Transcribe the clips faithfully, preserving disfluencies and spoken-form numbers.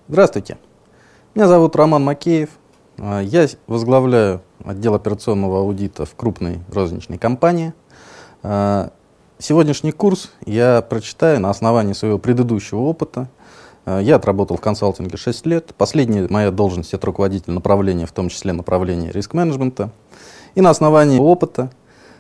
Здравствуйте, меня зовут Роман Макеев, я возглавляю отдел операционного аудита в крупной розничной компании. Сегодняшний курс я прочитаю на основании своего предыдущего опыта. Я отработал в консалтинге шесть лет, последняя моя должность — это руководитель направления, в том числе направления риск-менеджмента. И на основании опыта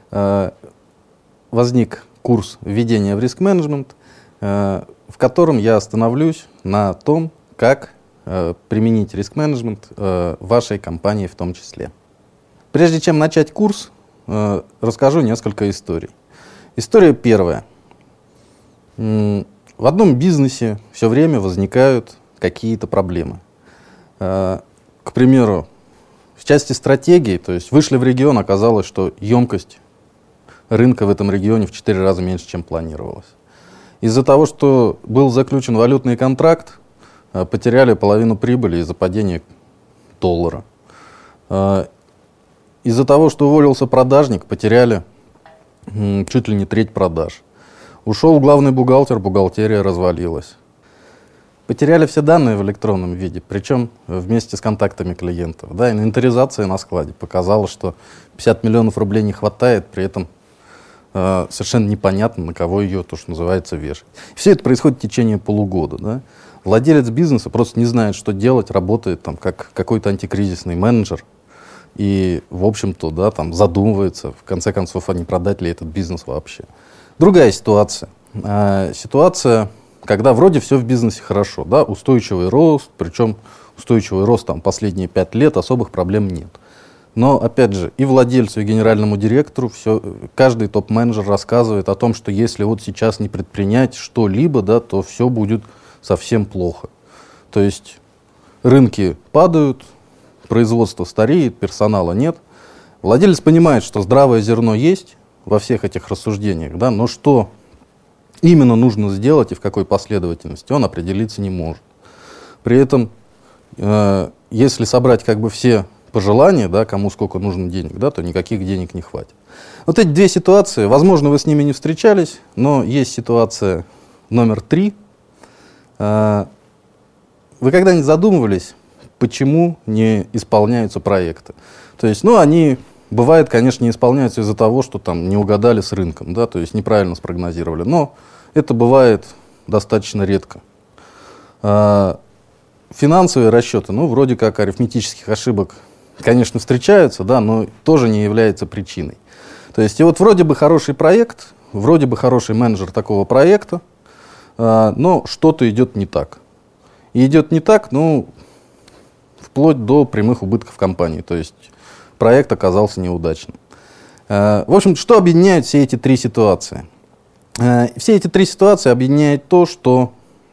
возник курс введения в риск-менеджмент, в котором я остановлюсь на том, как э, применить риск-менеджмент э, в вашей компании в том числе. Прежде чем начать курс, э, расскажу несколько историй. История первая. М- в одном бизнесе все время возникают какие-то проблемы. Э, к примеру, в части стратегии, то есть вышли в регион, оказалось, что емкость рынка в этом регионе в четыре раза меньше, чем планировалось. Из-за того, что был заключен валютный контракт, потеряли половину прибыли из-за падения доллара. Из-за того, что уволился продажник, потеряли чуть ли не треть продаж. Ушел главный бухгалтер, бухгалтерия развалилась. Потеряли все данные в электронном виде, причем вместе с контактами клиентов. Да, инвентаризация на складе показала, что пятьдесят миллионов рублей не хватает, при этом э, совершенно непонятно, на кого ее, то, что называется, вешать. Все это происходит в течение полугода. Да? Владелец бизнеса просто не знает, что делать, работает там как какой-то антикризисный менеджер и, в общем-то, да, там задумывается, в конце концов, а не продать ли этот бизнес вообще. Другая ситуация. Э, ситуация, когда вроде все в бизнесе хорошо, да, устойчивый рост, причем устойчивый рост там последние пять лет, особых проблем нет. Но, опять же, и владельцу, и генеральному директору все, каждый топ-менеджер рассказывает о том, что если вот сейчас не предпринять что-либо, да, то все будет совсем плохо. То есть рынки падают, производство стареет, персонала нет. Владелец понимает, что здравое зерно есть во всех этих рассуждениях, да, но что именно нужно сделать и в какой последовательности, он определиться не может. При этом, э, если собрать как бы все пожелания, да, кому сколько нужно денег, да, то никаких денег не хватит. Вот эти две ситуации, возможно, вы с ними не встречались, но есть ситуация номер три. Э, вы когда-нибудь задумывались, почему не исполняются проекты? То есть, ну, они... Бывает, конечно, не исполняются из-за того, что там не угадали с рынком, да, то есть неправильно спрогнозировали. Но это бывает достаточно редко. А, финансовые расчеты, ну, вроде как арифметических ошибок, конечно, встречаются, да, но тоже не является причиной. То есть, и вот вроде бы хороший проект, вроде бы хороший менеджер такого проекта, а, но что-то идет не так. И идет не так, ну, вплоть до прямых убытков компании, то есть проект оказался неудачным. В общем, что объединяет все эти три ситуации? Все эти три ситуации объединяет то, что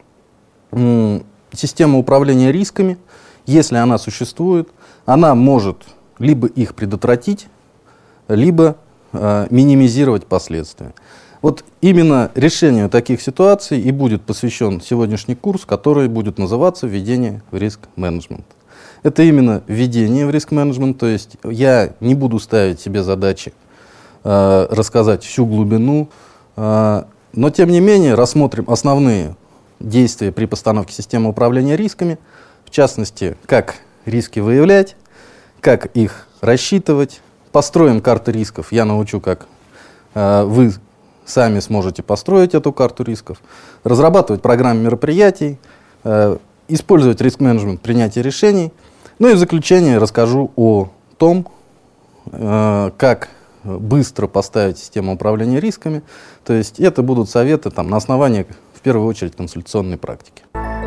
система управления рисками, если она существует, она может либо их предотвратить, либо минимизировать последствия. Вот именно решению таких ситуаций и будет посвящен сегодняшний курс, который будет называться «Введение в риск-менеджмент». Это именно введение в риск-менеджмент, то есть я не буду ставить себе задачи э, рассказать всю глубину, э, но тем не менее рассмотрим основные действия при постановке системы управления рисками, в частности, как риски выявлять, как их рассчитывать, построим карты рисков, я научу, как э, вы сами сможете построить эту карту рисков, разрабатывать программы мероприятий, э, использовать риск-менеджмент при принятии решений. Ну и в заключение расскажу о том, э, как быстро поставить систему управления рисками. То есть это будут советы там, на основании, в первую очередь, консультационной практики.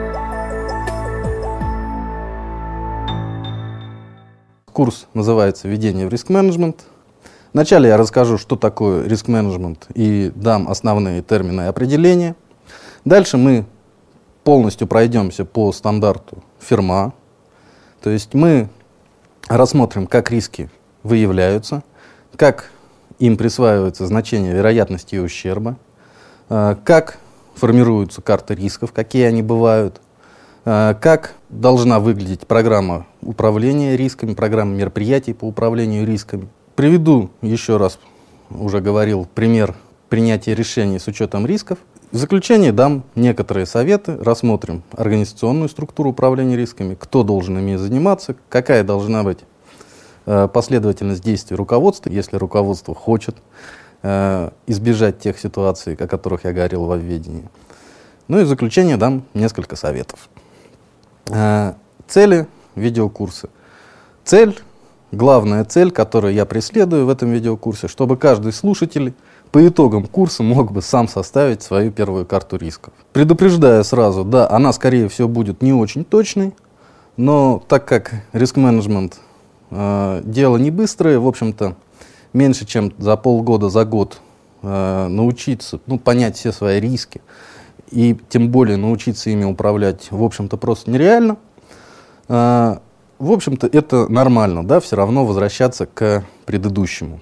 Курс называется «Введение в риск-менеджмент». Вначале я расскажу, что такое риск-менеджмент, и дам основные термины и определения. Дальше мы полностью пройдемся по стандарту фирма. То есть мы рассмотрим, как риски выявляются, как им присваивается значение вероятности и ущерба, как формируются карты рисков, какие они бывают, как должна выглядеть программа управления рисками, программа мероприятий по управлению рисками. Приведу еще раз, уже говорил, пример принятия решений с учетом рисков. В заключение дам некоторые советы, рассмотрим организационную структуру управления рисками, кто должен ими заниматься, какая должна быть э, последовательность действий руководства, если руководство хочет э, избежать тех ситуаций, о которых я говорил во введении. Ну и в заключение дам несколько советов. Э, цели видеокурса. Цель, главная цель, которую я преследую в этом видеокурсе, чтобы каждый слушатель по итогам курса мог бы сам составить свою первую карту рисков. Предупреждая сразу, да, она, скорее всего, будет не очень точной, но так как риск-менеджмент э, дело не быстрое, в общем-то, меньше, чем за полгода, за год э, научиться, ну, понять все свои риски, и тем более научиться ими управлять, в общем-то, просто нереально. Э, в общем-то, это нормально, да, все равно возвращаться к предыдущему.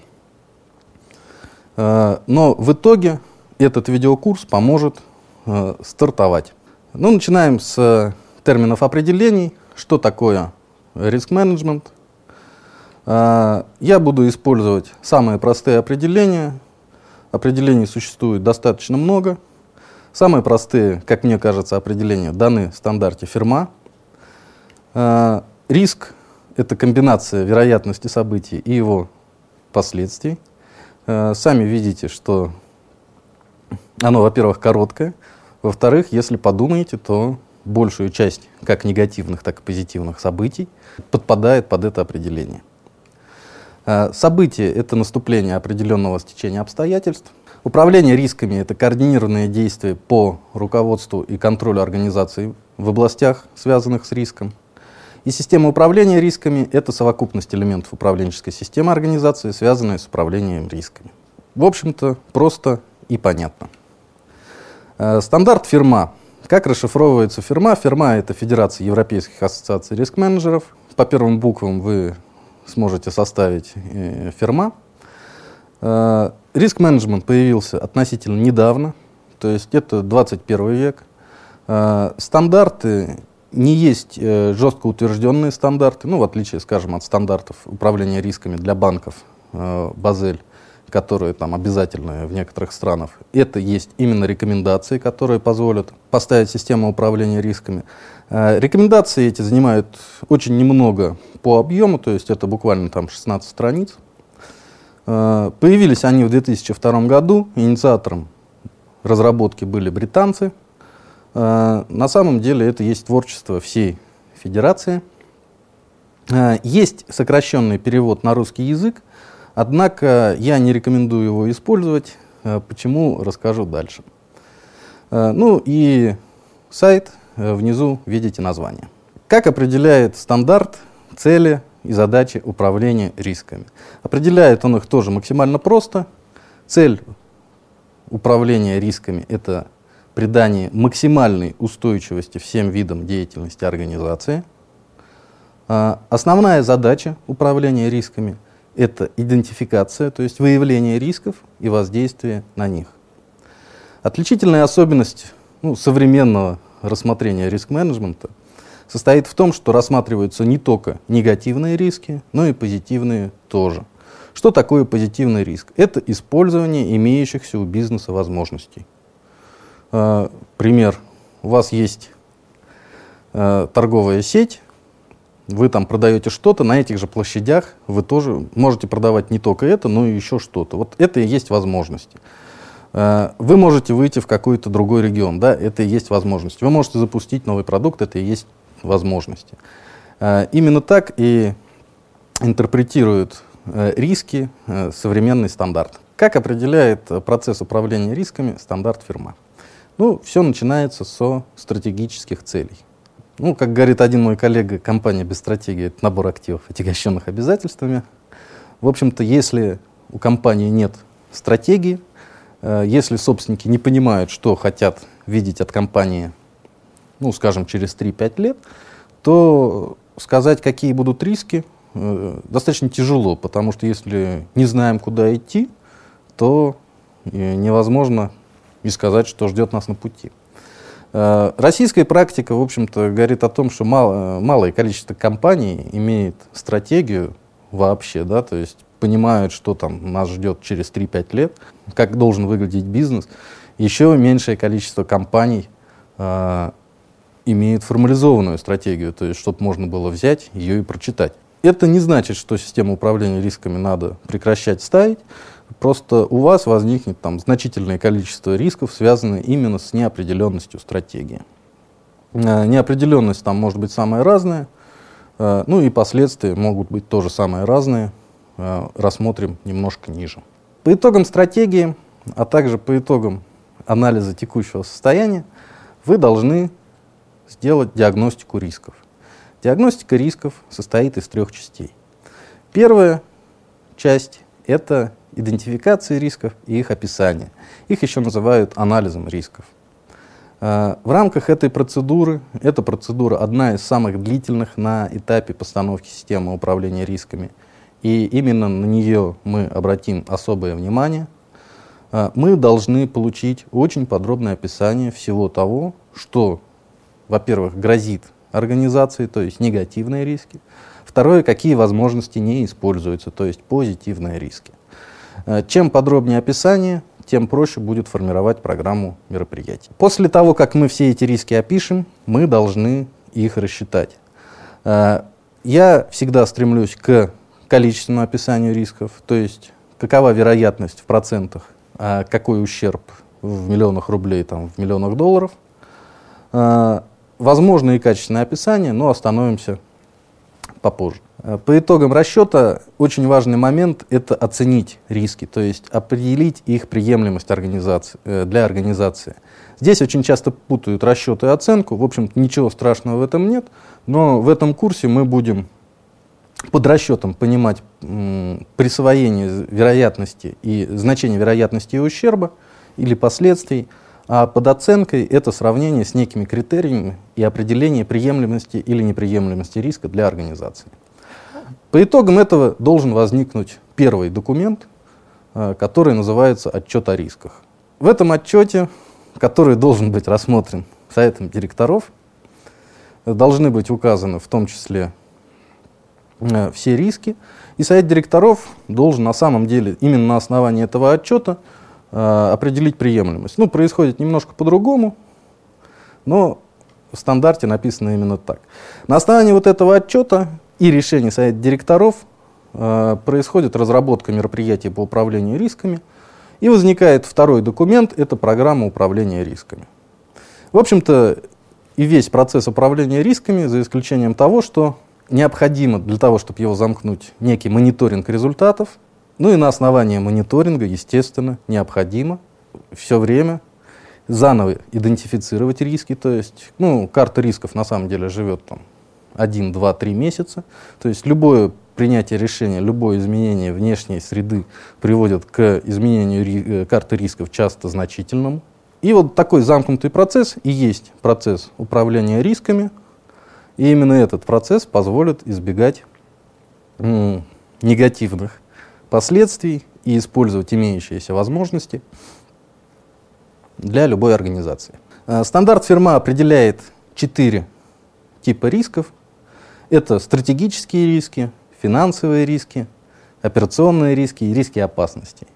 Но в итоге этот видеокурс поможет э, стартовать. Ну, начинаем с терминов определений. Что такое риск-менеджмент? Э, я буду использовать самые простые определения. Определений существует достаточно много. Самые простые, как мне кажется, определения даны в стандарте ферма. Э, риск – это комбинация вероятности событий и его последствий. Сами видите, что оно, во-первых, короткое, во-вторых, если подумаете, то большую часть как негативных, так и позитивных событий подпадает под это определение. Событие – это наступление определенного стечения обстоятельств. Управление рисками – это координированные действия по руководству и контролю организации в областях, связанных с риском. И система управления рисками – это совокупность элементов управленческой системы организации, связанные с управлением рисками. В общем-то, просто и понятно. Э, стандарт ферма. Как расшифровывается ферма? Ферма – это Федерация Европейских ассоциаций риск-менеджеров. По первым буквам вы сможете составить э, ферма. Э, риск-менеджмент появился относительно недавно, то есть это двадцать первый век. Э, стандарты не есть э, жестко утвержденные стандарты, ну, в отличие, скажем, от стандартов управления рисками для банков э, Базель, которые там обязательны в некоторых странах. Это есть именно рекомендации, которые позволят поставить систему управления рисками. Э, рекомендации эти занимают очень немного по объему, то есть это буквально там шестнадцать страниц. Э, появились они в две тысячи втором году, инициатором разработки были британцы. На самом деле это есть творчество всей Федерации. Есть сокращенный перевод на русский язык, однако я не рекомендую его использовать. Почему, расскажу дальше. Ну и сайт, внизу видите название. Как определяет стандарт цели и задачи управления рисками? Определяет он их тоже максимально просто. Цель управления рисками – это придание максимальной устойчивости всем видам деятельности организации. А, основная задача управления рисками – это идентификация, то есть выявление рисков и воздействие на них. Отличительная особенность ну, современного рассмотрения риск-менеджмента состоит в том, что рассматриваются не только негативные риски, но и позитивные тоже. Что такое позитивный риск? Это использование имеющихся у бизнеса возможностей. Uh, пример. У вас есть uh, торговая сеть, вы там продаете что-то, на этих же площадях вы тоже можете продавать не только это, но и еще что-то. Вот это и есть возможности. Uh, вы можете выйти в какой-то другой регион, да, это и есть возможность. Вы можете запустить новый продукт, это и есть возможности. Uh, именно так и интерпретируют uh, риски uh, современный стандарт. Как определяет процесс управления рисками стандарт ферма? Ну, все начинается со стратегических целей. Ну, как говорит один мой коллега, компания без стратегии – это набор активов, отягощенных обязательствами. В общем-то, если у компании нет стратегии, э, если собственники не понимают, что хотят видеть от компании, ну, скажем, через три-пять лет, то сказать, какие будут риски, э, достаточно тяжело, потому что если не знаем, куда идти, то э, невозможно и сказать, что ждет нас на пути. Э, российская практика, в общем-то, говорит о том, что мало, малое количество компаний имеет стратегию вообще, да, то есть понимают, что там нас ждет через три-пять лет, как должен выглядеть бизнес, еще меньшее количество компаний э, имеет формализованную стратегию, то есть чтобы можно было взять ее и прочитать. Это не значит, что систему управления рисками надо прекращать ставить, просто у вас возникнет там значительное количество рисков, связанных именно с неопределенностью стратегии. Э, неопределенность там может быть самая разная, э, ну и последствия могут быть тоже самые разные, э, рассмотрим немножко ниже. По итогам стратегии, а также по итогам анализа текущего состояния, вы должны сделать диагностику рисков. Диагностика рисков состоит из трех частей. Первая часть – это идентификация рисков и их описание. Их еще называют анализом рисков. В рамках этой процедуры, эта процедура одна из самых длительных на этапе постановки системы управления рисками, и именно на нее мы обратим особое внимание. Мы должны получить очень подробное описание всего того, что, во-первых, грозит организации, то есть негативные риски. Второе, какие возможности не используются, то есть позитивные риски. Чем подробнее описание, тем проще будет формировать программу мероприятий. После того, как мы все эти риски опишем, мы должны их рассчитать. Я всегда стремлюсь к количественному описанию рисков, то есть какова вероятность в процентах, какой ущерб в миллионах рублей, там, в миллионах долларов. Возможно и качественное описание, но остановимся попозже. По итогам расчета очень важный момент – это оценить риски, то есть определить их приемлемость организации, для организации. Здесь очень часто путают расчет и оценку, в общем-то ничего страшного в этом нет, но в этом курсе мы будем под расчетом понимать м, присвоение вероятности и значение вероятности и ущерба или последствий, а под оценкой это сравнение с некими критериями и определение приемлемости или неприемлемости риска для организации. По итогам этого должен возникнуть первый документ, который называется «Отчет о рисках». В этом отчете, который должен быть рассмотрен советом директоров, должны быть указаны в том числе все риски, и совет директоров должен на самом деле именно на основании этого отчета определить приемлемость. Ну, происходит немножко по-другому, но в стандарте написано именно так. На основании вот этого отчета и решений совета директоров э, происходит разработка мероприятий по управлению рисками, и возникает второй документ, это программа управления рисками. В общем-то, и весь процесс управления рисками, за исключением того, что необходимо для того, чтобы его замкнуть, некий мониторинг результатов. Ну и на основании мониторинга, естественно, необходимо все время заново идентифицировать риски. То есть, ну, карта рисков на самом деле живет там один, два, три месяца. То есть любое принятие решения, любое изменение внешней среды приводит к изменению ри карты рисков часто значительному. И вот такой замкнутый процесс и есть процесс управления рисками. И именно этот процесс позволит избегать м, негативных последствий и использовать имеющиеся возможности для любой организации. Стандарт ФИРМА определяет четыре типа рисков. Это стратегические риски, финансовые риски, операционные риски и риски опасностей.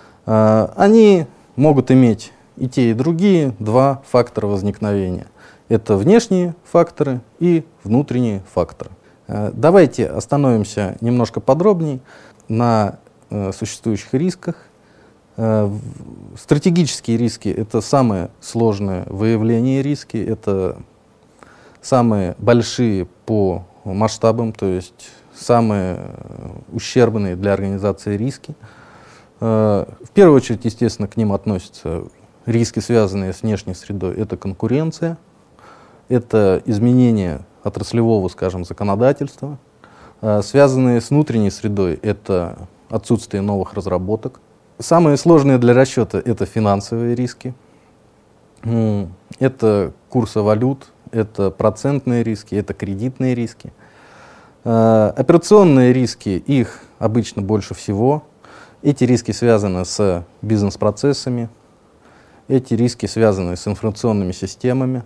Они могут иметь и те, и другие два фактора возникновения. Это внешние факторы и внутренние факторы. Давайте остановимся немножко подробнее на э, существующих рисках. Э, стратегические риски – это самое сложное выявление риски, это самые большие по масштабам, то есть самые ущербные для организации риски. Э, в первую очередь, естественно, к ним относятся риски, связанные с внешней средой. Это конкуренция, это изменение отраслевого, скажем, законодательства. Связанные с внутренней средой – это отсутствие новых разработок. Самые сложные для расчета – это финансовые риски. Это курсы валют, это процентные риски, это кредитные риски. Операционные риски, их обычно больше всего. Эти риски связаны с бизнес-процессами, эти риски связаны с информационными системами.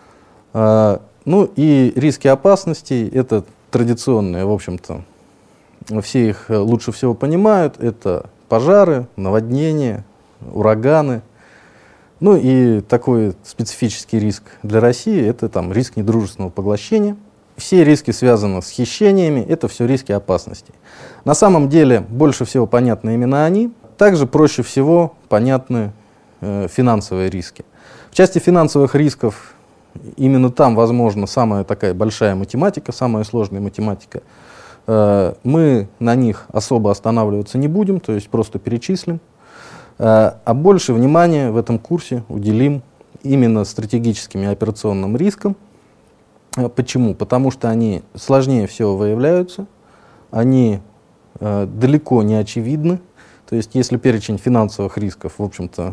Ну и риски опасностей – это традиционные, в общем-то, все их лучше всего понимают. Это пожары, наводнения, ураганы. Ну и такой специфический риск для России — это там риск недружественного поглощения. Все риски связаны с хищениями, это все риски опасностей. На самом деле больше всего понятны именно они. Также проще всего понятны э, финансовые риски. В части финансовых рисков именно там, возможно, самая такая большая математика, самая сложная математика. Э, мы на них особо останавливаться не будем, то есть просто перечислим. А больше внимания в этом курсе уделим именно стратегическим и операционным рискам. Почему? Потому что они сложнее всего выявляются, они э, далеко не очевидны. То есть если перечень финансовых рисков, в общем-то,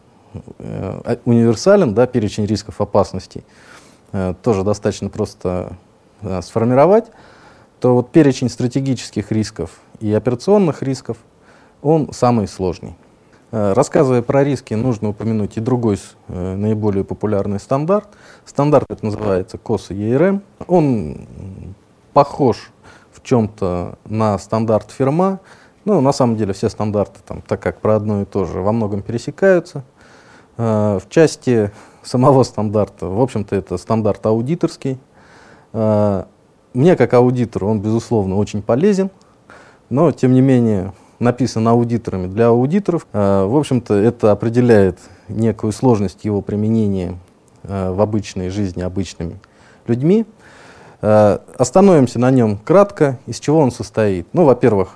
э, универсален, да, перечень рисков опасностей э, тоже достаточно просто э, сформировать, то вот перечень стратегических рисков и операционных рисков, он самый сложный. Рассказывая про риски, нужно упомянуть и другой э, наиболее популярный стандарт. Стандарт этот называется коса и эр эм. Он похож в чем-то на стандарт фирма. Ну, на самом деле все стандарты, там, так как про одно и то же, во многом пересекаются. Э, в части самого стандарта, в общем-то, это стандарт аудиторский. Э, мне, как аудитору, он, безусловно, очень полезен, но, тем не менее, написан аудиторами для аудиторов. В общем-то, это определяет некую сложность его применения в обычной жизни обычными людьми. Остановимся на нем кратко. Из чего он состоит? Ну, во-первых,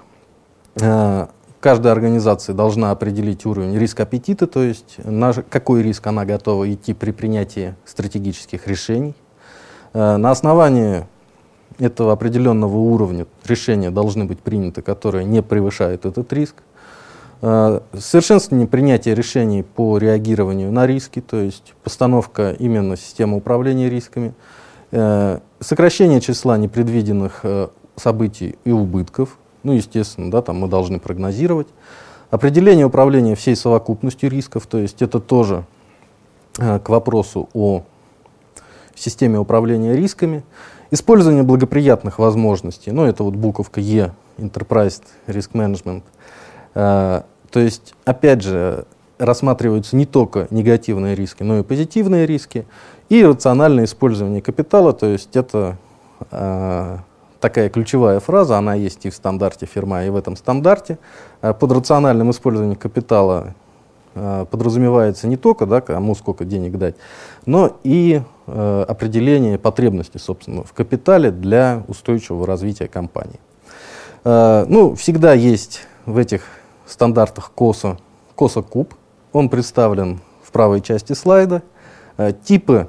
каждая организация должна определить уровень риска аппетита, то есть на какой риск она готова идти при принятии стратегических решений. На основании этого определенного уровня решения должны быть приняты, которые не превышают этот риск. Совершенствование принятия решений по реагированию на риски, то есть постановка именно системы управления рисками, сокращение числа непредвиденных событий и убытков, ну, естественно, да, там мы должны прогнозировать, определение управления всей совокупностью рисков, то есть это тоже к вопросу о системе управления рисками. Использование благоприятных возможностей, ну это вот буковка Е, Enterprise Risk Management. Э, то есть, опять же, рассматриваются не только негативные риски, но и позитивные риски. И рациональное использование капитала, то есть это э, такая ключевая фраза, она есть и в стандарте фирма, и в этом стандарте. Э, под рациональным использованием капитала э, подразумевается не только, да, кому сколько денег дать, но и э, определение потребностей, собственно, в капитале для устойчивого развития компании. Э, ну, всегда есть в этих стандартах коса, коса-куб. Он представлен в правой части слайда. Э, типы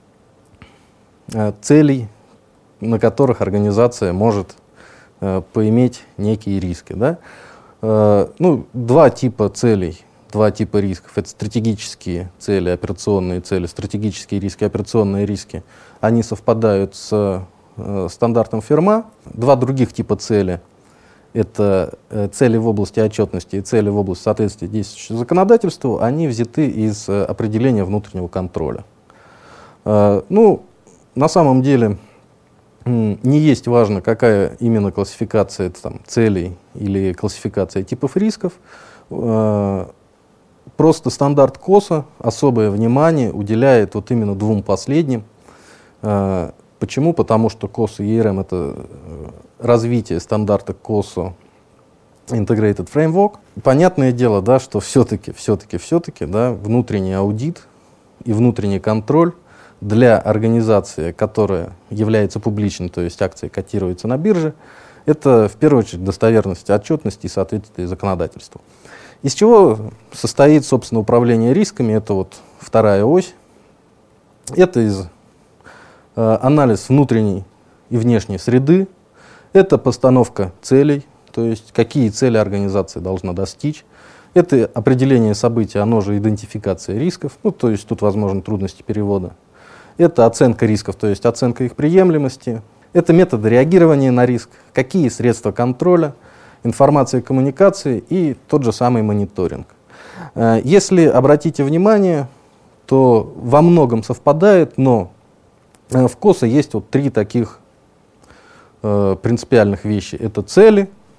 э, целей, на которых организация может э, поиметь некие риски. Да? Э, ну, два типа целей. Два типа рисков. Это стратегические цели, операционные цели, стратегические риски, операционные риски. Они совпадают с э, стандартом фирма. Два других типа цели — это э, цели в области отчетности и цели в области соответствия действующему законодательству. Они взяты из э, определения внутреннего контроля. Э, ну, на самом деле, э, не есть важно, какая именно классификация там, целей или классификация типов рисков. Э, Просто стандарт коса особое внимание уделяет вот именно двум последним. Почему? Потому что коса и эр эм — это развитие стандарта коса Integrated Framework. Понятное дело, да, что все-таки, все-таки, все-таки, да, внутренний аудит и внутренний контроль для организации, которая является публичной, то есть акции котируются на бирже, это в первую очередь достоверность отчетности и соответствие законодательству. Из чего состоит, собственно, управление рисками? Это вот вторая ось. Это из э, анализ внутренней и внешней среды. Это постановка целей, то есть какие цели организация должна достичь. Это определение событий, оно же идентификация рисков, ну, то есть тут возможны трудности перевода. Это оценка рисков, то есть оценка их приемлемости. Это методы реагирования на риск, какие средства контроля, информация коммуникации и тот же самый мониторинг. Если обратите внимание, то во многом совпадает, но в коса есть вот три таких принципиальных вещи. Это цели,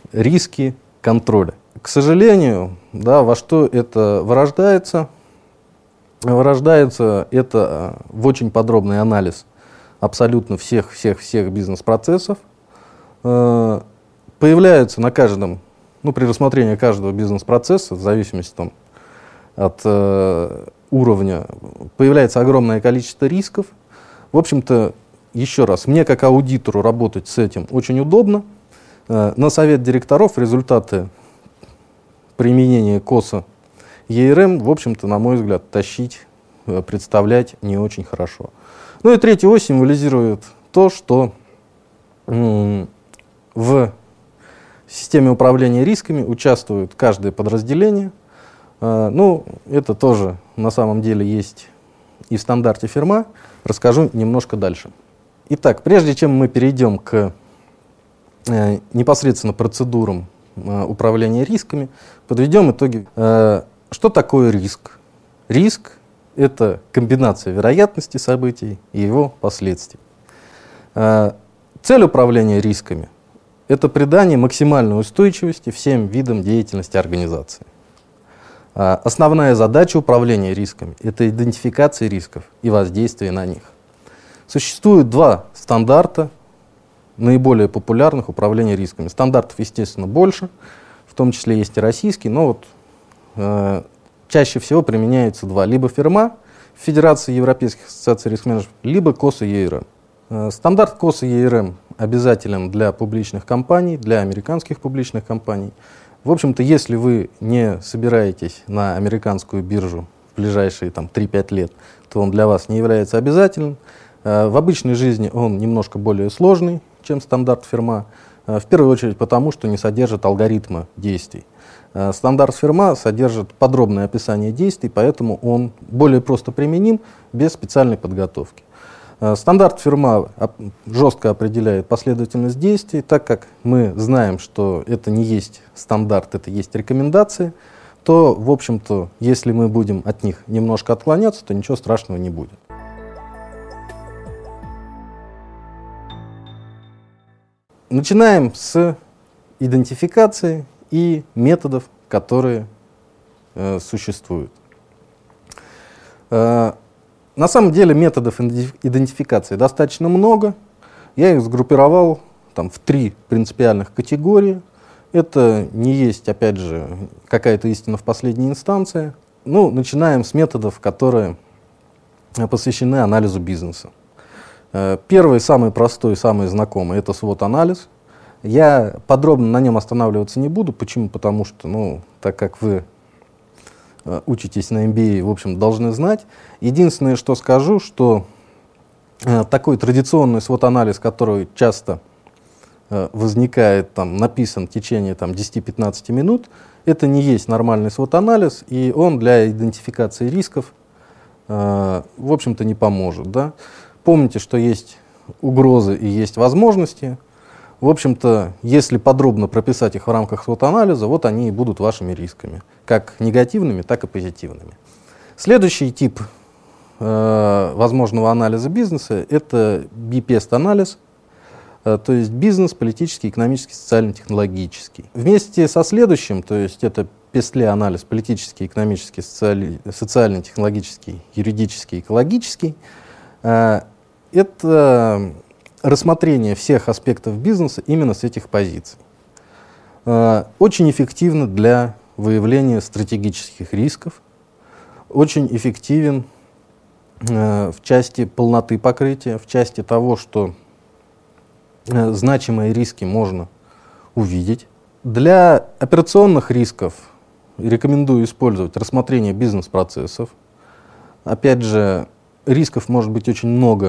риски контроля. К сожалению, да, во что это вырождается? Вырождается это в очень подробный анализ абсолютно всех-всех-всех бизнес-процессов. Появляются на каждом, ну, при рассмотрении каждого бизнес-процесса, в зависимости там, от э, уровня, появляется огромное количество рисков. В общем-то, еще раз, мне как аудитору работать с этим очень удобно. Э, на совет директоров результаты применения КОСа и и эр эм, в общем-то, на мой взгляд, тащить, э, представлять не очень хорошо. Ну и третья ось символизирует то, что м- в системе управления рисками участвует каждое подразделение. Uh, ну, это тоже на самом деле есть и в стандарте фирма. Расскажу немножко дальше. Итак, прежде чем мы перейдем к э, непосредственно процедурам э, управления рисками, подведем итоги. Э, что такое риск? Риск — это комбинация вероятности событий и его последствий. Э, цель управления рисками — это придание максимальной устойчивости всем видам деятельности организации. Основная задача управления рисками — это идентификация рисков и воздействие на них. Существует два стандарта, наиболее популярных управления рисками. Стандартов, естественно, больше, в том числе есть и российский, но вот, э, чаще всего применяется два. Либо ФИРМА, Федерация Европейских ассоциаций риск-менеджеров, либо КОС и и эр эм. Э, стандарт КОС и и эр эм обязателен для публичных компаний, для американских публичных компаний. В общем-то, если вы не собираетесь на американскую биржу в ближайшие там, три-пять лет, то он для вас не является обязательным. Э, в обычной жизни он немножко более сложный, чем стандарт фирма, э, в первую очередь потому, что не содержит алгоритма действий. Э, стандарт фирма содержит подробное описание действий, поэтому он более просто применим без специальной подготовки. Стандарт фирма жестко определяет последовательность действий, так как мы знаем, что это не есть стандарт, это есть рекомендации, то, в общем-то, если мы будем от них немножко отклоняться, то ничего страшного не будет. Начинаем с идентификации и методов, которые э, существуют. Э, На самом деле методов идентификации достаточно много. Я их сгруппировал там, в три принципиальных категории. Это не есть, опять же, какая-то истина в последней инстанции. Ну, начинаем с методов, которые посвящены анализу бизнеса. Первый, самый простой, самый знакомый — это свот-анализ. Я подробно на нем останавливаться не буду. Почему? Потому что, ну, так как вы учитесь на эм би эй, в общем, должны знать. Единственное, что скажу, что э, такой традиционный свот-анализ, который часто э, возникает, там, написан в течение там, десяти-пятнадцати минут, это не есть нормальный свот-анализ, и он для идентификации рисков, э, в общем-то, не поможет. Да? Помните, что есть угрозы и есть возможности. В общем-то, если подробно прописать их в рамках свот-анализа, вот они и будут вашими рисками, как негативными, так и позитивными. Следующий тип э, возможного анализа бизнеса — это би пест-анализ, э, то есть бизнес, политический, экономический, социально-технологический. Вместе со следующим, то есть это пестле-анализ, политический, экономический, социали, социально-технологический, юридический, экологический, э, это рассмотрение всех аспектов бизнеса именно с этих позиций. Очень эффективно для выявления стратегических рисков, очень эффективен в части полноты покрытия, в части того, что значимые риски можно увидеть. Для операционных рисков рекомендую использовать рассмотрение бизнес-процессов. Опять же, рисков может быть очень много,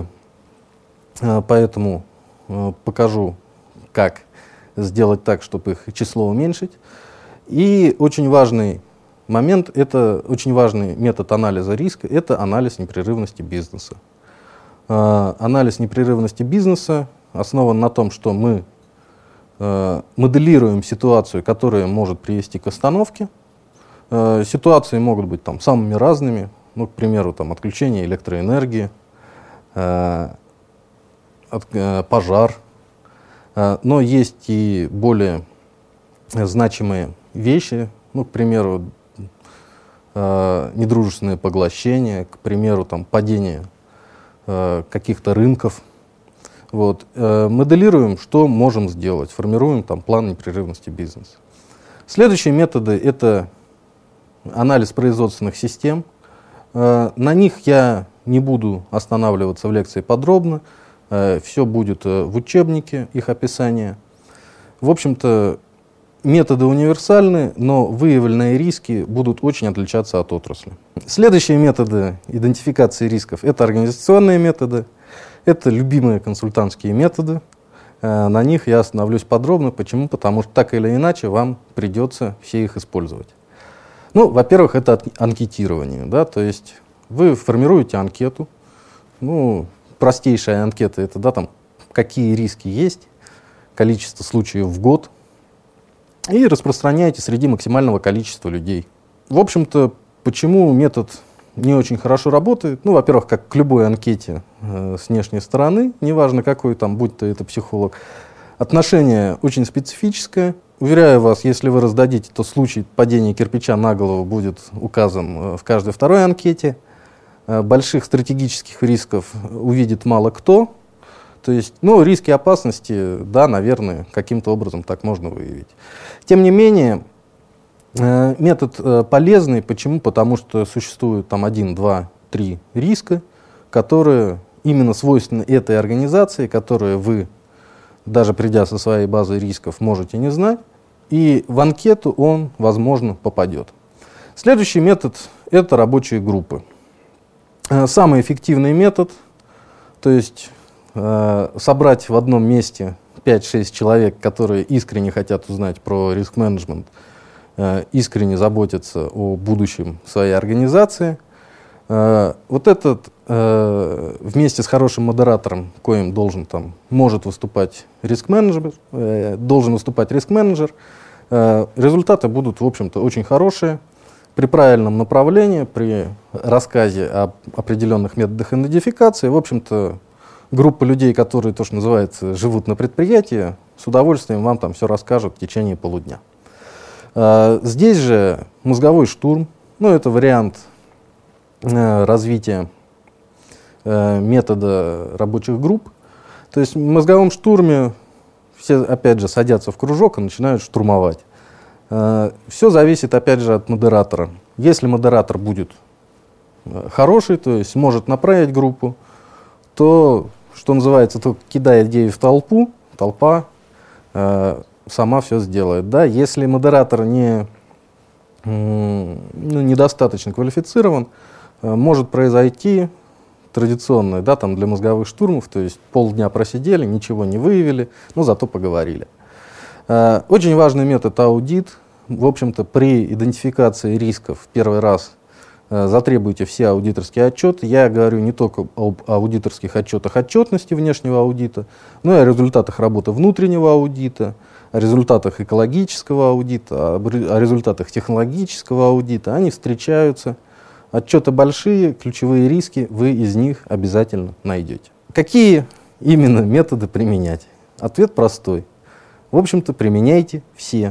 поэтому покажу, как сделать так, чтобы их число уменьшить. И очень важный момент, это очень важный метод анализа риска, это анализ непрерывности бизнеса. Анализ непрерывности бизнеса основан на том, что мы моделируем ситуацию, которая может привести к остановке. Ситуации могут быть там самыми разными, ну, к примеру, там, отключение электроэнергии, пожар, но есть и более значимые вещи, ну, к примеру, э, недружественное поглощение, к примеру, там, падение э, каких-то рынков. Вот. Э, моделируем, что можем сделать, формируем там, план непрерывности бизнеса. Следующие методы — это анализ производственных систем. Э, на них я не буду останавливаться в лекции подробно. Э, все будет э, в учебнике, их описание. В общем-то, методы универсальны, но выявленные риски будут очень отличаться от отрасли. Следующие методы идентификации рисков — это организационные методы, это любимые консультантские методы. Э, на них я остановлюсь подробно. Почему? Потому что так или иначе вам придется все их использовать. Ну, во-первых, это анкетирование, да, то есть вы формируете анкету. Ну, простейшая анкета — это, да, там, какие риски есть, количество случаев в год, и распространяете среди максимального количества людей. В общем-то, почему метод не очень хорошо работает? Ну, во-первых, как к любой анкете э, с внешней стороны, неважно какой там, будь то это психолог, отношение очень специфическое. Уверяю вас, если вы раздадите, то случай падения кирпича на голову будет указан э, в каждой второй анкете. Э, больших стратегических рисков увидит мало кто. То есть, ну, риски опасности, да, наверное, каким-то образом так можно выявить. Тем не менее, э, метод э, полезный. Почему? Потому что существует там один, два, три риска, которые именно свойственны этой организации, которые вы, даже придя со своей базой рисков, можете не знать. И в анкету он, возможно, попадет. Следующий метод — это рабочие группы. Э, самый эффективный метод, то есть собрать в одном месте пять-шесть человек, которые искренне хотят узнать про риск-менеджмент, искренне заботятся о будущем своей организации. Вот этот вместе с хорошим модератором, коим должен там, может выступать риск-менеджер, должен выступать риск-менеджер, результаты будут, в общем-то, очень хорошие. При правильном направлении, при рассказе об определенных методах идентификации, в общем-то, группа людей, которые, то, что называется, живут на предприятии, с удовольствием вам там все расскажут в течение полудня. А, здесь же мозговой штурм, ну, это вариант э, развития э, метода рабочих групп. То есть в мозговом штурме все, опять же, садятся в кружок и начинают штурмовать. Э, все зависит, опять же, от модератора. Если модератор будет хороший, то есть может направить группу, то, что называется, то кидая идею в толпу, толпа э, сама все сделает. Да? Если модератор не, ну, недостаточно квалифицирован, э, может произойти традиционное, да, там для мозговых штурмов, то есть полдня просидели, ничего не выявили, но зато поговорили. Э, очень важный метод — аудит. В общем-то, при идентификации рисков в первый раз затребуйте все аудиторские отчеты. Я говорю не только об аудиторских отчетах отчетности внешнего аудита, но и о результатах работы внутреннего аудита, о результатах экологического аудита, о результатах технологического аудита. Они встречаются. Отчеты большие, ключевые риски вы из них обязательно найдете. Какие именно методы применять? Ответ простой. В общем-то, применяйте все.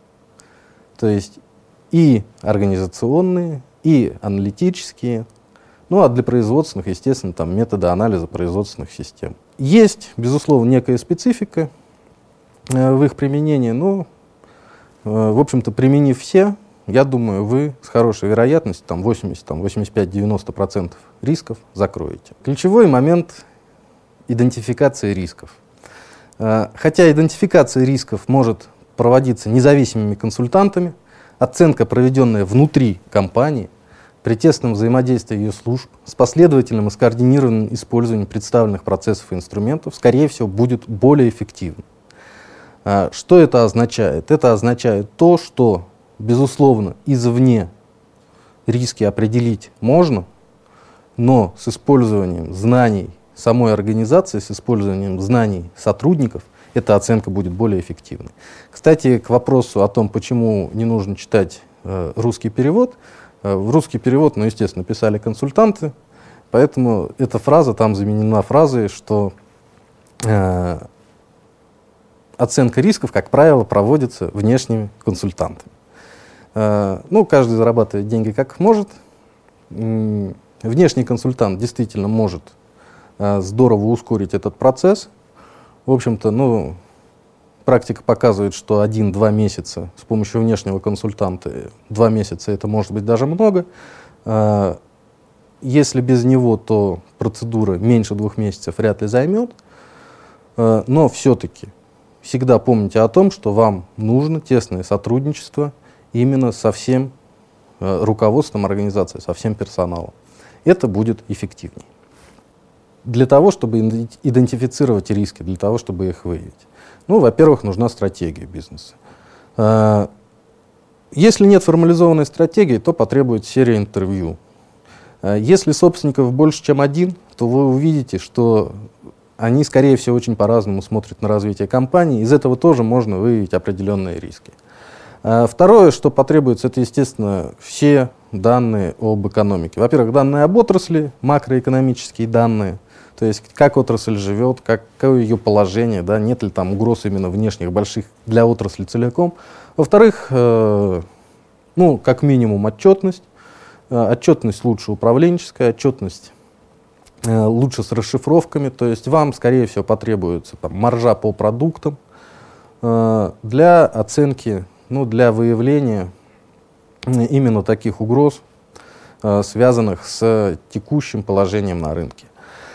То есть и организационные, и аналитические, ну а для производственных, естественно, там методы анализа производственных систем. Есть, безусловно, некая специфика э, в их применении, но, э, в общем-то, применив все, я думаю, вы с хорошей вероятностью, там восемьдесят, восемьдесят пять — девяносто процентов рисков закроете. Ключевой момент идентификации рисков. Э, хотя идентификация рисков может проводиться независимыми консультантами, оценка, проведенная внутри компании, при тесном взаимодействии ее служб, с последовательным и скоординированным использованием представленных процессов и инструментов, скорее всего, будет более эффективным. Что это означает? Это означает то, что, безусловно, извне риски определить можно, но с использованием знаний самой организации, с использованием знаний сотрудников, эта оценка будет более эффективной. Кстати, к вопросу о том, почему не нужно читать э, русский перевод. Э, в русский перевод, ну, естественно, писали консультанты, поэтому эта фраза там заменена фразой, что э, оценка рисков, как правило, проводится внешними консультантами. Ну, каждый зарабатывает деньги как может. Внешний консультант действительно может здорово ускорить этот процесс. В общем-то, ну, практика показывает, что один-два месяца с помощью внешнего консультанта, два месяца это может быть даже много. Если без него, то процедура меньше двух месяцев вряд ли займет. Но все-таки всегда помните о том, что вам нужно тесное сотрудничество именно со всем руководством организации, со всем персоналом. Это будет эффективнее. Для того, чтобы идентифицировать риски, для того, чтобы их выявить. Ну, во-первых, нужна стратегия бизнеса. Если нет формализованной стратегии, то потребуется серия интервью. Если собственников больше, чем один, то вы увидите, что они, скорее всего, очень по-разному смотрят на развитие компании. Из этого тоже можно выявить определенные риски. Второе, что потребуется, это, естественно, все данные об экономике. Во-первых, данные об отрасли, макроэкономические данные, то есть как отрасль живет, как, какое ее положение, да, нет ли там угроз именно внешних, больших для отрасли целиком. Во-вторых, э, ну, как минимум отчетность. Э, отчетность лучше управленческая, отчетность э, лучше с расшифровками, то есть вам, скорее всего, потребуется там, маржа по продуктам э, для оценки, ну, для выявления именно таких угроз, э, связанных с текущим положением на рынке.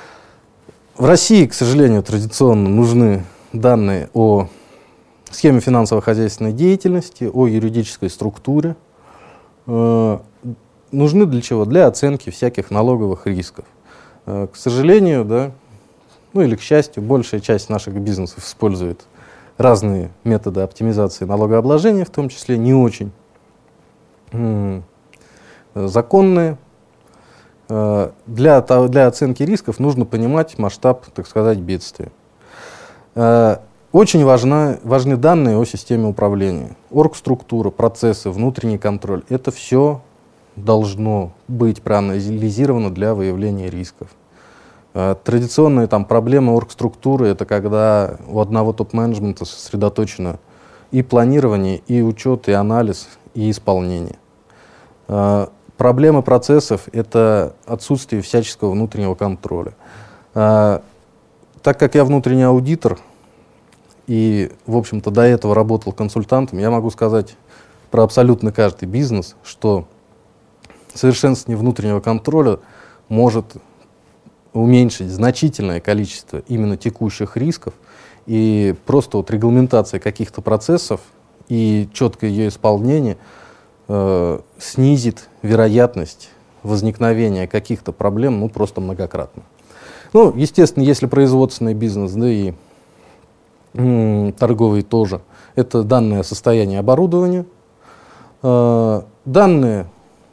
В России, к сожалению, традиционно нужны данные о схеме финансово-хозяйственной деятельности, о юридической структуре. Э, нужны для чего? Для оценки всяких налоговых рисков. Э, к сожалению, да, ну или к счастью, большая часть наших бизнесов использует разные методы оптимизации налогообложения, в том числе не очень м- законные. Для, для оценки рисков нужно понимать масштаб, так сказать, бедствия. Очень важна, важны данные о системе управления. Оргструктура, процессы, внутренний контроль. Это все должно быть проанализировано для выявления рисков. Традиционные там, проблемы оргструктуры — это когда у одного топ-менеджмента сосредоточено и планирование, и учет, и анализ, и исполнение. Проблемы процессов — это отсутствие всяческого внутреннего контроля. А, так как я внутренний аудитор и, в общем-то, до этого работал консультантом, я могу сказать про абсолютно каждый бизнес, что совершенствование внутреннего контроля может уменьшить значительное количество именно текущих рисков, и просто вот регламентация каких-то процессов и четкое ее исполнение снизит вероятность возникновения каких-то проблем, ну, просто многократно. Ну, естественно, если производственный бизнес, да и м, торговый тоже, это данные о состоянии оборудования, э, данные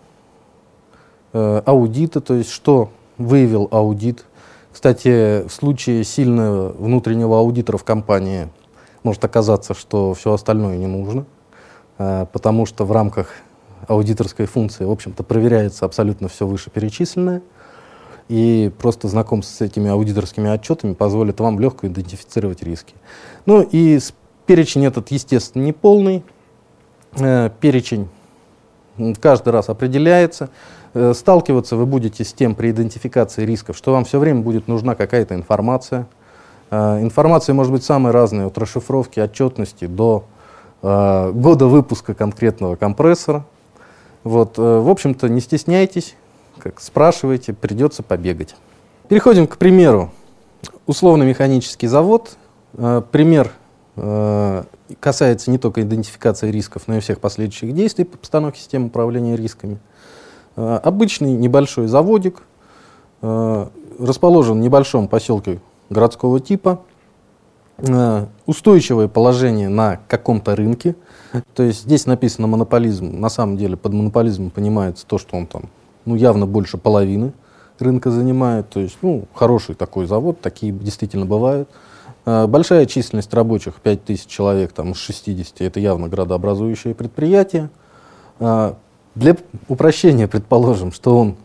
э, аудита, то есть что выявил аудит. Кстати, в случае сильного внутреннего аудитора в компании может оказаться, что все остальное не нужно, э, потому что в рамках аудиторской функции, в общем-то, проверяется абсолютно все вышеперечисленное, и просто знакомство с этими аудиторскими отчетами позволит вам легко идентифицировать риски. Ну и перечень этот, естественно, не полный. Э, перечень каждый раз определяется. Э, сталкиваться вы будете с тем при идентификации рисков, что вам все время будет нужна какая-то информация. Э, информация может быть самой разной, от расшифровки отчетности до э, года выпуска конкретного компрессора. Вот, в общем-то, не стесняйтесь, как спрашивайте, придется побегать. Переходим к примеру. Условно-механический завод. Пример касается не только идентификации рисков, но и всех последующих действий по постановке системы управления рисками. Обычный небольшой заводик, расположен в небольшом поселке городского типа. Устойчивое положение на каком-то рынке. То есть здесь написано монополизм. На самом деле под монополизмом понимается то, что он там, ну, явно больше половины рынка занимает. То есть, ну, хороший такой завод, такие действительно бывают. Большая численность рабочих, пять тысяч человек там, из шестидесяти, это явно градообразующее предприятие. Для упрощения предположим, что он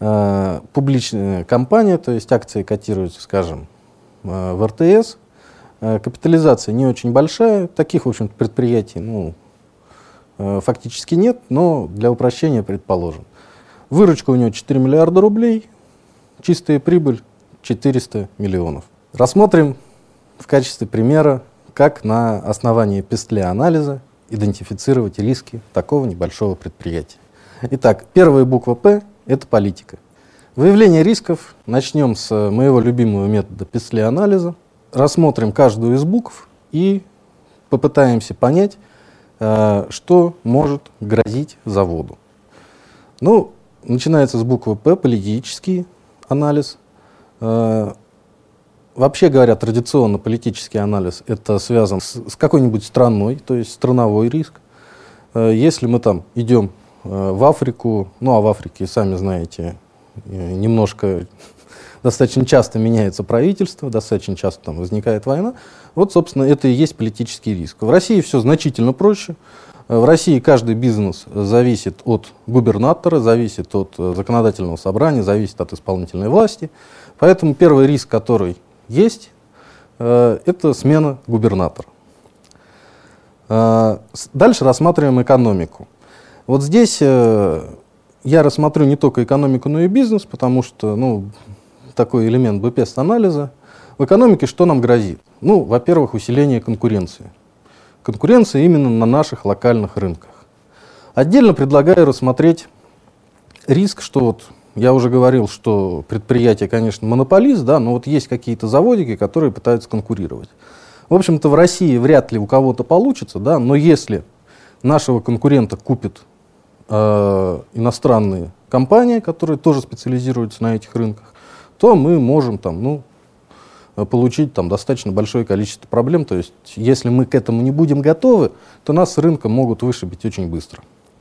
публичная компания, то есть акции котируются, скажем, в эр тэ эс. Капитализация не очень большая, таких, в общем, предприятий ну, фактически нет, но для упрощения предположим. Выручка у него четыре миллиарда рублей, чистая прибыль четыреста миллионов. Рассмотрим в качестве примера, как на основании пестля-анализа идентифицировать риски такого небольшого предприятия. Итак, первая буква «П» — это политика. Выявление рисков начнем с моего любимого метода пестля-анализа. Рассмотрим каждую из букв и попытаемся понять, э, что может грозить заводу. Ну, начинается с буквы «П», политический анализ. Э, вообще говоря, традиционно политический анализ это связан с, с какой-нибудь страной, то есть страновой риск. Э, если мы там идем э, в Африку, ну а в Африке, сами знаете, э, немножко... Достаточно часто меняется правительство, достаточно часто там возникает война. Вот, собственно, это и есть политический риск. В России все значительно проще. В России каждый бизнес зависит от губернатора, зависит от законодательного собрания, зависит от исполнительной власти. Поэтому первый риск, который есть, это смена губернатора. Дальше рассматриваем экономику. Вот здесь я рассмотрю не только экономику, но и бизнес, потому что, ну, такой элемент бэ пест-анализа. В экономике что нам грозит? Ну, во-первых, усиление конкуренции. Конкуренция именно на наших локальных рынках. Отдельно предлагаю рассмотреть риск, что вот я уже говорил, что предприятие, конечно, монополист, да, но вот есть какие-то заводики, которые пытаются конкурировать. В общем-то, в России вряд ли у кого-то получится, да, но если нашего конкурента купит э, иностранные компании, которые тоже специализируются на этих рынках, то мы можем там, ну, получить там, достаточно большое количество проблем. То есть, если мы к этому не будем готовы, то нас с рынка могут вышибить очень быстро.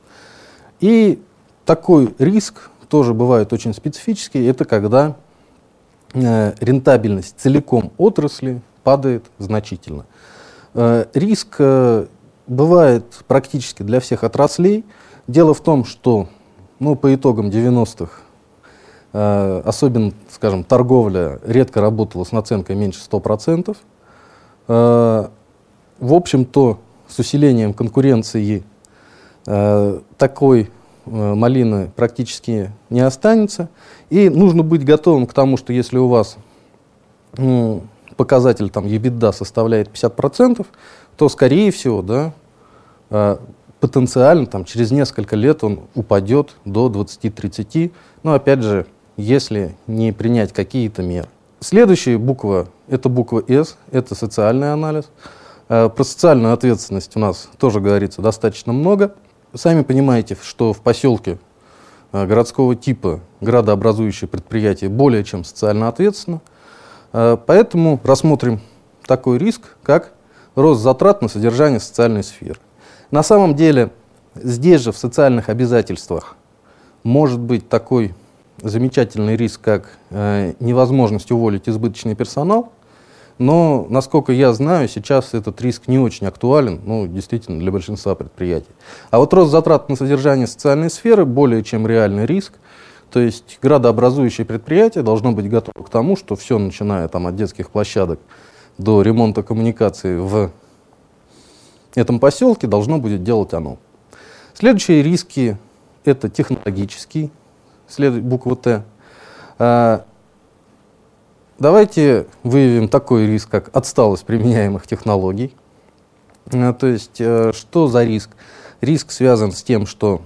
И такой риск тоже бывает очень специфический. Это когда э, рентабельность целиком отрасли падает значительно. Э, риск э, бывает практически для всех отраслей. Дело в том, что ну, по итогам девяностых особенно, скажем, торговля редко работала с наценкой меньше ста процентов. В общем-то, с усилением конкуренции такой малины практически не останется. И нужно быть готовым к тому, что если у вас ну, показатель там, EBITDA составляет пятьдесят процентов, то, скорее всего, да, потенциально там, через несколько лет он упадет до двадцати-тридцати. Но, опять же, если не принять какие-то меры. Следующая буква – это буква «С», это социальный анализ. Про социальную ответственность у нас тоже говорится достаточно много. Сами понимаете, что в поселке городского типа градообразующее предприятие более чем социально ответственно. Поэтому рассмотрим такой риск, как рост затрат на содержание социальной сферы. На самом деле, здесь же в социальных обязательствах может быть такой замечательный риск, как э, невозможность уволить избыточный персонал, но, насколько я знаю, сейчас этот риск не очень актуален, ну, действительно, для большинства предприятий. А вот рост затрат на содержание социальной сферы более чем реальный риск, то есть градообразующее предприятие должно быть готово к тому, что все, начиная там, от детских площадок до ремонта коммуникаций в этом поселке, должно будет делать оно. Следующие риски – это технологический, следует буква «Т». А, давайте выявим такой риск, как отсталость применяемых технологий. А, то есть, а, что за риск? Риск связан с тем, что,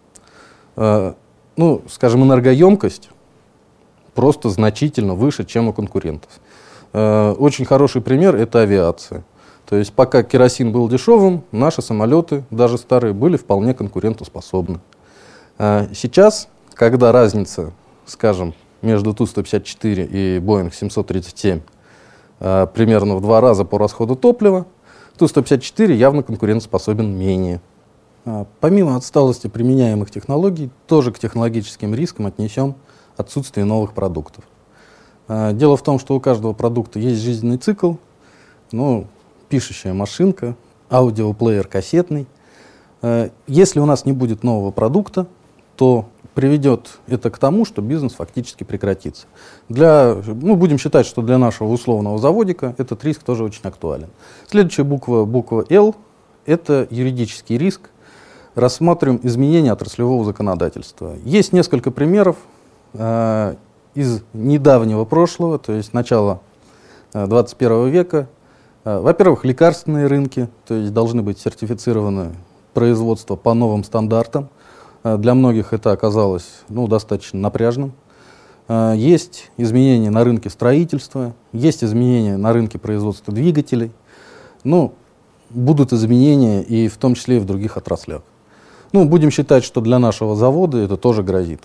а, ну, скажем, энергоемкость просто значительно выше, чем у конкурентов. А, очень хороший пример – это авиация. То есть, пока керосин был дешевым, наши самолеты, даже старые, были вполне конкурентоспособны. А, сейчас когда разница, скажем, между Ту сто пятьдесят четыре и Боинг семьсот тридцать семь э, примерно в два раза по расходу топлива, Ту сто пятьдесят четыре явно конкурентоспособен менее. А, помимо отсталости применяемых технологий, тоже к технологическим рискам отнесем отсутствие новых продуктов. А, дело в том, что у каждого продукта есть жизненный цикл, ну, пишущая машинка, аудиоплеер кассетный. А, если у нас не будет нового продукта, то приведет это к тому, что бизнес фактически прекратится. Для, ну, будем считать, что для нашего условного заводика этот риск тоже очень актуален. Следующая буква, буква L, это юридический риск. Рассмотрим изменения отраслевого законодательства. Есть несколько примеров э, из недавнего прошлого, то есть начала э, двадцать первого века. Э, во-первых, лекарственные рынки, то есть должны быть сертифицированы производства по новым стандартам. Э, для многих это оказалось ну, достаточно напряжным. Э, есть изменения на рынке строительства, есть изменения на рынке производства двигателей. Ну, будут изменения и в том числе и в других отраслях. Ну, будем считать, что для нашего завода это тоже грозит.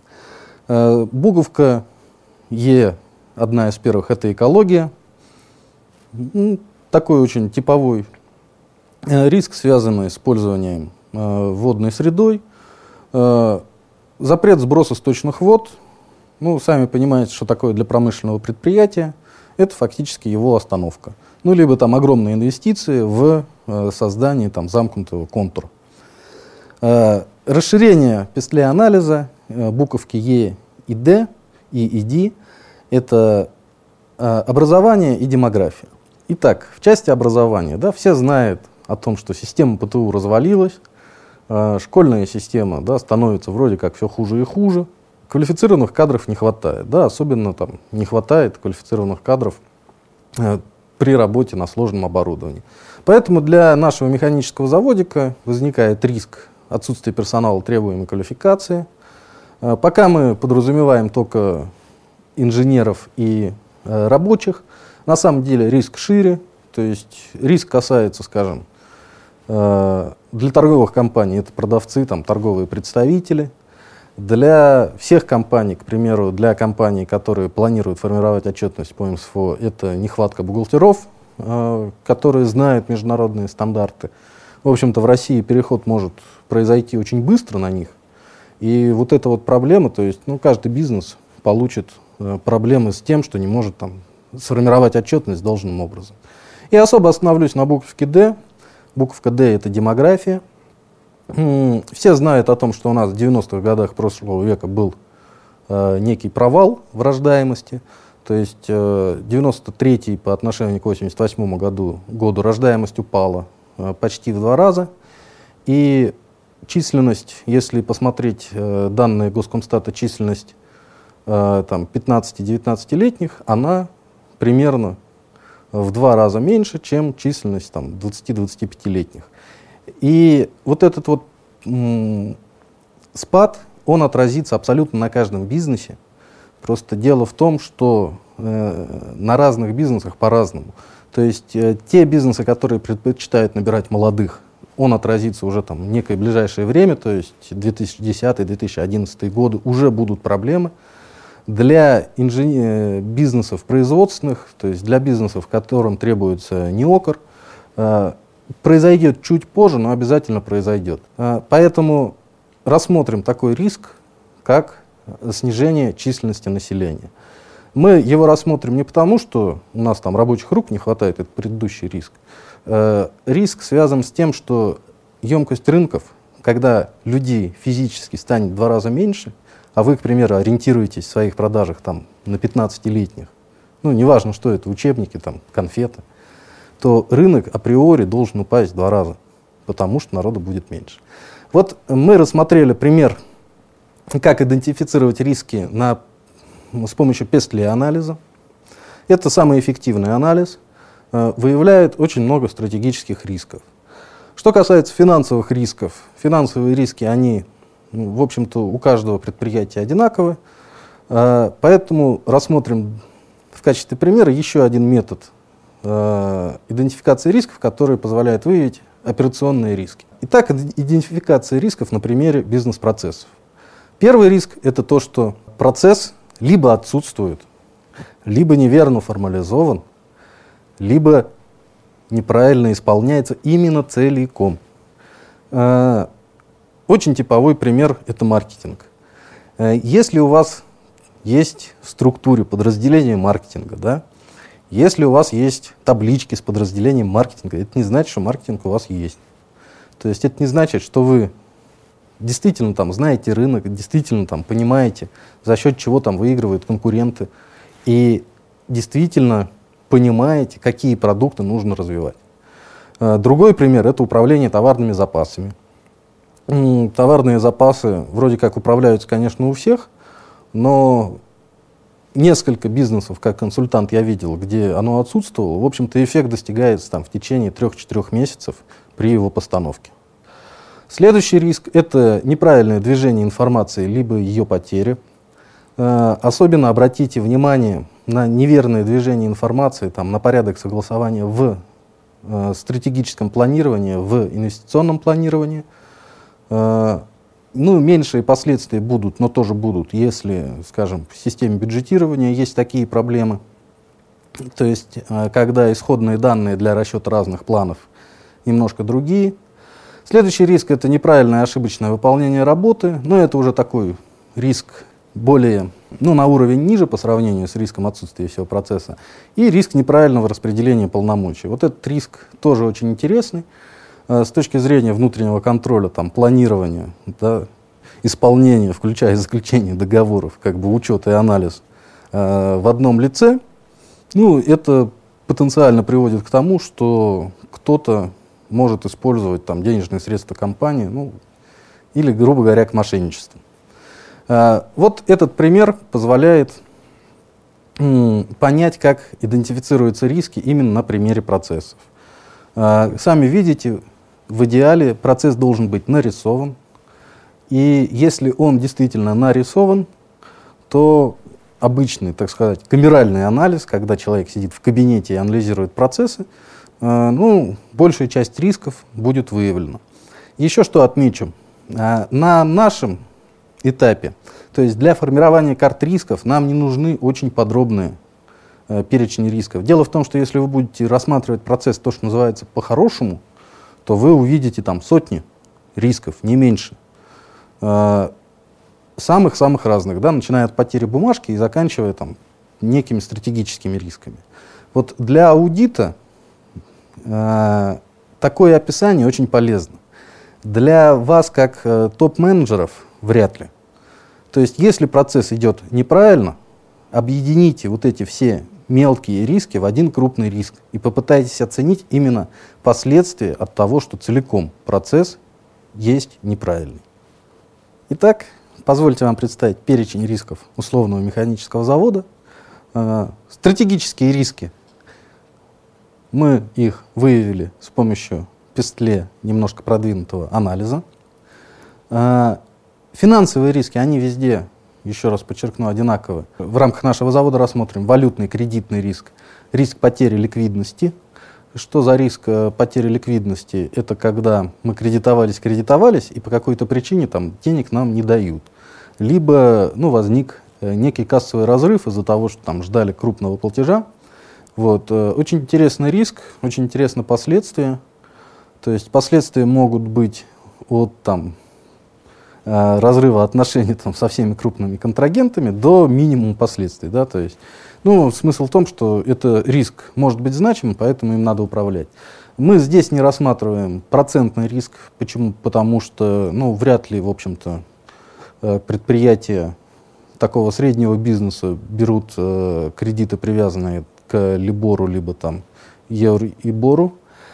Э, буковка Е, одна из первых, это экология. Ну, такой очень типовой э, риск, связанный с использованием э, водной средой. Э, запрет сброса сточных вод. Ну, сами понимаете, что такое для промышленного предприятия. Это фактически его остановка. Ну, либо там огромные инвестиции в э, создание там, замкнутого контура. Э, расширение петлей анализа, э, буковки Е и Д, И и Д, это э, образование и демография. Итак, в части образования, да, все знают о том, что система ПТУ развалилась, э, школьная система да, становится вроде как все хуже и хуже, квалифицированных кадров не хватает, да, особенно там не хватает квалифицированных кадров э, при работе на сложном оборудовании. Поэтому для нашего механического заводика возникает риск отсутствие персонала требуемой квалификации. Пока мы подразумеваем только инженеров и э, рабочих, на самом деле риск шире, то есть риск касается, скажем, э, для торговых компаний это продавцы, там, торговые представители, для всех компаний, к примеру, для компаний, которые планируют формировать отчетность по эм эс эф о, это нехватка бухгалтеров, э, которые знают международные стандарты. В общем-то, в России переход может произойти очень быстро на них. И вот эта вот проблема, то есть ну, каждый бизнес получит э, проблемы с тем, что не может там, сформировать отчетность должным образом. И особо остановлюсь на буковке Д. Буковка Д – это демография. М-м, все знают о том, что у нас в девяностых годах прошлого века был э, некий провал в рождаемости. То есть э, девяносто третий по отношению к восемьдесят восьмому году, году рождаемость упала почти в два раза. И численность, если посмотреть э, данные Госкомстата, численность э, там, пятнадцати-девятнадцатилетних, она примерно в два раза меньше, чем численность там, двадцати-двадцатипятилетних. И вот этот вот м- спад, он отразится абсолютно на каждом бизнесе. Просто дело в том, что э, на разных бизнесах по-разному. То есть э, те бизнесы, которые предпочитают набирать молодых, он отразится уже там в некое ближайшее время, то есть две тысячи десятый — две тысячи одиннадцатый годы уже будут проблемы. Для инжи... бизнесов производственных, то есть для бизнесов, которым требуется неокр, э, произойдет чуть позже, но обязательно произойдет. Э, поэтому рассмотрим такой риск, как снижение численности населения. Мы его рассмотрим не потому, что у нас там рабочих рук не хватает, это предыдущий риск. Э, риск связан с тем, что емкость рынков, когда людей физически станет в два раза меньше, а вы, к примеру, ориентируетесь в своих продажах там, на пятнадцатилетних, ну, неважно, что это, учебники, там, конфеты, то рынок априори должен упасть в два раза, потому что народу будет меньше. Вот мы рассмотрели пример, как идентифицировать риски на, с помощью пестлей-анализа. Это самый эффективный анализ, э, выявляет очень много стратегических рисков. Что касается финансовых рисков, финансовые риски, они, ну, в общем-то, у каждого предприятия одинаковы, э, поэтому рассмотрим в качестве примера еще один метод э, идентификации рисков, который позволяет выявить операционные риски. Итак, идентификация рисков на примере бизнес-процессов. Первый риск – это то, что процесс либо отсутствует, либо неверно формализован, либо неправильно исполняется именно целиком. Э, очень типовой пример – это маркетинг. Э, если у вас есть в структуре подразделения маркетинга, да, если у вас есть таблички с подразделением маркетинга, это не значит, что маркетинг у вас есть. То есть это не значит, что вы действительно там знаете рынок, действительно там понимаете, за счет чего там выигрывают конкуренты, и действительно понимаете, какие продукты нужно развивать. Другой пример – это управление товарными запасами. Товарные запасы вроде как управляются, конечно, у всех, но несколько бизнесов, как консультант, я видел, где оно отсутствовало. В общем-то, эффект достигается там, в течение трех-четырех месяцев при его постановке. Следующий риск – это неправильное движение информации, либо ее потеря. Особенно обратите внимание на неверное движение информации, там, на порядок согласования в стратегическом планировании, в инвестиционном планировании. Ну, меньшие последствия будут, но тоже будут, если, скажем, в системе бюджетирования есть такие проблемы. То есть, когда исходные данные для расчета разных планов немножко другие. Следующий риск – это неправильное ошибочное выполнение работы. Но это уже такой риск более, ну, на уровень ниже по сравнению с риском отсутствия всего процесса. И риск неправильного распределения полномочий. Вот этот риск тоже очень интересный. С точки зрения внутреннего контроля, там, планирования, да, исполнения, включая заключение договоров, как бы учет и анализ э, в одном лице, ну, это потенциально приводит к тому, что кто-то может использовать там, денежные средства компании, ну, или, грубо говоря, к мошенничеству. Э, вот этот пример позволяет м, понять, как идентифицируются риски именно на примере процессов. Э, сами видите, в идеале процесс должен быть нарисован, и если он действительно нарисован, то обычный, так сказать, камеральный анализ, когда человек сидит в кабинете и анализирует процессы, э, ну, большая часть рисков будет выявлена. Еще что отмечу. Э, на нашем этапе, то есть для формирования карт рисков, нам не нужны очень подробные э, перечни рисков. Дело в том, что если вы будете рассматривать процесс, то, что называется, по-хорошему, то вы увидите там сотни рисков, не меньше. Самых-самых разных, да, начиная от потери бумажки и заканчивая там, некими стратегическими рисками. Вот для аудита э, такое описание очень полезно. Для вас, как э, топ-менеджеров, вряд ли. То есть, если процесс идет неправильно, объедините вот эти все мелкие риски в один крупный риск и попытайтесь оценить именно последствия от того, что целиком процесс есть неправильный. Итак, позвольте вам представить перечень рисков условного механического завода. Э, стратегические риски. Мы их выявили с помощью пестле немножко продвинутого анализа. Э, финансовые риски, они везде, еще раз подчеркну, одинаковы. В рамках нашего завода рассмотрим валютный, кредитный риск, риск потери ликвидности. Что за риск э, потери ликвидности? Это когда мы кредитовались, кредитовались, и по какой-то причине там, денег нам не дают. Либо ну, возник э, некий кассовый разрыв из-за того, что там, ждали крупного платежа. Вот, э, очень интересный риск, очень интересны последствия. То есть последствия могут быть от там, э, разрыва отношений там, со всеми крупными контрагентами до минимума последствий. Да, то есть, ну, смысл в том, что это риск может быть значимым, поэтому им надо управлять. Мы здесь не рассматриваем процентный риск. Почему? Потому что ну, вряд ли, в общем-то, предприятия такого среднего бизнеса берут э, кредиты, привязанные к либору, либо там евро-ибору.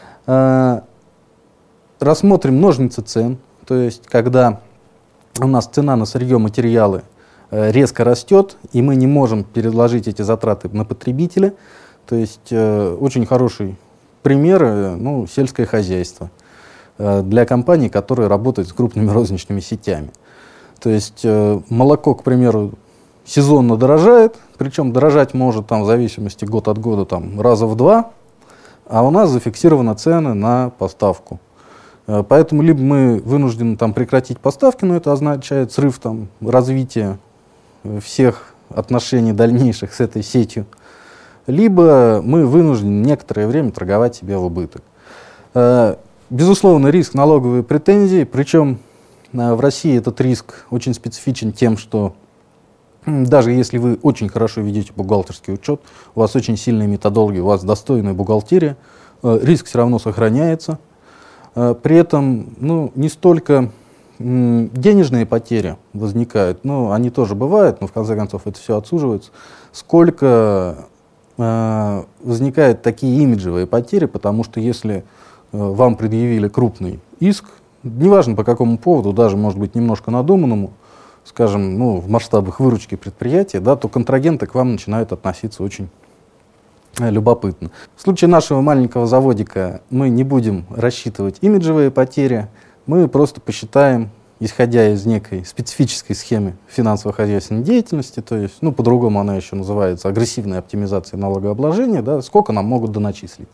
Э, рассмотрим ножницы цен, то есть когда у нас цена на сырье, материалы э, резко растет, и мы не можем переложить эти затраты на потребителя. То есть э, очень хороший пример, э, ну, сельское хозяйство э, для компаний, которые работают с крупными розничными сетями. То есть э, молоко, к примеру, сезонно дорожает, причем дорожать может там, в зависимости год от года там, раза в два, а у нас зафиксированы цены на поставку. Э, поэтому либо мы вынуждены там, прекратить поставки, но это означает срыв там, развития всех отношений дальнейших с этой сетью, либо мы вынуждены некоторое время торговать себе в убыток. Э, безусловно, риск налоговой претензии, причем в России этот риск очень специфичен тем, что даже если вы очень хорошо ведете бухгалтерский учет, у вас очень сильные методологии, у вас достойная бухгалтерия, риск все равно сохраняется. При этом ну, не столько денежные потери возникают, ну, они тоже бывают, но в конце концов это все отсуживается. Сколько э, возникают такие имиджевые потери, потому что если э, вам предъявили крупный иск, неважно по какому поводу, даже, может быть, немножко надуманному, скажем, ну, в масштабах выручки предприятия, да, то контрагенты к вам начинают относиться очень э, любопытно. В случае нашего маленького заводика мы не будем рассчитывать имиджевые потери, мы просто посчитаем, исходя из некой специфической схемы финансово-хозяйственной деятельности, то есть, ну, по-другому она еще называется агрессивная оптимизация налогообложения, да, сколько нам могут доначислить.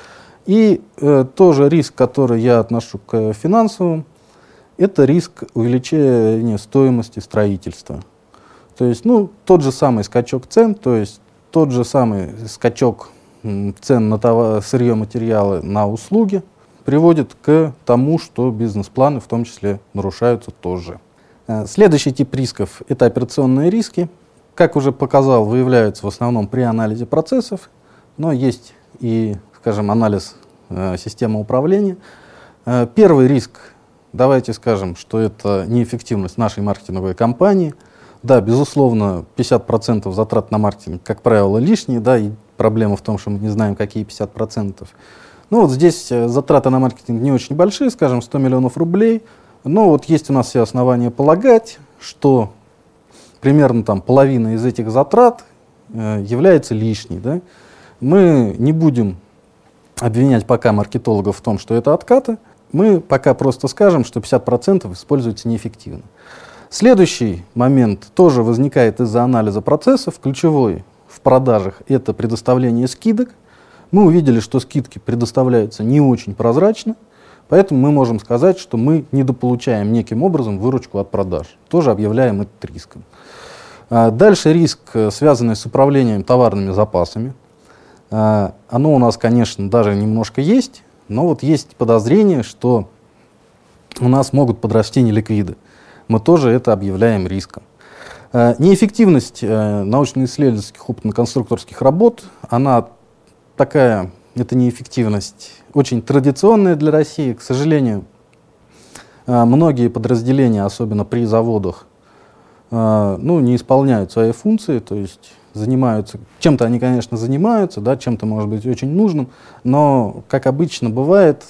И э, тоже риск, который я отношу к финансовым, это риск увеличения стоимости строительства. То есть, ну, тот же самый скачок цен, то есть тот же самый скачок м, цен на товар, сырье, материалы, на услуги, приводит к тому, что бизнес-планы в том числе нарушаются тоже. Следующий тип рисков – это операционные риски. Как уже показал, выявляются в основном при анализе процессов, но есть и, скажем, анализ э, системы управления. Э, первый риск, давайте скажем, что это неэффективность нашей маркетинговой кампании. Да, безусловно, пятьдесят процентов затрат на маркетинг, как правило, лишние, да, и проблема в том, что мы не знаем, какие пятьдесят процентов. Ну вот здесь затраты на маркетинг не очень большие, скажем, сто миллионов рублей, но вот есть у нас все основания полагать, что примерно там половина из этих затрат э, является лишней. Да? Мы не будем обвинять пока маркетологов в том, что это откаты, мы пока просто скажем, что пятьдесят процентов используется неэффективно. Следующий момент тоже возникает из-за анализа процессов, ключевой в продажах – это предоставление скидок. Мы увидели, что скидки предоставляются не очень прозрачно, поэтому мы можем сказать, что мы недополучаем неким образом выручку от продаж. Тоже объявляем это риском. Дальше риск, связанный с управлением товарными запасами. Оно у нас, конечно, даже немножко есть, но вот есть подозрение, что у нас могут подрасти неликвиды. Мы тоже это объявляем риском. Неэффективность научно-исследовательских опытно-конструкторских работ, она такая, это неэффективность, очень традиционная для России. К сожалению, многие подразделения, особенно при заводах, ну, не исполняют свои функции, то есть занимаются, чем-то они, конечно, занимаются, да, чем-то, может быть, очень нужным, но, как обычно бывает,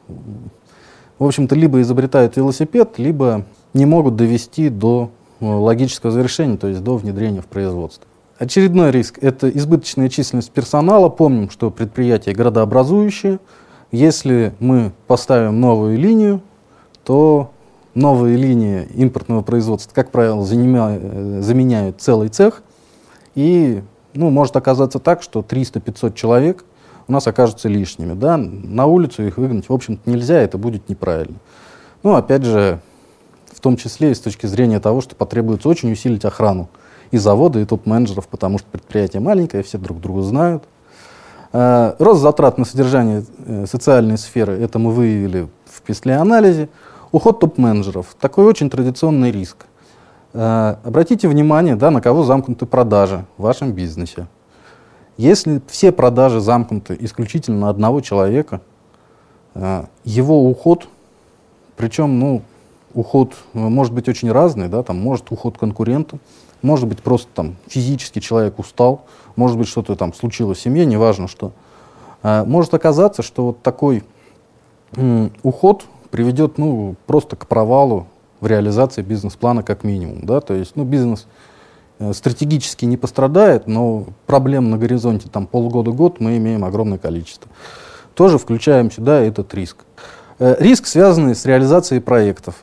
в общем-то, либо изобретают велосипед, либо не могут довести до логического завершения, то есть до внедрения в производство. Очередной риск – это избыточная численность персонала. Помним, что предприятия градообразующие. Если мы поставим новую линию, то новые линии импортного производства, как правило, заменяют целый цех. И ну, может оказаться так, что триста-пятьсот человек у нас окажутся лишними. Да? На улицу их выгнать, в общем-то, нельзя, это будет неправильно. Ну, опять же, в том числе и с точки зрения того, что потребуется очень усилить охрану и завода, и топ-менеджеров, потому что предприятие маленькое, все друг друга знают. Э, рост затрат на содержание э, социальной сферы, это мы выявили в песлеанализе. Уход топ-менеджеров, такой очень традиционный риск. Э, обратите внимание, да, на кого замкнуты продажи в вашем бизнесе. Если все продажи замкнуты исключительно на одного человека, э, его уход, причем, ну, уход может быть очень разный, да, там, может уход конкурентам, может быть, просто там физически человек устал, может быть, что-то там случилось в семье, неважно что. А, может оказаться, что вот такой м, уход приведет ну, просто к провалу в реализации бизнес-плана как минимум. Да? То есть ну, бизнес э, стратегически не пострадает, но проблем на горизонте там, полгода-год мы имеем огромное количество. Тоже включаем сюда этот риск. Э, риск, связанный с реализацией проектов.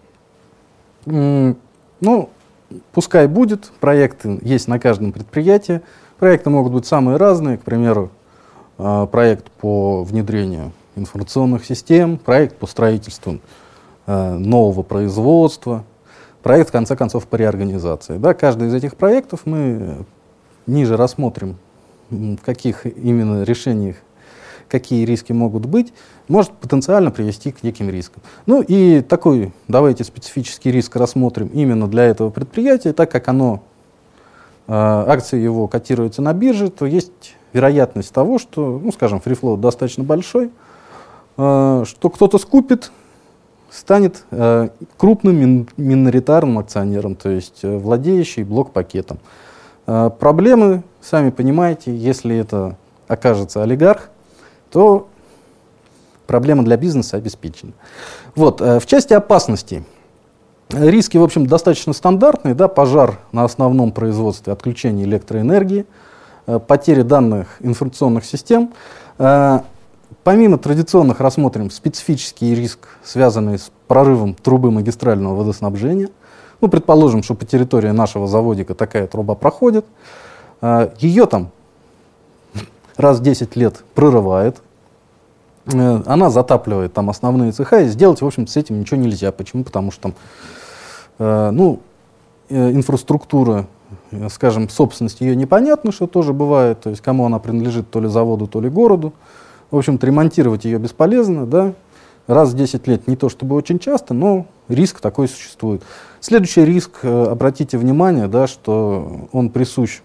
М, ну, Пускай будет, проекты есть на каждом предприятии. Проекты могут быть самые разные, к примеру, проект по внедрению информационных систем, проект по строительству нового производства, проект, в конце концов, по реорганизации. Да, каждый из этих проектов мы ниже рассмотрим, в каких именно решениях какие риски могут быть, может потенциально привести к неким рискам. Ну и такой, давайте специфический риск рассмотрим именно для этого предприятия, так как оно, э, акции его котируются на бирже, то есть вероятность того, что, ну скажем, фрифлоут достаточно большой, э, что кто-то скупит, станет э, крупным мин миноритарным акционером, то есть э, владеющий блок-пакетом. Э, проблемы, сами понимаете, если это окажется олигарх, то проблема для бизнеса обеспечена. Вот, э, в части опасностей. Риски, в общем, достаточно стандартные. Да, пожар на основном производстве, отключение электроэнергии, э, потери данных информационных систем. Э, помимо традиционных рассмотрим специфический риск, связанный с прорывом трубы магистрального водоснабжения. Ну, предположим, что по территории нашего заводика такая труба проходит. Э, ее там раз в десять лет прорывает. Э, она затапливает там основные цеха, и сделать, в общем, с этим ничего нельзя. Почему? Потому что там ну, инфраструктура, скажем, собственность ее непонятно, что тоже бывает, то есть кому она принадлежит, то ли заводу, то ли городу. В общем-то, ремонтировать ее бесполезно, да, раз в десять лет не то чтобы очень часто, но риск такой существует. Следующий риск, обратите внимание, да, что он присущ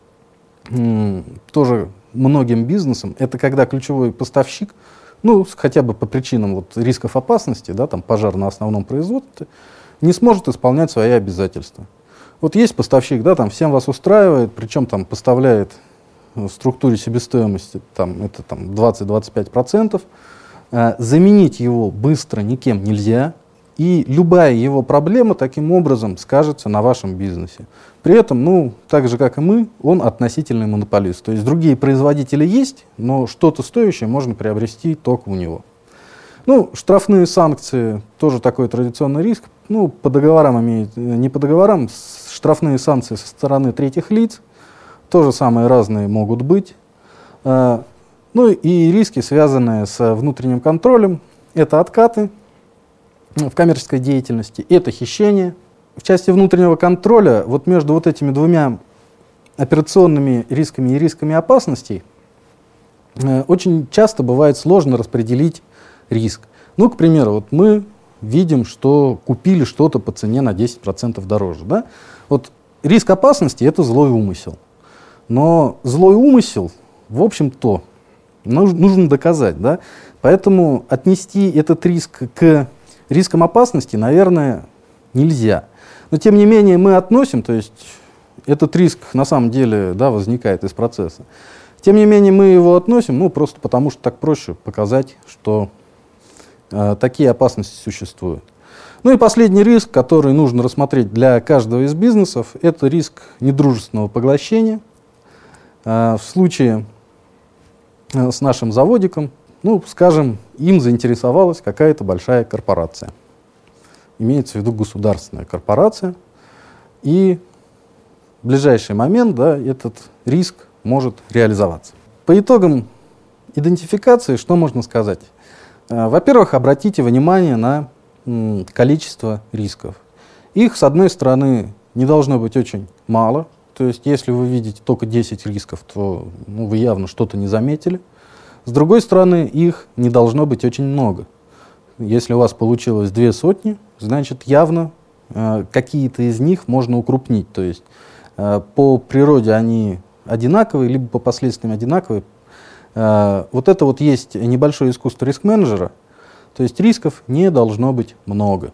тоже многим бизнесам, это когда ключевой поставщик, ну, хотя бы по причинам вот, рисков опасности, да, там пожар на основном производстве, не сможет исполнять свои обязательства. Вот есть поставщик, да, там всем вас устраивает, причем там поставляет в структуре себестоимости там, это там двадцать-двадцать пять процентов. Э, заменить его быстро никем нельзя, и любая его проблема таким образом скажется на вашем бизнесе. При этом, ну, так же, как и мы, он относительный монополист. То есть другие производители есть, но что-то стоящее можно приобрести только у него. Ну, штрафные санкции, тоже такой традиционный риск. Ну, по договорам имеют, не по договорам, штрафные санкции со стороны третьих лиц, тоже самые разные могут быть. Ну и риски, связанные с внутренним контролем, это откаты в коммерческой деятельности, это хищение. В части внутреннего контроля, вот между вот этими двумя операционными рисками и рисками опасностей очень часто бывает сложно распределить риск. Ну, к примеру, вот мы видим, что купили что-то по цене на десять процентов дороже. Да? Вот риск опасности – это злой умысел. Но злой умысел, в общем-то, нужно доказать. Да? Поэтому отнести этот риск к рискам опасности, наверное, нельзя. Но, тем не менее, мы относим, то есть этот риск на самом деле, да, возникает из процесса. Тем не менее, мы его относим, ну, просто потому что так проще показать, что такие опасности существуют. Ну и последний риск, который нужно рассмотреть для каждого из бизнесов, это риск недружественного поглощения. В случае с нашим заводиком, ну, скажем, им заинтересовалась какая-то большая корпорация. Имеется в виду государственная корпорация. И в ближайший момент, да, этот риск может реализоваться. По итогам идентификации, что можно сказать? Во-первых, обратите внимание на м, количество рисков. Их, с одной стороны, не должно быть очень мало. То есть, если вы видите только десять рисков, то ну, вы явно что-то не заметили. С другой стороны, их не должно быть очень много. Если у вас получилось две сотни, значит, явно э, какие-то из них можно укрупнить. То есть, э, по природе они одинаковые, либо по последствиям одинаковые. Вот это вот есть небольшое искусство риск-менеджера, то есть рисков не должно быть много.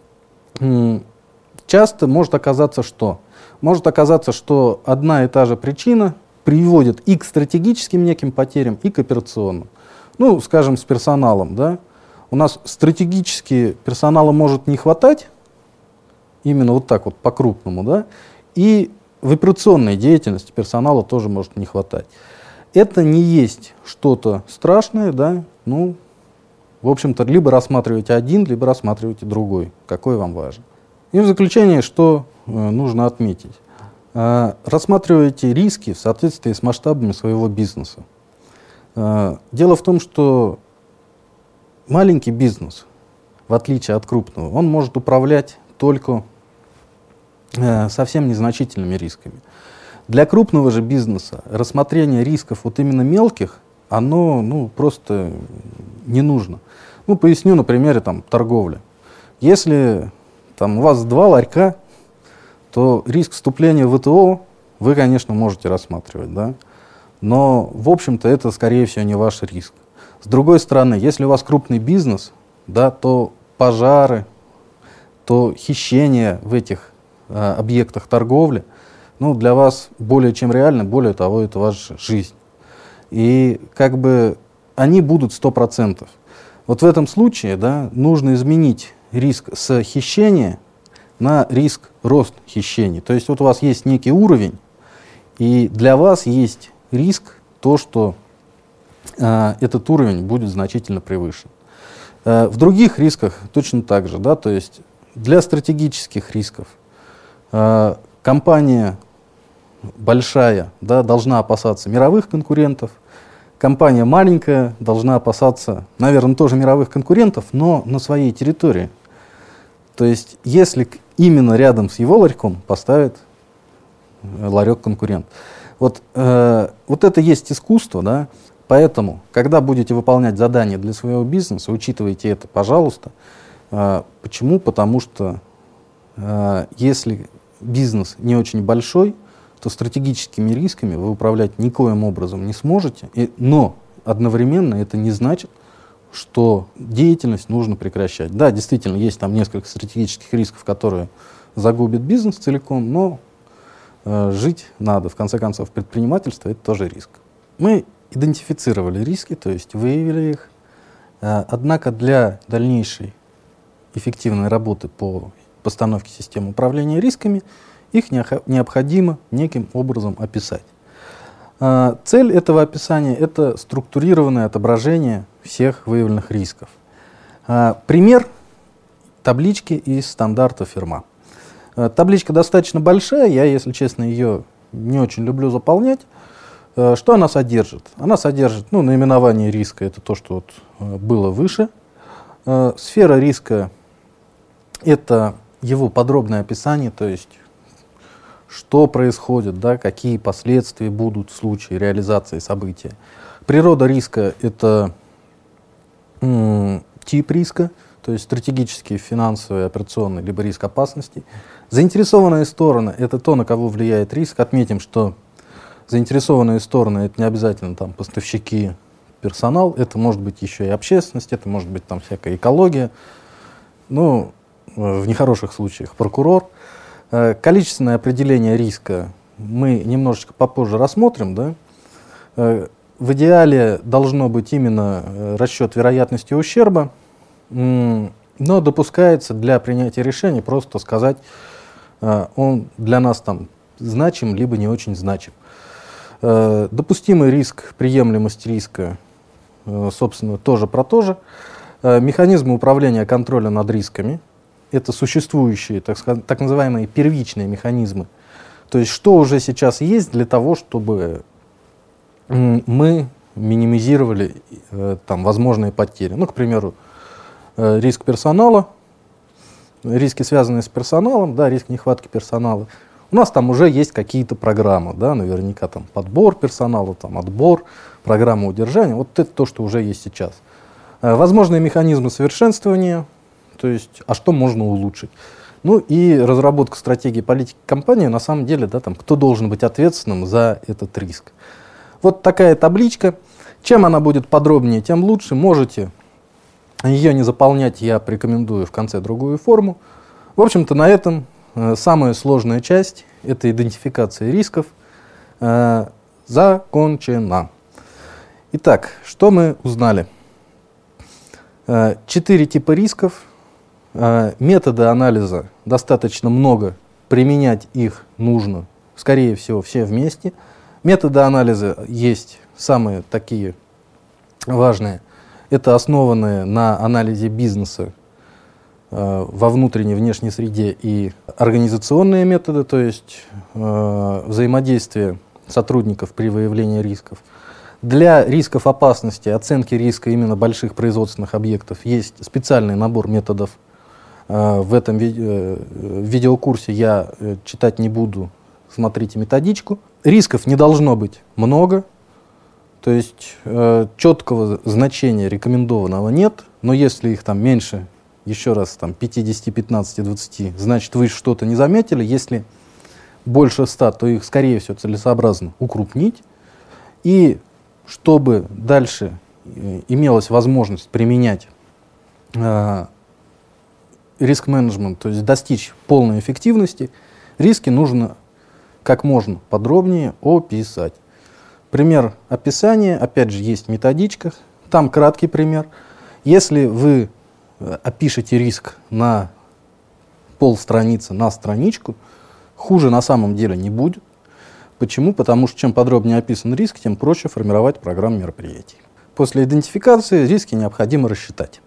Часто может оказаться что? Может оказаться, что одна и та же причина приводит и к стратегическим неким потерям, и к операционным. Ну, скажем, с персоналом. Да? У нас стратегически персонала может не хватать, именно вот так вот по-крупному, да? И в операционной деятельности персонала тоже может не хватать. Это не есть что-то страшное, да, ну, в общем-то, либо рассматривайте один, либо рассматривайте другой, какой вам важен. И в заключение, что э, нужно отметить. Э, рассматривайте риски в соответствии с масштабами своего бизнеса. Э, дело в том, что маленький бизнес, в отличие от крупного, он может управлять только э, совсем незначительными рисками. Для крупного же бизнеса рассмотрение рисков вот именно мелких, оно ну, просто не нужно. Ну, поясню на примере там, торговли. Если там, у вас два ларька, то риск вступления в ВТО вы, конечно, можете рассматривать. Да? Но, в общем-то, это, скорее всего, не ваш риск. С другой стороны, если у вас крупный бизнес, да, то пожары, то хищение в этих э, объектах торговли, ну, для вас более чем реально, более того, это ваша жизнь. И как бы они будут сто процентов. Вот в этом случае, да, нужно изменить риск с хищения на риск рост хищений. То есть вот у вас есть некий уровень, и для вас есть риск то, что э, этот уровень будет значительно превышен. Э, в других рисках точно так же, да, то есть для стратегических рисков э, компания большая, да, должна опасаться мировых конкурентов, компания маленькая должна опасаться, наверное, тоже мировых конкурентов, но на своей территории. То есть если именно рядом с его ларьком поставит ларек конкурент. Вот, э, вот это есть искусство, да, поэтому, когда будете выполнять задания для своего бизнеса, учитывайте это, пожалуйста. Э, почему? Потому что э, если бизнес не очень большой, то стратегическими рисками вы управлять никоим образом не сможете, и, но одновременно это не значит, что деятельность нужно прекращать. Да, действительно, есть там несколько стратегических рисков, которые загубят бизнес целиком, но э, жить надо. В конце концов, предпринимательство — это тоже риск. Мы идентифицировали риски, то есть выявили их, э, однако для дальнейшей эффективной работы по постановке системы управления рисками их необходимо неким образом описать. Цель этого описания — это структурированное отображение всех выявленных рисков. Пример таблички из стандарта фирма. Табличка достаточно большая, я, если честно, ее не очень люблю заполнять. Что она содержит? Она содержит, ну, наименование риска, это то, что вот было выше. Сфера риска — это его подробное описание, то есть что происходит, да, какие последствия будут в случае реализации события. Природа риска — это м, тип риска, то есть стратегический, финансовый, операционный, либо риск опасности. Заинтересованные стороны — это то, на кого влияет риск. Отметим, что заинтересованные стороны — это не обязательно там поставщики, персонал, это может быть еще и общественность, это может быть там всякая экология, ну, в нехороших случаях прокурор. Количественное определение риска мы немножечко попозже рассмотрим. Да? В идеале должно быть именно расчет вероятности ущерба, но допускается для принятия решений просто сказать, он для нас там значим, либо не очень значим. Допустимый риск, приемлемость риска, собственно, тоже про то же. Механизмы управления контроля над рисками. Это существующие, так сказать, так называемые первичные механизмы. То есть что уже сейчас есть для того, чтобы мы минимизировали э, там, возможные потери. Ну, к примеру, э, риск персонала, риски, связанные с персоналом, да, риск нехватки персонала. У нас там уже есть какие-то программы, да, наверняка там подбор персонала, там, отбор, программа удержания. Вот это то, что уже есть сейчас. Э, возможные механизмы совершенствования. То есть, а что можно улучшить? Ну и разработка стратегии политики компании, на самом деле, да, там, кто должен быть ответственным за этот риск. Вот такая табличка. Чем она будет подробнее, тем лучше. Можете ее не заполнять, я порекомендую в конце другую форму. В общем-то, на этом э, самая сложная часть, это идентификация рисков, э, закончена. Итак, что мы узнали? Э, четыре типа рисков. Методы анализа достаточно много, применять их нужно, скорее всего, все вместе. Методы анализа есть самые такие важные. Это основанные на анализе бизнеса э, во внутренней и внешней среде и организационные методы, то есть э, взаимодействие сотрудников при выявлении рисков. Для рисков опасности, оценки риска именно больших производственных объектов есть специальный набор методов. В этом ви видеокурсе я читать не буду, смотрите методичку. Рисков не должно быть много, то есть э, четкого значения рекомендованного нет, но если их там меньше, еще раз, там пятьдесят, пятнадцать, двадцать, значит вы что-то не заметили. Если больше ста, то их, скорее всего, целесообразно укрупнить. И чтобы дальше э, имелась возможность применять э, риск-менеджмент, то есть достичь полной эффективности, риски нужно как можно подробнее описать. Пример описания, опять же, есть в методичках. Там краткий пример. Если вы опишете риск на полстраницы, на страничку, хуже на самом деле не будет. Почему? Потому что чем подробнее описан риск, тем проще формировать программу мероприятий. После идентификации риски необходимо рассчитать.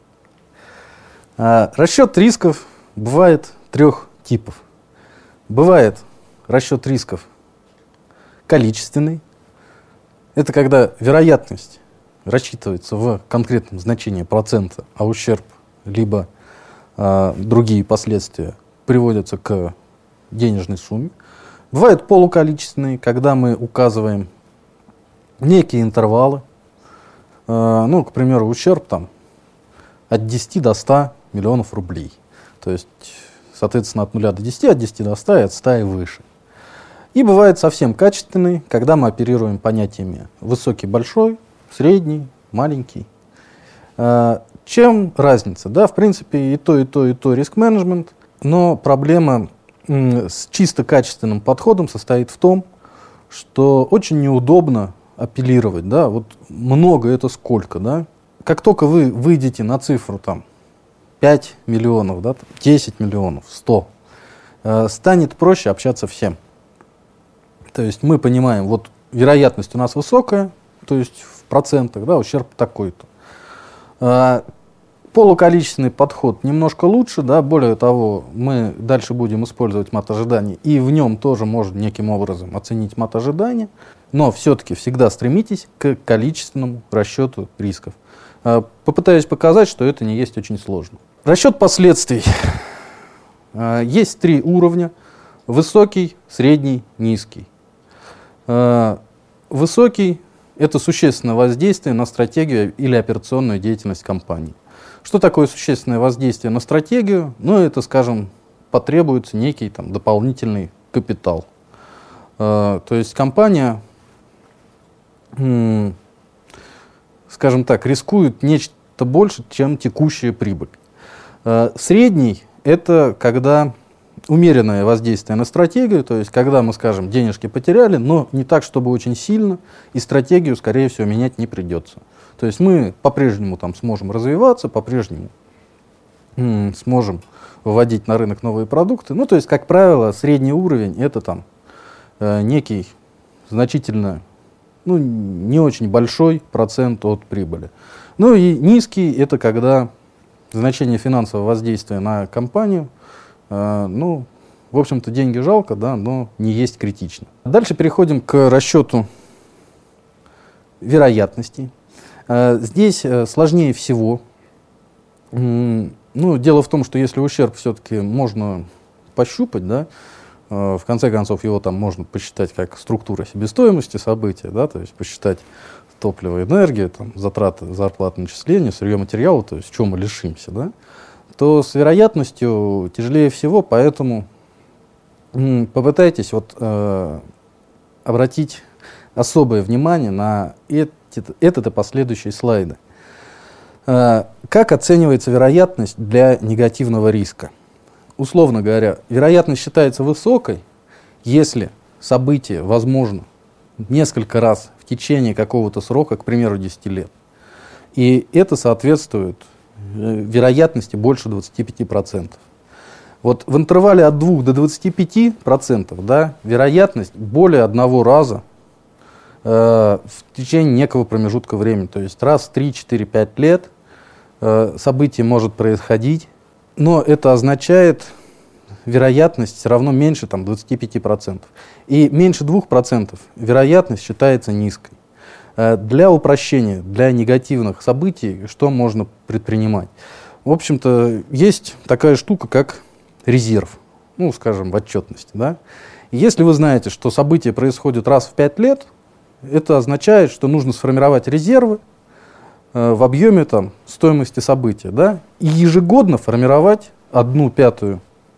А, расчет рисков бывает трех типов. Бывает расчет рисков количественный. Это когда вероятность рассчитывается в конкретном значении процента, а ущерб либо а, другие последствия приводятся к денежной сумме. Бывает полуколичественный, когда мы указываем некие интервалы. Э, ну, к примеру, ущерб там, от десяти до ста миллионов рублей. То есть, соответственно, от нуля до десяти, от десяти до ста и от ста и выше. И бывает совсем качественный, когда мы оперируем понятиями высокий, большой, средний, маленький. Э, чем разница? Да, в принципе, и то, и то, и то риск-менеджмент, но проблема с чисто качественным подходом состоит в том, что очень неудобно апеллировать, да, вот много это сколько, да. Как только вы выйдете на цифру там пять миллионов, да, десять миллионов, сто, э, станет проще общаться всем. То есть мы понимаем, вот вероятность у нас высокая, то есть в процентах, да, ущерб такой-то. Э, Полуколичественный подход немножко лучше, да, более того, мы дальше будем использовать мат ожиданий, и в нем тоже можно неким образом оценить мат ожидания, но все-таки всегда стремитесь к количественному расчету рисков. Попытаюсь показать, что это не есть очень сложно. Расчет последствий. Есть три уровня: высокий, средний, низкий. Высокий – это существенное воздействие на стратегию или операционную деятельность компании. Что такое существенное воздействие на стратегию? Ну, это, скажем, потребуется некий там дополнительный капитал. Э, то есть компания, м, скажем так, рискует нечто больше, чем текущая прибыль. Э, средний – это когда умеренное воздействие на стратегию, то есть когда мы, скажем, денежки потеряли, но не так, чтобы очень сильно, и стратегию, скорее всего, менять не придется. То есть мы по-прежнему там сможем развиваться, по-прежнему м, сможем выводить на рынок новые продукты. Ну, то есть, как правило, средний уровень – это там э, некий значительно, ну, не очень большой процент от прибыли. Ну и низкий – это когда значение финансового воздействия на компанию, э, ну, в общем-то, деньги жалко, да, но не есть критично. Дальше переходим к расчету вероятностей. Здесь сложнее всего. Ну, дело в том, что если ущерб все-таки можно пощупать, да, в конце концов его там можно посчитать как структура себестоимости события, да, то есть посчитать топливо, энергию, там, затраты, зарплаты, начисления, сырье, материалы, то есть чего мы лишимся, да, то с вероятностью тяжелее всего, поэтому попытайтесь вот, э, обратить особое внимание на это. Этот и последующие слайды. Как оценивается вероятность для негативного риска? Условно говоря, вероятность считается высокой, если событие возможно несколько раз в течение какого-то срока, к примеру, десяти лет. И это соответствует вероятности больше двадцати пяти процентов. Вот в интервале от двух до двадцати пяти процентов, да, вероятность более одного раза в течение некого промежутка времени, то есть раз в три, четыре, пять лет э, событие может происходить, но это означает вероятность все равно меньше там, двадцати пяти процентов. И меньше двух процентов вероятность считается низкой. Э, для упрощения, для негативных событий, что можно предпринимать? В общем-то, есть такая штука, как резерв, ну, скажем, в отчетности. Да? Если вы знаете, что событие происходит раз в пять лет, это означает, что нужно сформировать резервы э, в объеме там, стоимости события, да, и ежегодно формировать одну пятую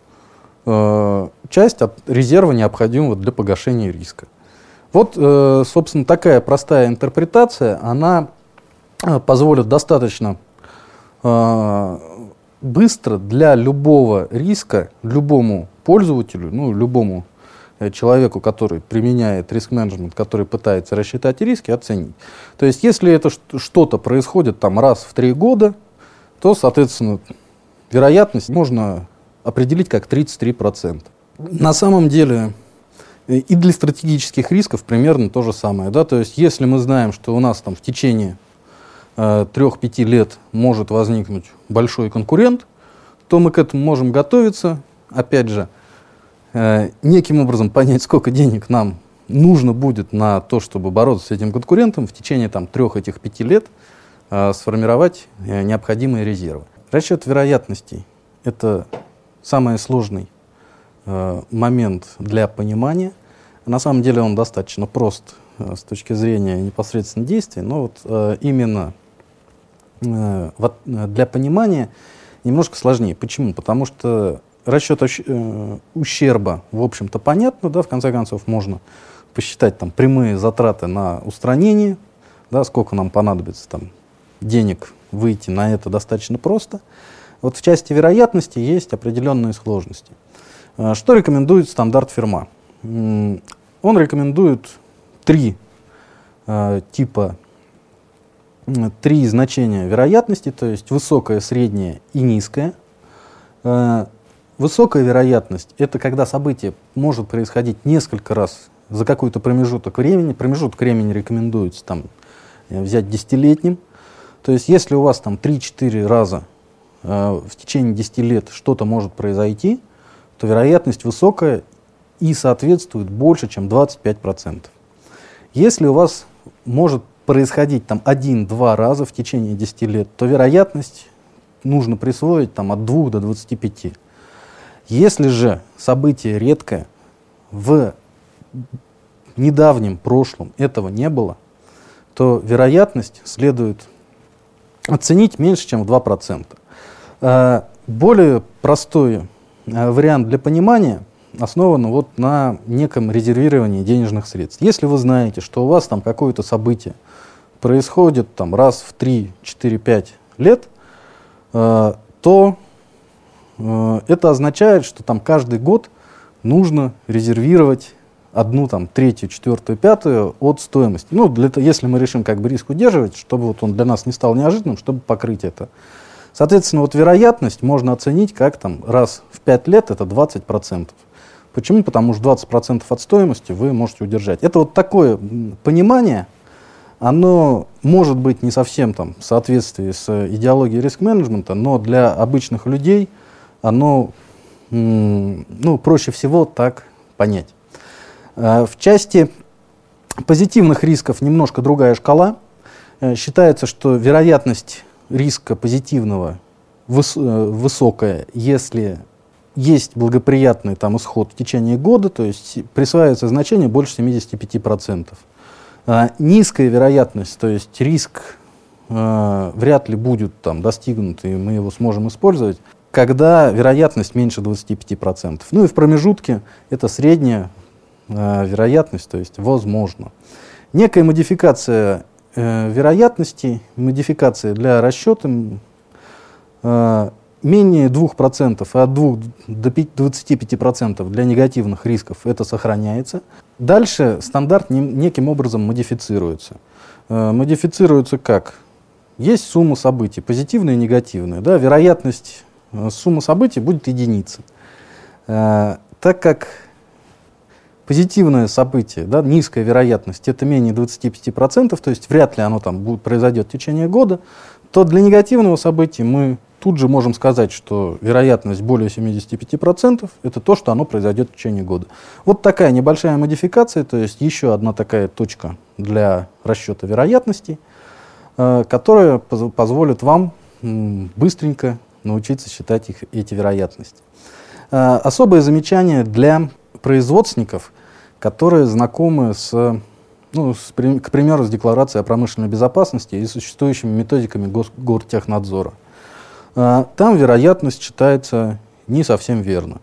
э, часть от резерва, необходимого для погашения риска. Вот, э, собственно, такая простая интерпретация, она э, позволит достаточно э, быстро для любого риска, любому пользователю, ну, любому э, человеку, который применяет риск-менеджмент, который пытается рассчитать риски, оценить. То есть, если это что-то происходит там раз в три года, то, соответственно, вероятность можно определить как тридцать три процента. На самом деле и для стратегических рисков примерно то же самое. Да? То есть если мы знаем, что у нас там в течение э, трех-пяти лет может возникнуть большой конкурент, то мы к этому можем готовиться. Опять же, э, неким образом понять, сколько денег нам нужно будет на то, чтобы бороться с этим конкурентом, в течение там, трех этих пяти лет э, сформировать э, необходимые резервы. Расчет вероятностей – это самый сложный э, момент для понимания. На самом деле он достаточно прост э, с точки зрения непосредственно действий, но вот, э, именно э, вот, для понимания немножко сложнее. Почему? Потому что расчет э, ущерба, в общем-то, понятно, да, в конце концов можно посчитать там, прямые затраты на устранение, да, сколько нам понадобится там, денег выйти на это достаточно просто. Вот в части вероятности есть определенные сложности. Что рекомендует стандарт Ферма? Он рекомендует три э, типа, три значения вероятности, то есть высокая, средняя и низкая. Э, высокая вероятность – это когда событие может происходить несколько раз за какой-то промежуток времени. Промежуток времени рекомендуется там, взять десятилетним. То есть если у вас там три-четыре раза в течение десяти лет что-то может произойти, то вероятность высокая и соответствует больше, чем двадцать пять процентов. Если у вас может происходить там один-два раза в течение десяти лет, то вероятность нужно присвоить там, от двух до двадцати пяти. Если же событие редкое, в недавнем прошлом этого не было, то вероятность следует оценить меньше, чем в два процента. Более простой вариант для понимания основан вот на неком резервировании денежных средств. Если вы знаете, что у вас там какое-то событие происходит там, раз в три-четыре-пять лет, то это означает, что там каждый год нужно резервировать одну там, третью, четвертую, пятую от стоимости. Ну, для того, если мы решим как бы риск удерживать, чтобы вот он для нас не стал неожиданным, чтобы покрыть это. Соответственно, вот вероятность можно оценить как там, раз в пять лет это двадцать процентов. Почему? Потому что двадцать процентов от стоимости вы можете удержать. Это вот такое понимание, оно может быть не совсем там, в соответствии с идеологией риск-менеджмента, но для обычных людей оно ну, проще всего так понять. В части позитивных рисков немножко другая шкала. Считается, что вероятность риска позитивного выс высокая, если есть благоприятный там, исход в течение года, то есть присваивается значение больше семидесяти пяти процентов. А, низкая вероятность, то есть риск а, вряд ли будет там, достигнут, и мы его сможем использовать, когда вероятность меньше двадцати пяти процентов. Ну и в промежутке это средняя а, вероятность, то есть возможно. Некая модификация вероятности, модификации для расчета э, менее двух процентов, от двух до двадцати пяти процентов для негативных рисков это сохраняется. Дальше стандарт не, неким образом модифицируется. Э, модифицируется как? Есть сумма событий, позитивная и негативная. Да? Вероятность э, суммы событий будет единица. Э, так как позитивное событие, да, низкая вероятность, это менее двадцати пяти процентов, то есть вряд ли оно там будет, произойдет в течение года, то для негативного события мы тут же можем сказать, что вероятность более семидесяти пяти процентов это то, что оно произойдет в течение года. Вот такая небольшая модификация, то есть еще одна такая точка для расчета вероятностей, э, которая поз позволит вам м, быстренько научиться считать их, эти вероятности. Э, особое замечание для производственников, которые знакомы с, ну, с, к примеру, с декларацией о промышленной безопасности и существующими методиками гос, Гортехнадзора. А, там вероятность считается не совсем верно.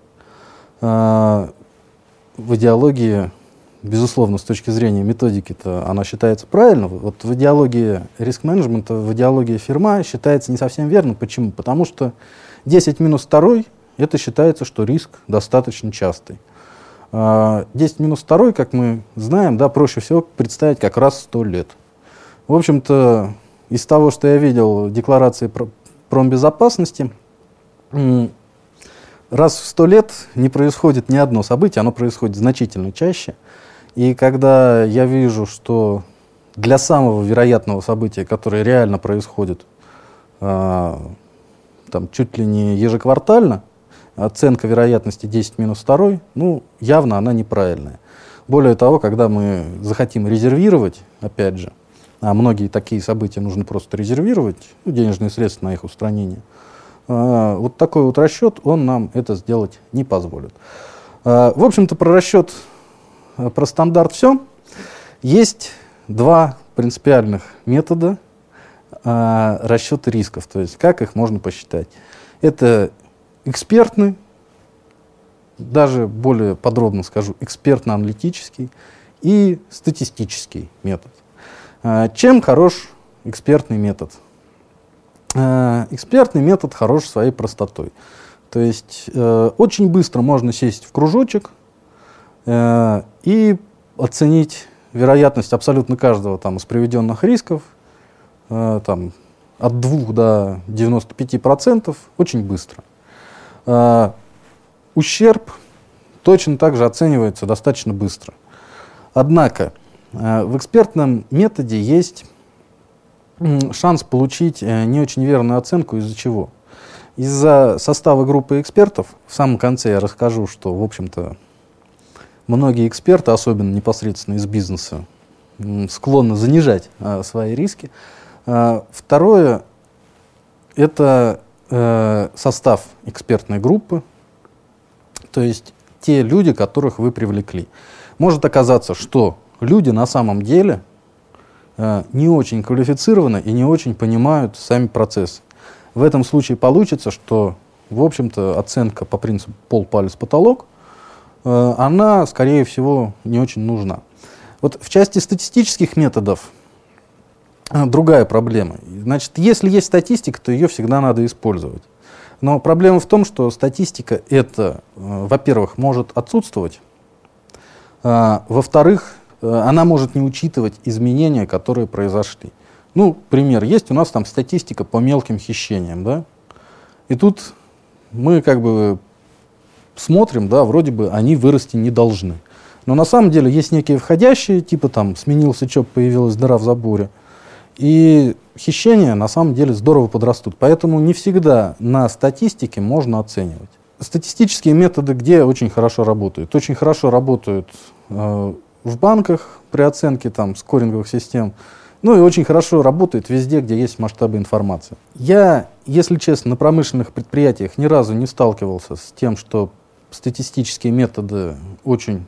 А, в идеологии, безусловно, с точки зрения методики-то она считается правильно. Вот в идеологии риск-менеджмента, в идеологии Ферма считается не совсем верно. Почему? Потому что десять минус два – это считается, что риск достаточно частый. десять минус два, как мы знаем, да, проще всего представить как раз сто лет. В общем-то, из того, что я видел в декларации про промбезопасности, раз в сто лет не происходит ни одно событие, оно происходит значительно чаще. И когда я вижу, что для самого вероятного события, которое реально происходит э, там, чуть ли не ежеквартально, оценка вероятности десять минус два, ну, явно она неправильная. Более того, когда мы захотим резервировать, опять же, а многие такие события нужно просто резервировать, ну, денежные средства на их устранение, э, вот такой вот расчет, он нам это сделать не позволит. Э, в общем-то, про расчет, э, про стандарт все. Есть два принципиальных метода э, расчета рисков, то есть как их можно посчитать. Это экспертный, даже более подробно скажу, экспертно-аналитический и статистический метод. Э, чем хорош экспертный метод? Э, экспертный метод хорош своей простотой. То есть э, очень быстро можно сесть в кружочек э, и оценить вероятность абсолютно каждого там, из приведенных рисков э, там, от двух до девяноста пяти процентов очень быстро. Э, ущерб точно так же оценивается достаточно быстро. Однако э, в экспертном методе есть э, шанс получить э, не очень верную оценку. Из-за чего? Из-за состава группы экспертов, в самом конце я расскажу, что, в общем-то, многие эксперты, особенно непосредственно из бизнеса, склонны занижать а, свои риски. А, второе – это э, состав экспертной группы, то есть те люди, которых вы привлекли. Может оказаться, что люди на самом деле э, не очень квалифицированы и не очень понимают сами процессы. В этом случае получится, что, в общем-то, оценка по принципу пол-палец-потолок, она, скорее всего, не очень нужна. Вот в части статистических методов другая проблема. Значит, если есть статистика, то ее всегда надо использовать. Но проблема в том, что статистика это, во-первых, может отсутствовать, во-вторых, она может не учитывать изменения, которые произошли. Ну, пример, есть у нас там статистика по мелким хищениям, да? И тут мы как бы смотрим, да, вроде бы они вырасти не должны. Но на самом деле есть некие входящие, типа там сменился ЧОП, появилась дыра в заборе. И хищения на самом деле здорово подрастут. Поэтому не всегда на статистике можно оценивать. Статистические методы где очень хорошо работают? Очень хорошо работают э, в банках при оценке там, скоринговых систем. Ну и очень хорошо работает везде, где есть масштабы информации. Я, если честно, на промышленных предприятиях ни разу не сталкивался с тем, что статистические методы очень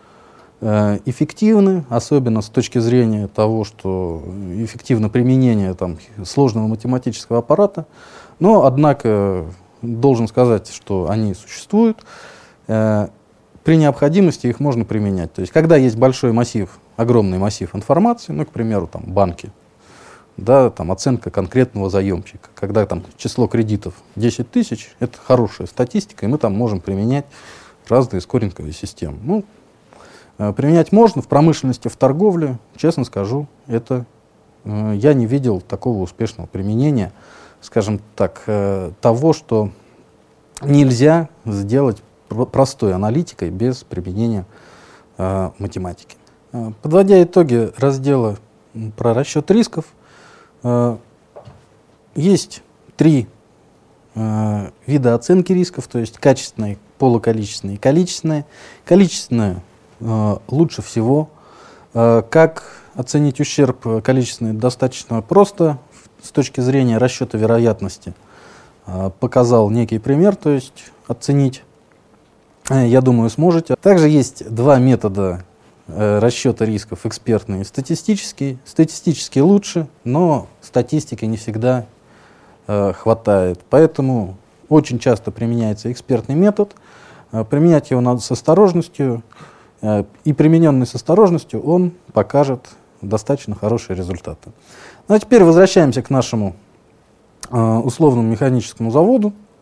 э, эффективны, особенно с точки зрения того, что эффективно применение там, сложного математического аппарата. Но, однако, должен сказать, что они существуют. Э, при необходимости их можно применять. То есть, когда есть большой массив, огромный массив информации, ну, к примеру, там, банки, да, там, оценка конкретного заемщика, когда там число кредитов десять тысяч, это хорошая статистика, и мы там можем применять разные скоринговые системы. Ну, э, применять можно в промышленности, в торговле, честно скажу, это э, я не видел такого успешного применения, скажем так, э, того, что нельзя сделать простой аналитикой без применения э, математики. Э, подводя итоги раздела про расчет рисков, э, есть три э, вида оценки рисков, то есть качественные, полуколичественные и количественные. Количественные э, лучше всего. Э, как оценить ущерб количественный достаточно просто с точки зрения расчета вероятности. Э, показал некий пример, то есть оценить, э, я думаю, сможете. Также есть два метода э, расчета рисков: экспертный и статистический. Статистический лучше, но статистики не всегда э, хватает. Поэтому очень часто применяется экспертный метод. Э, применять его надо с осторожностью. Э, и примененный с осторожностью он покажет достаточно хорошие результаты. Ну а теперь возвращаемся к нашему э, условному механическому заводу.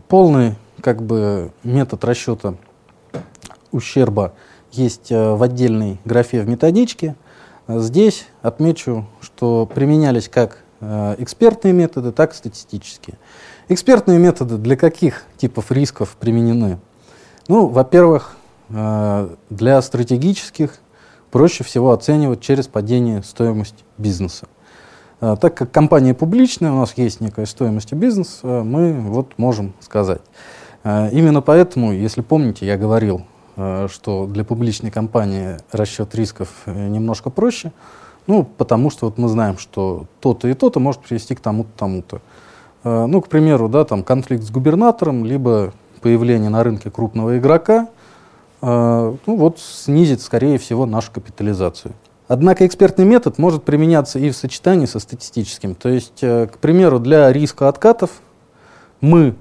полный как бы метод расчета ущерба есть в отдельной графе в методичке. Здесь отмечу, что применялись как экспертные методы, так и статистические. Экспертные методы для каких типов рисков применены? Ну, во-первых, для стратегических проще всего оценивать через падение стоимости бизнеса. Так как компания публичная, у нас есть некая стоимость бизнеса, мы вот можем сказать. Именно поэтому, если помните, я говорил, что для публичной компании расчет рисков немножко проще, ну, потому что вот мы знаем, что то-то и то-то может привести к тому-то, тому-то. Ну, к примеру, да, там конфликт с губернатором, либо появление на рынке крупного игрока, ну, вот снизит, скорее всего, нашу капитализацию. Однако экспертный метод может применяться и в сочетании со статистическим. То есть, к примеру, для риска откатов мы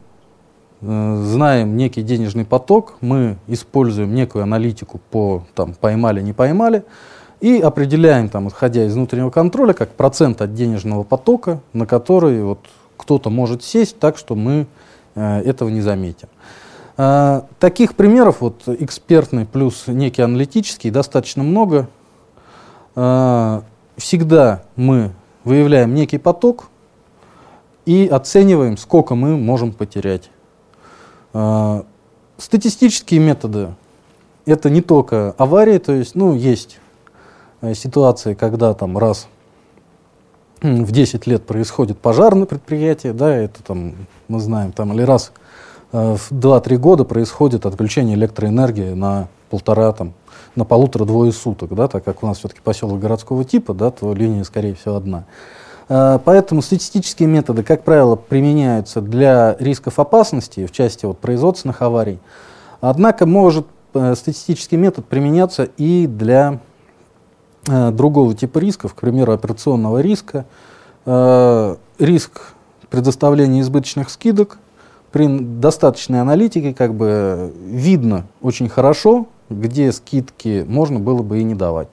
знаем некий денежный поток, мы используем некую аналитику по там, поймали, не поймали, и определяем, там, исходя из внутреннего контроля, как процент от денежного потока, на который вот, кто-то может сесть так, что мы э, этого не заметим. Э, таких примеров, вот, экспертный плюс некий аналитический, достаточно много. Э, всегда мы выявляем некий поток и оцениваем, сколько мы можем потерять. Статистические методы — это не только аварии, то есть, ну, есть ситуации, когда там раз в десять лет происходит пожар на предприятии, да, это там, мы знаем, там, или раз в два-три года происходит отключение электроэнергии на полтора, там, на полутора-двое суток, да, так как у нас все-таки поселок городского типа, да, то линия, скорее всего, одна. Поэтому статистические методы, как правило, применяются для рисков опасности в части вот, производственных аварий. Однако может статистический метод применяться и для э, другого типа рисков, к примеру, операционного риска. Э, риск предоставления избыточных скидок. При достаточной аналитике как бы видно очень хорошо, где скидки можно было бы и не давать.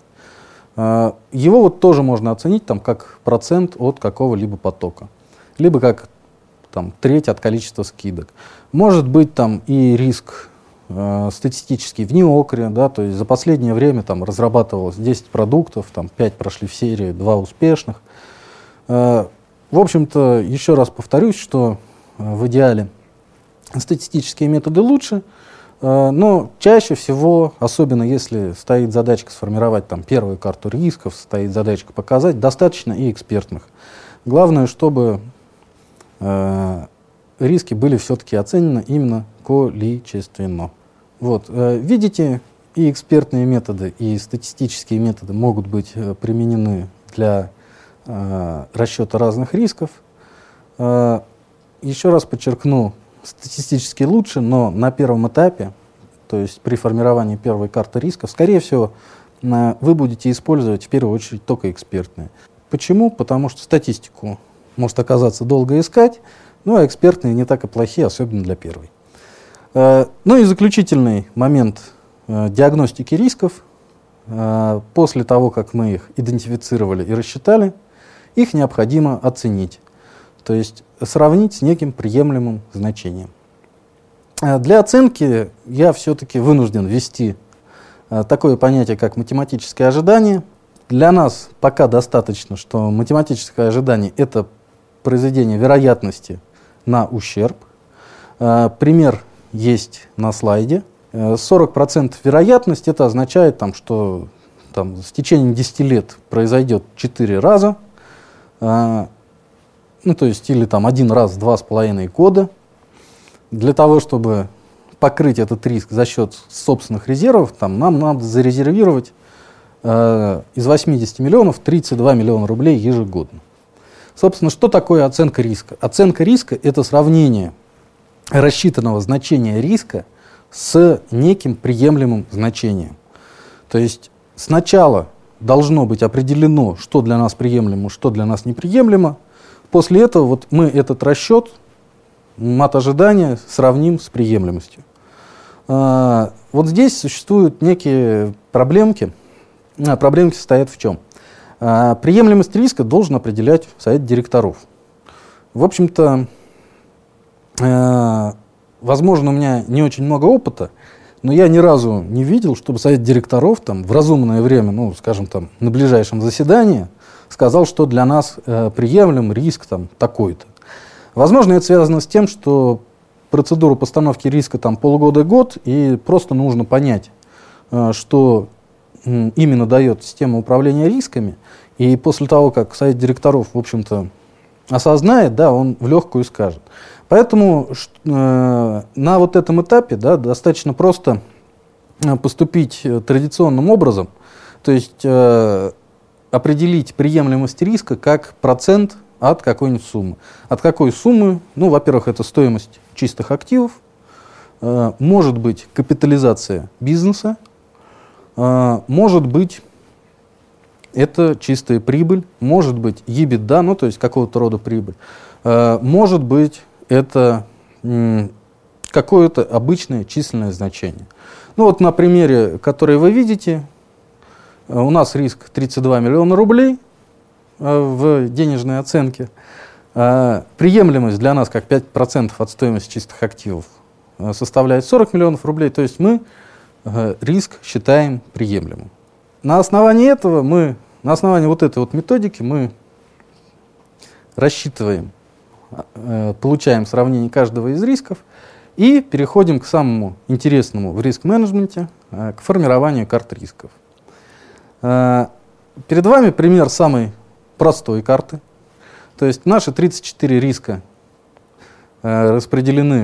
Его вот тоже можно оценить там, как процент от какого-либо потока, либо как там, треть от количества скидок. Может быть там, и риск э, статистический в НИОКРе, да, то есть за последнее время там, разрабатывалось десять продуктов, там, пять прошли в серии, два успешных. Э, в общем-то, еще раз повторюсь, что э, в идеале статистические методы лучше. Но чаще всего, особенно если стоит задачка сформировать там, первую карту рисков, стоит задачка показать, достаточно и экспертных. Главное, чтобы э, риски были все-таки оценены именно количественно. Вот, э, видите, и экспертные методы, и статистические методы могут быть э, применены для э, расчета разных рисков. Э, еще раз подчеркну, статистически лучше, но на первом этапе, то есть при формировании первой карты рисков, скорее всего, вы будете использовать в первую очередь только экспертные. Почему? Потому что статистику может оказаться долго искать, ну а экспертные не так и плохие, особенно для первой. Ну и заключительный момент диагностики рисков. После того, как мы их идентифицировали и рассчитали, их необходимо оценить. То есть сравнить с неким приемлемым значением. Для оценки я все-таки вынужден ввести такое понятие, как математическое ожидание. Для нас пока достаточно, что математическое ожидание — это произведение вероятности на ущерб. Пример есть на слайде. сорок процентов вероятность — это означает, там, что там, в течение десяти лет произойдет четыре раза. Ну, то есть, или там один раз в два с половиной года. Для того, чтобы покрыть этот риск за счет собственных резервов, там, нам надо зарезервировать э, из восьмидесяти миллионов тридцать два миллиона рублей ежегодно. Собственно, что такое оценка риска? Оценка риска — это сравнение рассчитанного значения риска с неким приемлемым значением. То есть, сначала должно быть определено, что для нас приемлемо, что для нас неприемлемо. После этого вот мы этот расчет, мат ожидания, сравним с приемлемостью. А, вот здесь существуют некие проблемки. А, проблемки состоят в чем? А, приемлемость риска должен определять совет директоров. В общем-то, а, возможно, у меня не очень много опыта, но я ни разу не видел, чтобы совет директоров там, в разумное время, ну, скажем, там, на ближайшем заседании, сказал, что для нас э, приемлем риск там, такой-то. Возможно, это связано с тем, что процедура постановки риска там, полгода-год, и просто нужно понять, э, что э, именно дает система управления рисками. И после того, как совет директоров, в общем-то, осознает, да, он в легкую скажет. Поэтому э, на вот этом этапе, да, достаточно просто поступить традиционным образом, то есть э, определить приемлемость риска как процент от какой-нибудь суммы. От какой суммы? Ну, во-первых, это стоимость чистых активов, э, может быть капитализация бизнеса, э, может быть это чистая прибыль, может быть EBITDA, ну, то есть какого-то рода прибыль, э, может быть это м, какое-то обычное численное значение. Ну вот на примере, который вы видите, э, у нас риск тридцать два миллиона рублей э, в денежной оценке. Э, приемлемость для нас как пять процентов от стоимости чистых активов э, составляет сорок миллионов рублей, то есть мы э, риск считаем приемлемым. На основании этого мы, на основании вот этой вот методики мы рассчитываем, получаем сравнение каждого из рисков и переходим к самому интересному в риск-менеджменте, к формированию карт рисков. Перед вами пример самой простой карты. То есть наши тридцать четыре риска распределены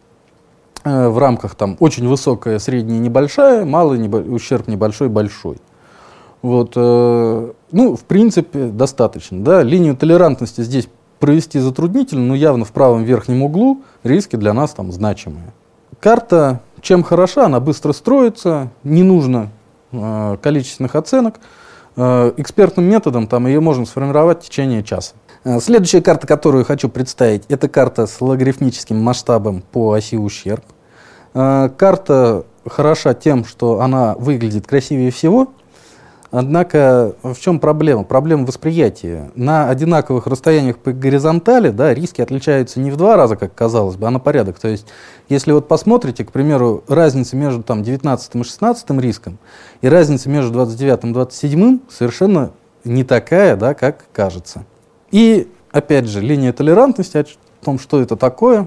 в рамках там, очень высокая, средняя, небольшая, малый, небо- ущерб небольшой, большой. Вот, ну, в принципе, достаточно. Да? Линию толерантности здесь провести затруднительно, но явно в правом верхнем углу риски для нас там значимые. Карта чем хороша, она быстро строится, не нужно э, количественных оценок. Э, экспертным методом там ее можно сформировать в течение часа. Э, следующая карта, которую хочу представить, это карта с логарифмическим масштабом по оси ущерб. Э, карта хороша тем, что она выглядит красивее всего. Однако в чем проблема? Проблема восприятия. На одинаковых расстояниях по горизонтали, да, риски отличаются не в два раза, как казалось бы, а на порядок. То есть, если вот посмотрите, к примеру, разница между там, девятнадцатым и шестнадцатым риском и разница между двадцать девятым и двадцать седьмым совершенно не такая, да, как кажется. И, опять же, линия толерантности о том, что это такое,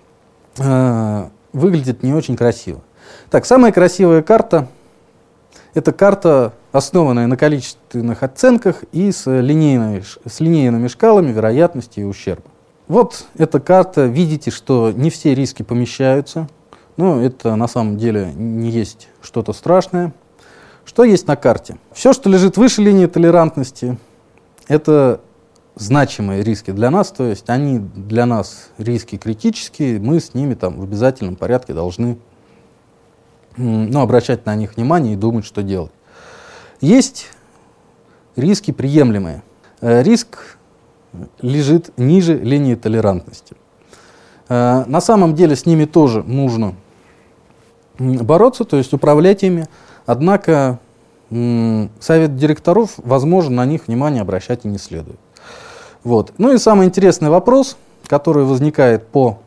э, выглядит не очень красиво. Так, самая красивая карта – это карта, основанная на количественных оценках и с, линейными, с линейными шкалами вероятности и ущерба. Вот эта карта, видите, что не все риски помещаются, но это на самом деле не есть что-то страшное. Что есть на карте? Все, что лежит выше линии толерантности, это значимые риски для нас, то есть они для нас риски критические, мы с ними там в обязательном порядке должны ну, обращать на них внимание и думать, что делать. Есть риски приемлемые. Риск лежит ниже линии толерантности. На самом деле с ними тоже нужно бороться, то есть управлять ими, однако совет директоров, возможно, на них внимание обращать и не следует. Вот. Ну и самый интересный вопрос, который возникает по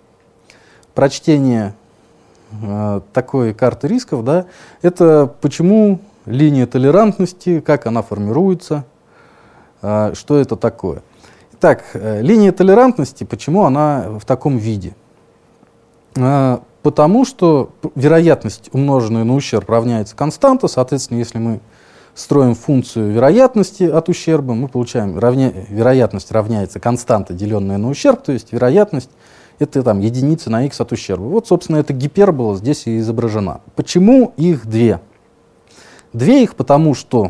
прочтению э, такой карты рисков, да, это почему линия толерантности, как она формируется, э, что это такое. Итак, э, линия толерантности, почему она в таком виде? Э, потому что вероятность, умноженная на ущерб, равняется константа, соответственно, если мы строим функцию вероятности от ущерба, мы получаем равня... вероятность равняется константа, деленная на ущерб, то есть вероятность это там единица на х от ущерба. Вот, собственно, эта гипербола здесь и изображена. Почему их две? Две их потому, что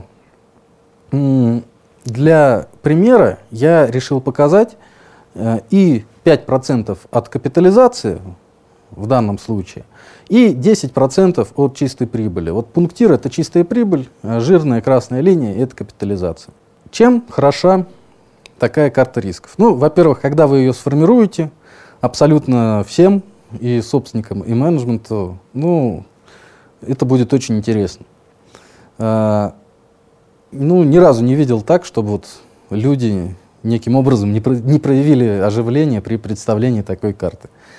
для примера я решил показать и пять процентов от капитализации в данном случае, и десять процентов от чистой прибыли. Вот пунктир – это чистая прибыль, жирная красная линия – это капитализация. Чем хороша такая карта рисков? Ну, во-первых, когда вы ее сформируете, абсолютно всем, и собственникам, и менеджменту, ну, это будет очень интересно. А, ну, ни разу не видел так, чтобы вот люди неким образом не, про, не проявили оживление при представлении такой карты.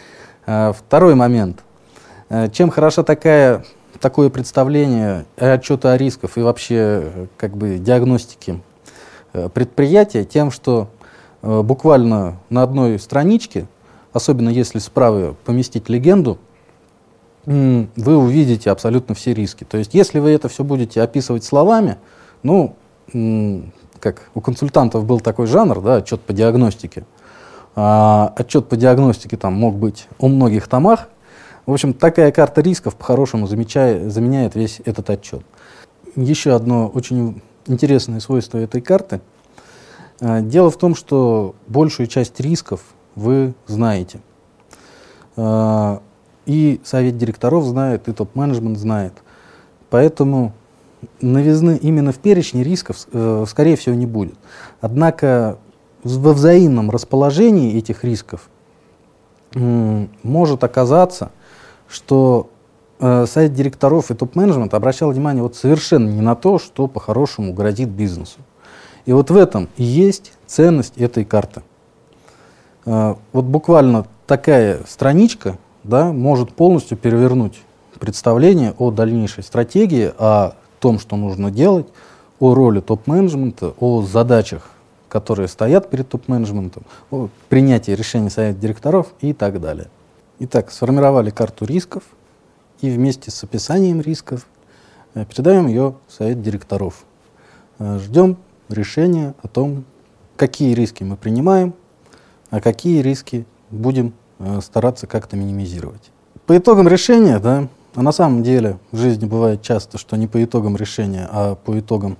Второй момент. Чем хороша такая, такое представление отчета о рисках и вообще как бы диагностики предприятия, тем, что буквально на одной страничке, особенно если справа поместить легенду, вы увидите абсолютно все риски. То есть, если вы это все будете описывать словами, ну, как у консультантов был такой жанр, да, отчет по диагностике. А, отчет по диагностике там мог быть о многих томах. В общем, такая карта рисков по-хорошему заменяет весь этот отчет. Еще одно очень интересное свойство этой карты. А, дело в том, что большую часть рисков вы знаете. А, и совет директоров знает, и топ-менеджмент знает. Поэтому новизны именно в перечне рисков, э, скорее всего, не будет. Однако во взаимном расположении этих рисков э, может оказаться, что э, совет директоров и топ-менеджмент обращал внимание вот совершенно не на то, что по-хорошему грозит бизнесу. И вот в этом и есть ценность этой карты. Э, вот буквально такая страничка, да, может полностью перевернуть представление о дальнейшей стратегии, о том, что нужно делать, о роли топ-менеджмента, о задачах, которые стоят перед топ-менеджментом, о принятии решений совета директоров и так далее. Итак, сформировали карту рисков и вместе с описанием рисков передаем ее в совет директоров. Ждем решения о том, какие риски мы принимаем, а какие риски будем стараться как-то минимизировать. По итогам решения, да, а на самом деле в жизни бывает часто, что не по итогам решения, а по итогам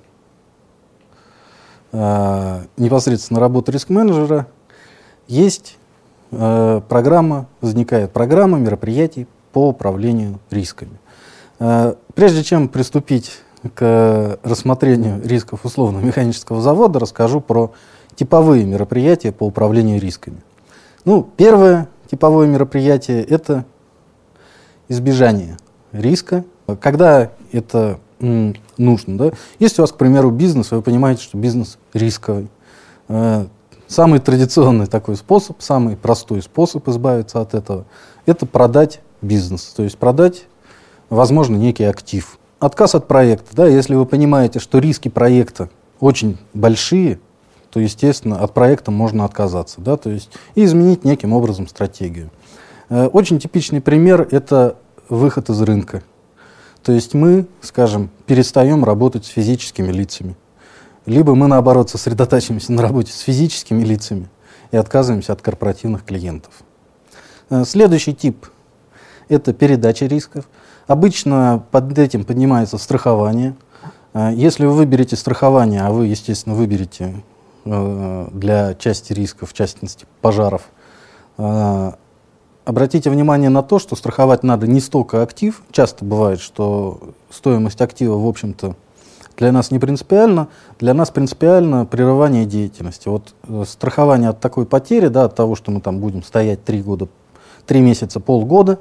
э, непосредственно работы риск-менеджера, есть э, программа, возникает программа мероприятий по управлению рисками. Э, прежде чем приступить к рассмотрению рисков условно-механического завода, расскажу про типовые мероприятия по управлению рисками. Ну, первое типовое мероприятие – это избежание риска, когда это м, нужно. Да? Если у вас, к примеру, бизнес, вы понимаете, что бизнес рисковый. Э, самый традиционный такой способ, самый простой способ избавиться от этого – это продать бизнес, то есть продать, возможно, некий актив. Отказ от проекта. Да? Если вы понимаете, что риски проекта очень большие, то, естественно, от проекта можно отказаться, да? То есть, и изменить неким образом стратегию. Э, очень типичный пример – это выход из рынка. То есть мы, скажем, перестаем работать с физическими лицами. Либо мы, наоборот, сосредотачиваемся на работе с физическими лицами и отказываемся от корпоративных клиентов. Э, следующий тип – это передача рисков. Обычно под этим поднимается страхование. Э, если вы выберете страхование, а вы, естественно, выберете для части рисков, в частности пожаров, обратите внимание на то, что страховать надо не столько актив. Часто бывает, что стоимость актива, в общем-то, для нас не принципиально. Для нас принципиально прерывание деятельности. Вот страхование от такой потери, да, от того, что мы там будем стоять три года, три месяца, полгода,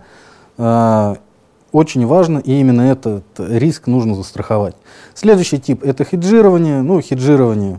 очень важно, и именно этот риск нужно застраховать. Следующий тип – это хеджирование. Ну, хеджирование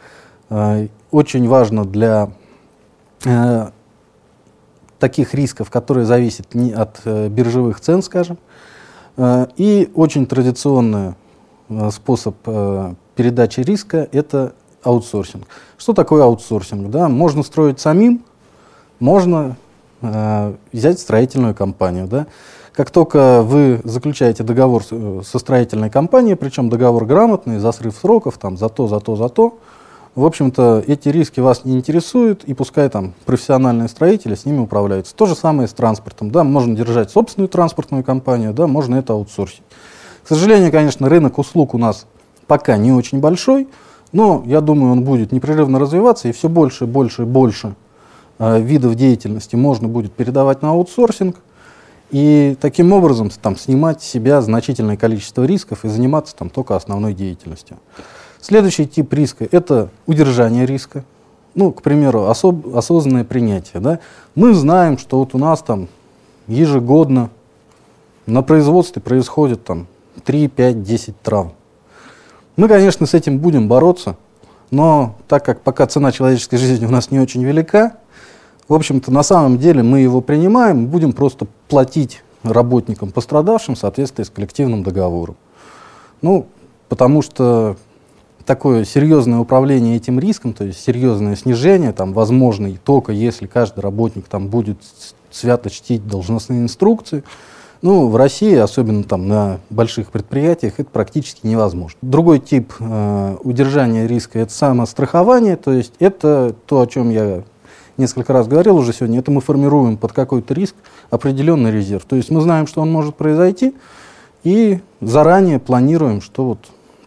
очень важно для э, таких рисков, которые зависят не от э, биржевых цен, скажем. Э, и очень традиционный э, способ э, передачи риска – это аутсорсинг. Что такое аутсорсинг? Да? Можно строить самим, можно э, взять строительную компанию. Да? Как только вы заключаете договор со строительной компанией, причем договор грамотный, за срыв сроков, там, за то, за то, за то, в общем-то, эти риски вас не интересуют, и пускай там профессиональные строители с ними управляются. То же самое с транспортом. Да, можно держать собственную транспортную компанию, да, можно это аутсорсить. К сожалению, конечно, рынок услуг у нас пока не очень большой, но я думаю, он будет непрерывно развиваться, и все больше, больше, больше э, видов деятельности можно будет передавать на аутсорсинг, и таким образом там, снимать с себя значительное количество рисков и заниматься там, только основной деятельностью. Следующий тип риска – это удержание риска. Ну, к примеру, особ, осознанное принятие. Да? Мы знаем, что вот у нас там ежегодно на производстве происходит там три, пять, десять травм. Мы, конечно, с этим будем бороться, но так как пока цена человеческой жизни у нас не очень велика, в В общем-то, на самом деле мы его принимаем, будем просто платить работникам пострадавшим в соответствии с коллективным договором. Ну, потому что такое серьезное управление этим риском, то есть серьезное снижение, там, возможно, и только если каждый работник там, будет свято чтить должностные инструкции, ну, в России, особенно там, на больших предприятиях, это практически невозможно. Другой тип э, удержания риска – это самострахование, то есть это то, о чем я несколько раз говорил уже сегодня, это мы формируем под какой-то риск определенный резерв. То есть мы знаем, что он может произойти, и заранее планируем, что вот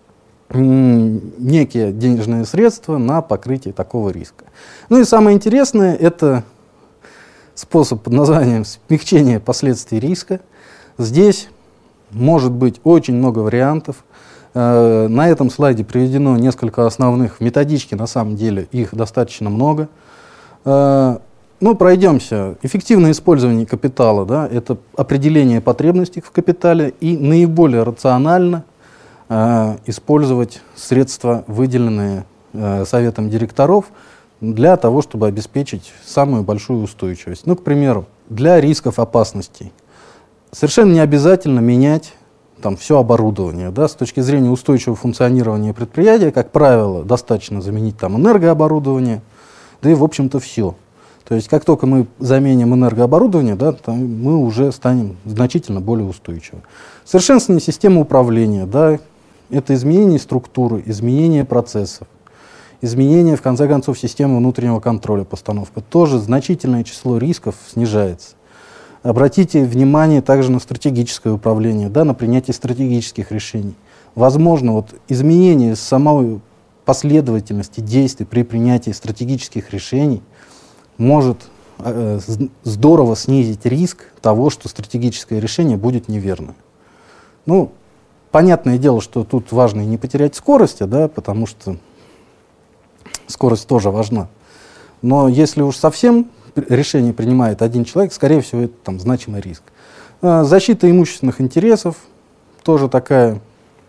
некие денежные средства на покрытие такого риска. Ну и самое интересное – это способ под названием смягчения последствий риска. Здесь может быть очень много вариантов. На этом слайде приведено несколько основных в методичке, на самом деле их достаточно много. Ну, пройдемся. Эффективное использование капитала, да, это определение потребностей в капитале и наиболее рационально э, использовать средства, выделенные э, советом директоров, для того, чтобы обеспечить самую большую устойчивость. Ну, к примеру, для рисков опасностей совершенно не обязательно менять там, все оборудование. Да, с точки зрения устойчивого функционирования предприятия, как правило, достаточно заменить там, энергооборудование, да и, в общем-то, все. То есть, как только мы заменим энергооборудование, да, там мы уже станем значительно более устойчивы. Совершенствование системы управления, да, это изменение структуры, изменение процессов, изменение, в конце концов, системы внутреннего контроля, постановка. Тоже значительное число рисков снижается. Обратите внимание также на стратегическое управление, да, на принятие стратегических решений. Возможно, вот, изменение самой последовательности действий при принятии стратегических решений может э, здорово снизить риск того, что стратегическое решение будет неверным. Ну, понятное дело, что тут важно и не потерять скорости, да, потому что скорость тоже важна. Но если уж совсем решение принимает один человек, скорее всего, это там, значимый риск. Э, защита имущественных интересов, тоже такая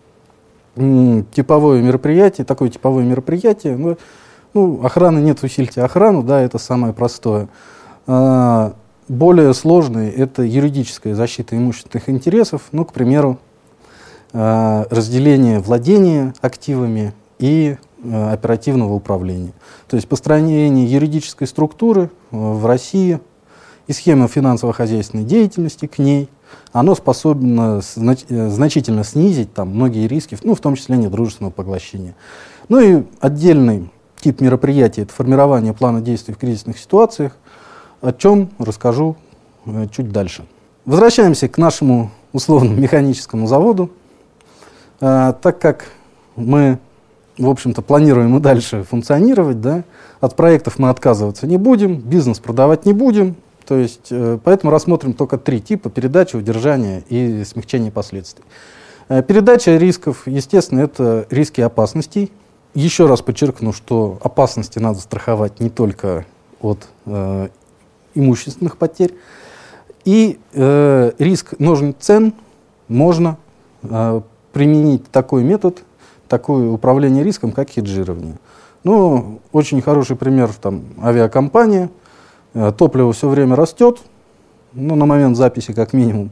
типовое мероприятие, такое типовое мероприятие. Ну, ну, охраны нет, усильте охрану, да, это самое простое. А, более сложное – это юридическая защита имущественных интересов, ну, к примеру, а, разделение владения активами и а, оперативного управления. То есть построение юридической структуры а, в России и схема финансово-хозяйственной деятельности к ней, оно способно знач значительно снизить там, многие риски, ну, в том числе недружественного поглощения. Ну и отдельный тип мероприятий – это формирование плана действий в кризисных ситуациях, о чем расскажу э, чуть дальше. Возвращаемся к нашему условному механическому заводу. Э, так как мы, в общем-то, планируем и дальше функционировать, да, от проектов мы отказываться не будем, бизнес продавать не будем. То есть, э, поэтому рассмотрим только три типа: передачи, удержания и смягчения последствий. Э, передача рисков, естественно, это риски опасностей. Еще раз подчеркну, что опасности надо страховать не только от э, имущественных потерь. И э, риск ножниц цен можно э, применить такой метод, такое управление риском, как хеджирование. Ну, очень хороший пример там, авиакомпания. Топливо все время растет, ну, на момент записи как минимум.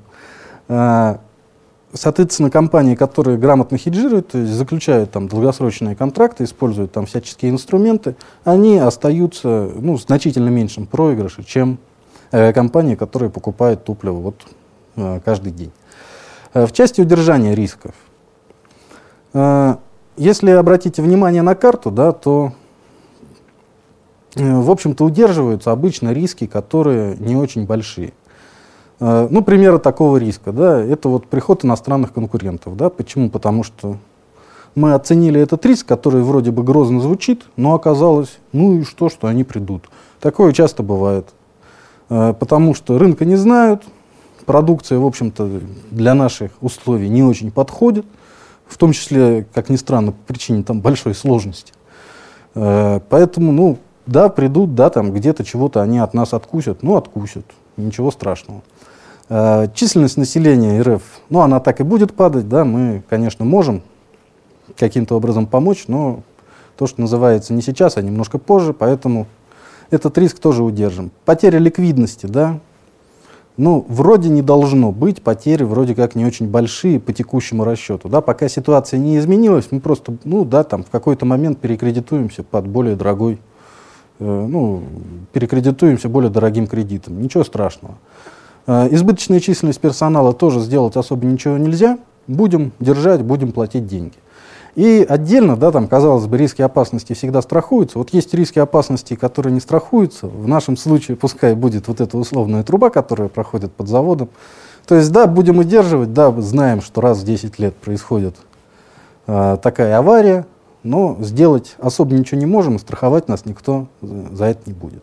Соответственно, компании, которые грамотно хеджируют, то есть заключают там долгосрочные контракты, используют там всяческие инструменты, они остаются, ну, в значительно меньшем проигрыше, чем авиакомпании, которые покупают топливо вот, каждый день. В части удержания рисков. Если обратите внимание на карту, да, то в общем-то, удерживаются обычно риски, которые не очень большие. Ну, примеры такого риска, да, это вот приход иностранных конкурентов. Да. Почему? Потому что мы оценили этот риск, который вроде бы грозно звучит, но оказалось, ну и что, что они придут. Такое часто бывает. Потому что рынка не знают, продукция, в общем-то, для наших условий не очень подходит, в том числе, как ни странно, по причине там большой сложности. Поэтому, ну, да, придут, да, там где-то чего-то они от нас откусят, ну, откусят, ничего страшного. Э, численность населения РФ, ну, она так и будет падать, да, мы, конечно, можем каким-то образом помочь, но то, что называется не сейчас, а немножко позже, поэтому этот риск тоже удержим. Потеря ликвидности, да, ну, вроде не должно быть, потери вроде как не очень большие по текущему расчету, да, пока ситуация не изменилась, мы просто, ну, да, там в какой-то момент перекредитуемся под более дорогой, э, ну, перекредитуемся более дорогим кредитом, ничего страшного. Э, избыточная численность персонала тоже сделать особо ничего нельзя, будем держать, будем платить деньги. И отдельно, да, там, казалось бы, риски и опасности всегда страхуются. Вот есть риски и опасности, которые не страхуются. В нашем случае пускай будет вот эта условная труба, которая проходит под заводом. То есть, да, будем удерживать, да, знаем, что раз в десять лет происходит э, такая авария, но сделать особо ничего не можем, и страховать нас никто за это не будет.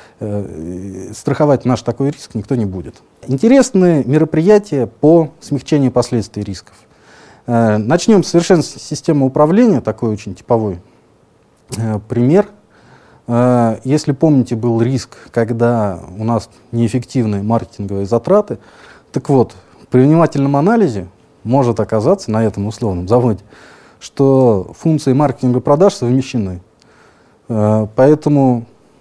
Э, страховать наш такой риск никто не будет. Интересные мероприятия по смягчению последствий рисков. Начнем с совершенства системы управления, такой очень типовой э, пример. Э, если помните, был риск, когда у нас неэффективные маркетинговые затраты. Так вот, при внимательном анализе может оказаться на этом условном заводе, что функции маркетинга и продаж совмещены. Э, поэтому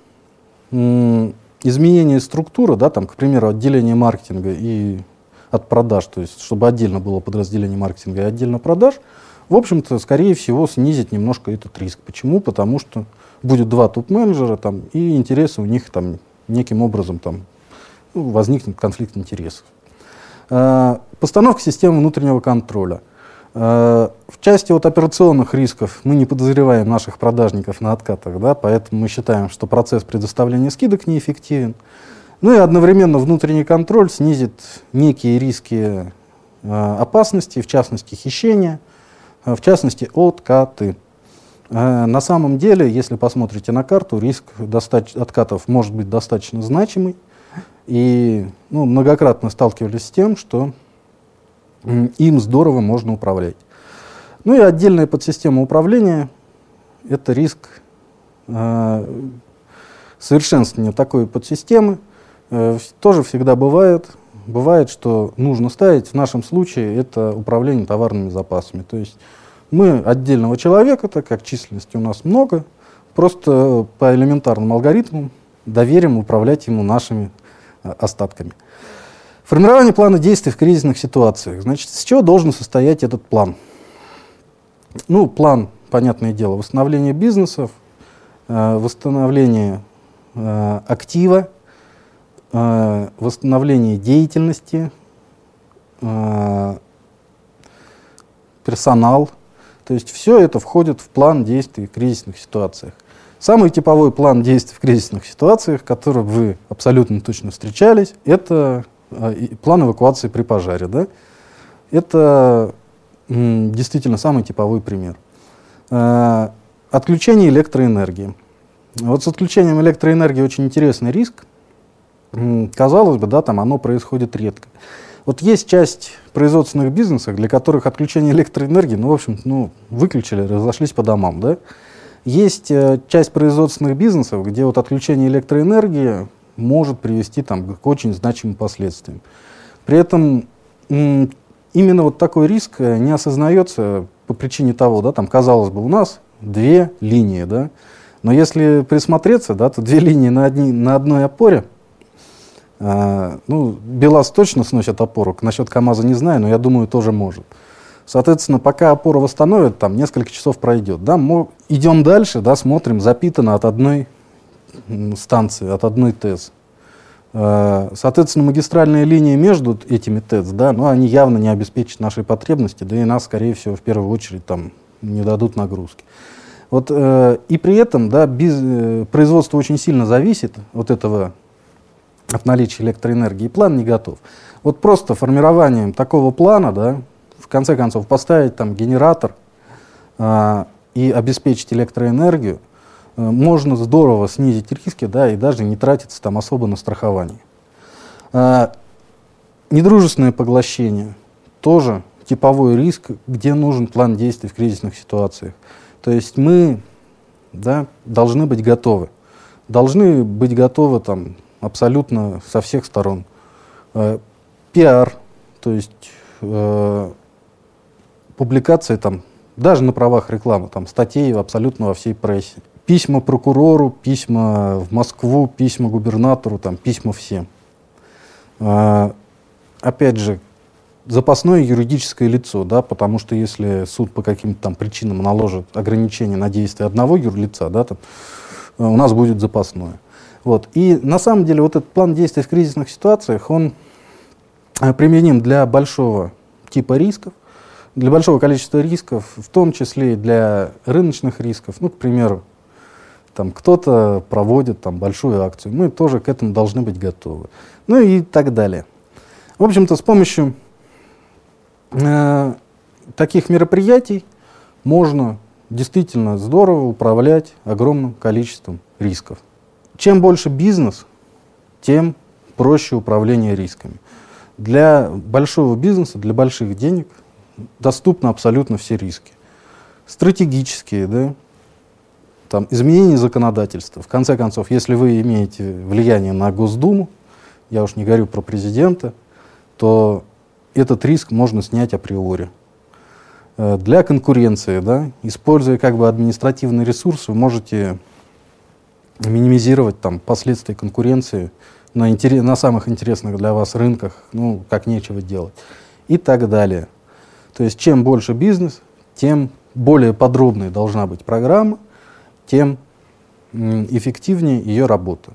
э, изменение структуры, да, там, к примеру, отделение маркетинга и от продаж, то есть чтобы отдельно было подразделение маркетинга и отдельно продаж, в общем-то, скорее всего, снизит немножко этот риск. Почему? Потому что будет два топ-менеджера, там, и интересы у них там, неким образом там, ну, возникнет конфликт интересов. Э, постановка системы внутреннего контроля. Э, в части вот операционных рисков мы не подозреваем наших продажников на откатах, да, поэтому мы считаем, что процесс предоставления скидок неэффективен. Ну и одновременно внутренний контроль снизит некие риски э, опасности, в частности хищения, э, в частности откаты. Э, на самом деле, если посмотрите на карту, риск откатов может быть достаточно значимый. И ну, многократно сталкивались с тем, что э, им здорово можно управлять. Ну и отдельная подсистема управления – это риск э, совершенствования такой подсистемы. Тоже всегда бывает, бывает, что нужно ставить, в нашем случае это управление товарными запасами. То есть мы отдельного человека, так как численности у нас много, просто по элементарным алгоритмам доверим управлять ему нашими остатками. Формирование плана действий в кризисных ситуациях. Значит, с чего должен состоять этот план? Ну, план, понятное дело, восстановление бизнесов, восстановление актива, восстановление деятельности, персонал. То есть все это входит в план действий в кризисных ситуациях. Самый типовой план действий в кризисных ситуациях, который вы абсолютно точно встречались, это план эвакуации при пожаре. Да? Это действительно самый типовой пример. Отключение электроэнергии. Вот с отключением электроэнергии очень интересный риск. Казалось бы, да, там оно происходит редко. Вот есть часть производственных бизнесов, для которых отключение электроэнергии, ну, в общем, ну, выключили, разошлись по домам, да. Есть э, часть производственных бизнесов, где вот отключение электроэнергии может привести там к очень значимым последствиям. При этом м, именно вот такой риск не осознается по причине того, да, там, казалось бы, у нас две линии, да, но если присмотреться, да, то две линии на, одни, на одной опоре. Uh, ну, БелАЗ точно сносит опору, насчет КамАЗа не знаю, но я думаю, тоже может. Соответственно, пока опору восстановят, там несколько часов пройдет. Да, мы идем дальше, да, смотрим, запитано от одной станции, от одной ТЭЦ. Uh, соответственно, магистральные линии между этими ТЭЦ, да, ну, они явно не обеспечат наши потребности, да и нас, скорее всего, в первую очередь там, не дадут нагрузки. Вот, uh, и при этом да, без, uh, производство очень сильно зависит от этого, от наличия электроэнергии, план не готов. Вот просто формированием такого плана, да, в конце концов, поставить там генератор э, и обеспечить электроэнергию, э, можно здорово снизить риски, да, и даже не тратиться там особо на страхование. Э, недружественное поглощение тоже типовой риск, где нужен план действий в кризисных ситуациях. То есть мы, да, должны быть готовы. Должны быть готовы там, абсолютно со всех сторон. Э, пиар, то есть э, публикации там, даже на правах рекламы, там, статей абсолютно во всей прессе. письма прокурору, письма в Москву, письма губернатору, там, письма всем. А, опять же, запасное юридическое лицо, да, потому что если суд по каким-то там причинам наложит ограничения на действия одного юрлица, да, там, у нас будет запасное. Вот. И на самом деле вот этот план действий в кризисных ситуациях, он применим для большого типа рисков, для большого количества рисков, в том числе и для рыночных рисков. Ну, к примеру, там кто-то проводит там большую акцию, мы тоже к этому должны быть готовы. Ну и так далее. В общем-то, с помощью э, таких мероприятий можно действительно здорово управлять огромным количеством рисков. Чем больше бизнес, тем проще управление рисками. Для большого бизнеса, для больших денег доступны абсолютно все риски. Стратегические, да, там, изменение законодательства. В конце концов, если вы имеете влияние на Госдуму, я уж не говорю про президента, то этот риск можно снять априори. Для конкуренции, да, используя как бы административный ресурс, вы можете минимизировать там, последствия конкуренции на, интерес, на самых интересных для вас рынках, ну, как нечего делать, и так далее. То есть чем больше бизнес, тем более подробной должна быть программа, тем эффективнее ее работа.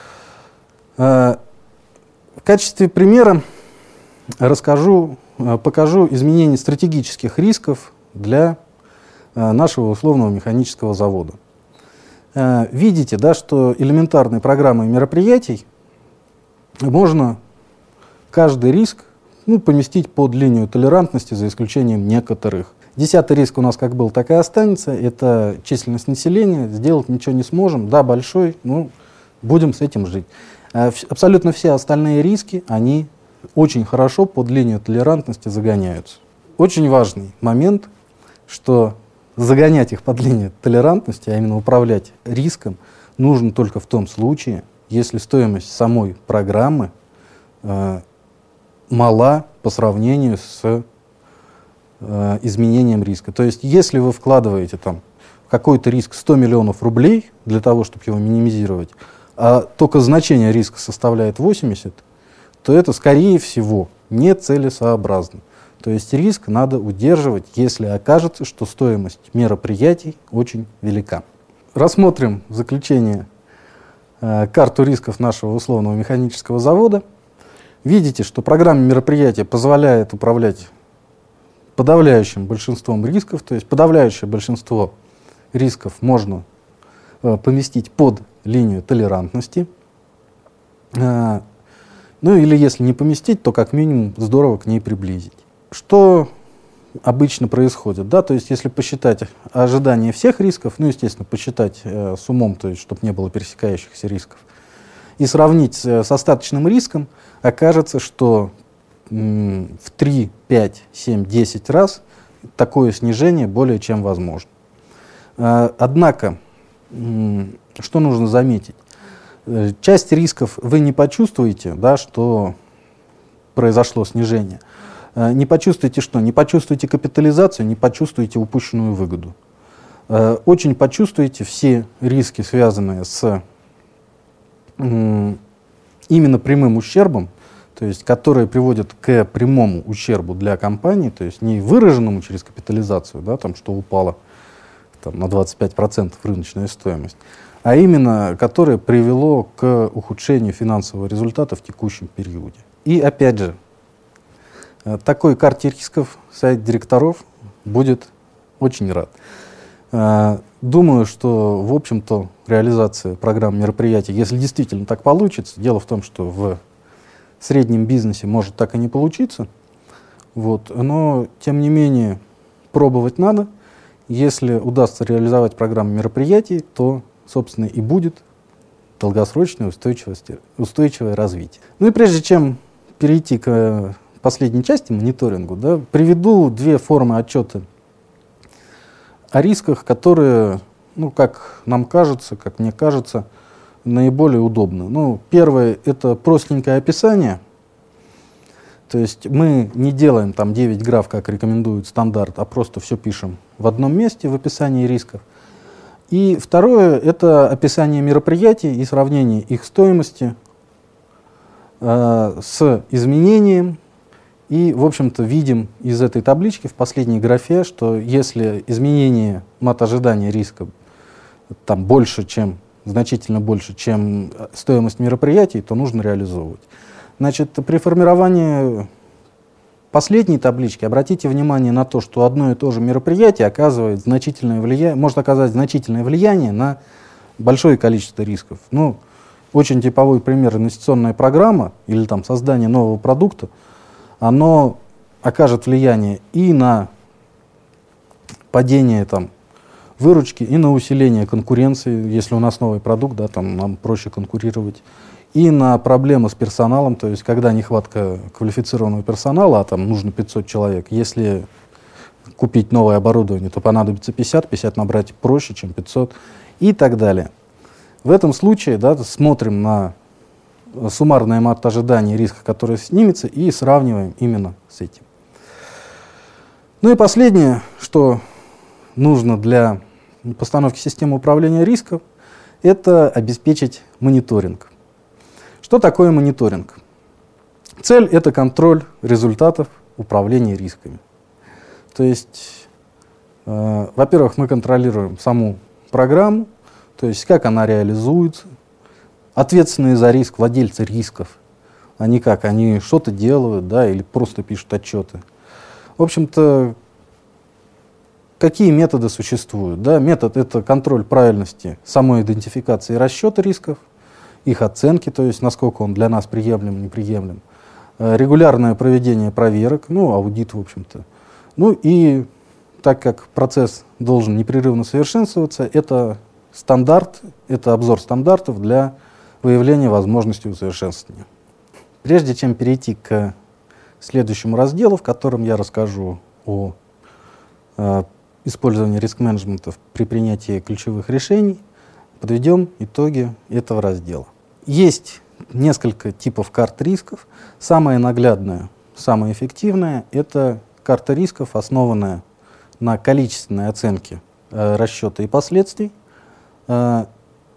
В качестве примера расскажу, покажу изменение стратегических рисков для нашего условного механического завода. Видите, да, что элементарной программой мероприятий можно каждый риск, ну, поместить под линию толерантности, за исключением некоторых. Десятый риск у нас как был, так и останется. Это численность населения. Сделать ничего не сможем. Да, большой, ну, будем с этим жить. Абсолютно все остальные риски, они очень хорошо под линию толерантности загоняются. Очень важный момент, что загонять их под линию толерантности, а именно управлять риском, нужно только в том случае, если стоимость самой программы э, мала по сравнению с э, изменением риска. То есть, если вы вкладываете там какой-то риск сто миллионов рублей для того, чтобы его минимизировать, а только значение риска составляет восемьдесят, то это, скорее всего, нецелесообразно. То есть риск надо удерживать, если окажется, что стоимость мероприятий очень велика. Рассмотрим в заключение э, карту рисков нашего условного механического завода. Видите, что программа мероприятия позволяет управлять подавляющим большинством рисков, то есть подавляющее большинство рисков можно э, поместить под линию толерантности. Э, ну или если не поместить, то как минимум здорово к ней приблизить. Что обычно происходит? Да? То есть если посчитать ожидания всех рисков, ну естественно посчитать э, с умом, то есть чтобы не было пересекающихся рисков, и сравнить с, с остаточным риском, окажется, что м, в три, пять, семь, десять раз такое снижение более чем возможно. Э, однако, м, что нужно заметить? Э, часть рисков вы не почувствуете, да, что произошло снижение. Э, не почувствуете что? Не почувствуете капитализацию, не почувствуете упущенную выгоду. Э, очень почувствуете все риски, связанные с именно прямым ущербом, то есть которые приводят к прямому ущербу для компании, то есть не выраженному через капитализацию, да, там, что упало там, на двадцать пять процентов рыночная стоимость, а именно которое привело к ухудшению финансового результата в текущем периоде. И опять же, такой карте рисков совет директоров будет очень рад. Думаю, что, в общем-то, реализация программ мероприятий, если действительно так получится, дело в том, что в среднем бизнесе может так и не получиться, вот, но, тем не менее, пробовать надо. Если удастся реализовать программу мероприятий, то, собственно, и будет долгосрочное устойчивое развитие. Ну и прежде чем перейти к последней части мониторингу, да, приведу две формы отчета о рисках, которые, ну, как нам кажется, как мне кажется, наиболее удобны. Ну, первое — это простенькое описание. То есть мы не делаем там девять граф, как рекомендует стандарт, а просто все пишем в одном месте в описании рисков. И второе – это описание мероприятий и сравнение их стоимости э, с изменением. И, в общем-то, видим из этой таблички в последней графе, что если изменение мат-ожидания риска там больше, чем, значительно больше, чем стоимость мероприятий, то нужно реализовывать. Значит, при формировании последней таблички обратите внимание на то, что одно и то же мероприятие оказывает значительное влияние, может оказать значительное влияние на большое количество рисков. Ну, очень типовой пример — инвестиционная программа или там создание нового продукта. Оно окажет влияние и на падение там, выручки, и на усиление конкуренции, если у нас новый продукт, да, там нам проще конкурировать, и на проблемы с персоналом, то есть когда нехватка квалифицированного персонала, а там нужно пятьсот человек, если купить новое оборудование, то понадобится пятьдесят, пятьдесят набрать проще, чем пятьсот, и так далее. В этом случае, да, смотрим на суммарное мат-ожидание риска, которое снимется, и сравниваем именно с этим. Ну и последнее, что нужно для постановки системы управления рисков, это обеспечить мониторинг. Что такое мониторинг? Цель — это контроль результатов управления рисками. То есть, э, во-первых, мы контролируем саму программу, то есть как она реализуется. Ответственные за риск владельцы рисков, они как, они что-то делают, да, или просто пишут отчеты. В общем-то, какие методы существуют? Да? Метод — это контроль правильности самой идентификации и расчета рисков, их оценки, то есть насколько он для нас приемлем, неприемлем. Регулярное проведение проверок, ну, аудит, в общем-то. Ну и так как процесс должен непрерывно совершенствоваться, это стандарт, это обзор стандартов для выявления возможностей усовершенствования. Прежде чем перейти к следующему разделу, в котором я расскажу о э, использовании риск-менеджмента при принятии ключевых решений, подведем итоги этого раздела. Есть несколько типов карт рисков. Самая наглядная, самая эффективная — это карта рисков, основанная на количественной оценке э, расчета и последствий, э,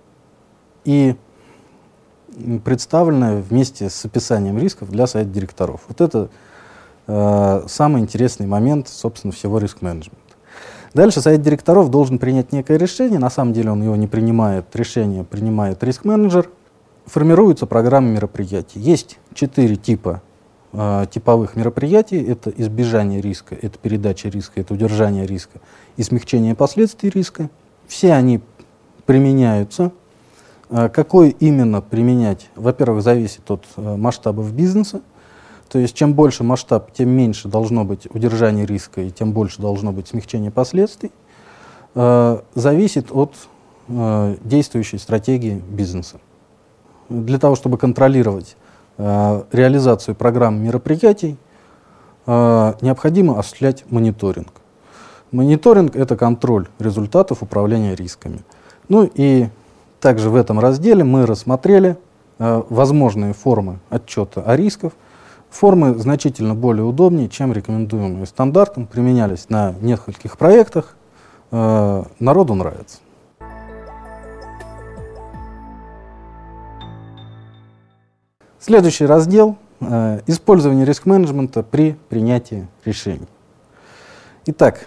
и представленная вместе с описанием рисков для совета директоров. Вот это э, самый интересный момент, собственно, всего риск-менеджмента. Дальше совет директоров должен принять некое решение. На самом деле он его не принимает, решение принимает риск-менеджер. Формируется программа мероприятий. Есть четыре типа э, типовых мероприятий. Это избежание риска, это передача риска, это удержание риска и смягчение последствий риска. Все они применяются. Какой именно применять, во-первых, зависит от э, масштабов бизнеса. То есть чем больше масштаб, тем меньше должно быть удержание риска и тем больше должно быть смягчение последствий. Э, зависит от э, действующей стратегии бизнеса. Для того, чтобы контролировать э, реализацию программ мероприятий, э, необходимо осуществлять мониторинг. Мониторинг — это контроль результатов управления рисками. Ну и также в этом разделе мы рассмотрели э, возможные формы отчета о рисках. Формы значительно более удобнее, чем рекомендуемые стандартом, применялись на нескольких проектах. Э, народу нравится. Следующий раздел э, — использование риск-менеджмента при принятии решений. Итак,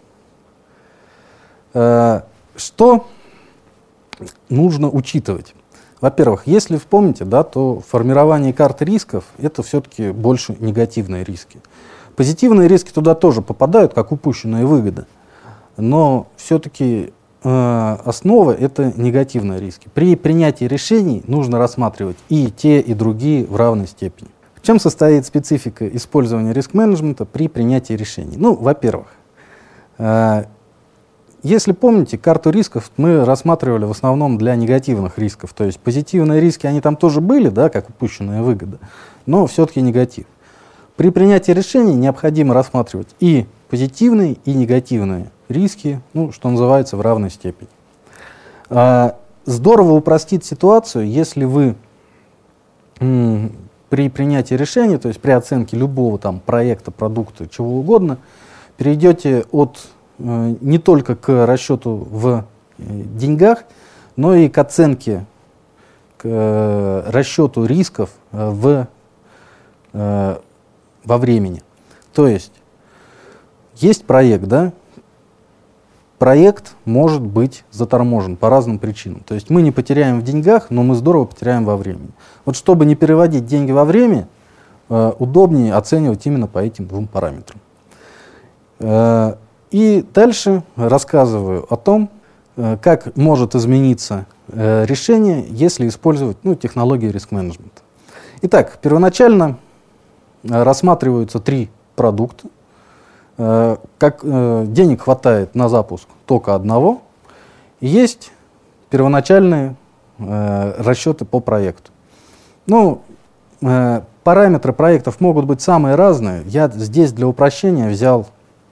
э, что нужно учитывать? Во-первых, если вспомните, да, то формирование карты рисков — это все-таки больше негативные риски. Позитивные риски туда тоже попадают, как упущенная выгода, но все-таки э, основа — это негативные риски. При принятии решений нужно рассматривать и те, и другие в равной степени. В чем состоит специфика использования риск-менеджмента при принятии решений? Ну, во-первых, э, если помните, карту рисков мы рассматривали в основном для негативных рисков. То есть позитивные риски, они там тоже были, да, как упущенная выгода, но все-таки негатив. При принятии решений необходимо рассматривать и позитивные, и негативные риски, ну, что называется, в равной степени. А, здорово упростит ситуацию, если вы м, при принятии решения, то есть при оценке любого там проекта, продукта, чего угодно, перейдете от не только к расчету в деньгах, но и к оценке, к э, расчету рисков в, э, во времени. То есть есть проект, да? Проект может быть заторможен по разным причинам. То есть мы не потеряем в деньгах, но мы здорово потеряем во времени. Вот чтобы не переводить деньги во время, э, удобнее оценивать именно по этим двум параметрам. Э, и дальше рассказываю о том, э, как может измениться э, решение, если использовать ну, технологию риск-менеджмента. Итак, первоначально э, рассматриваются три продукта. Как э, денег хватает на запуск только одного, и есть первоначальные э, расчеты по проекту. Ну, э, параметры проектов могут быть самые разные. Я здесь для упрощения взял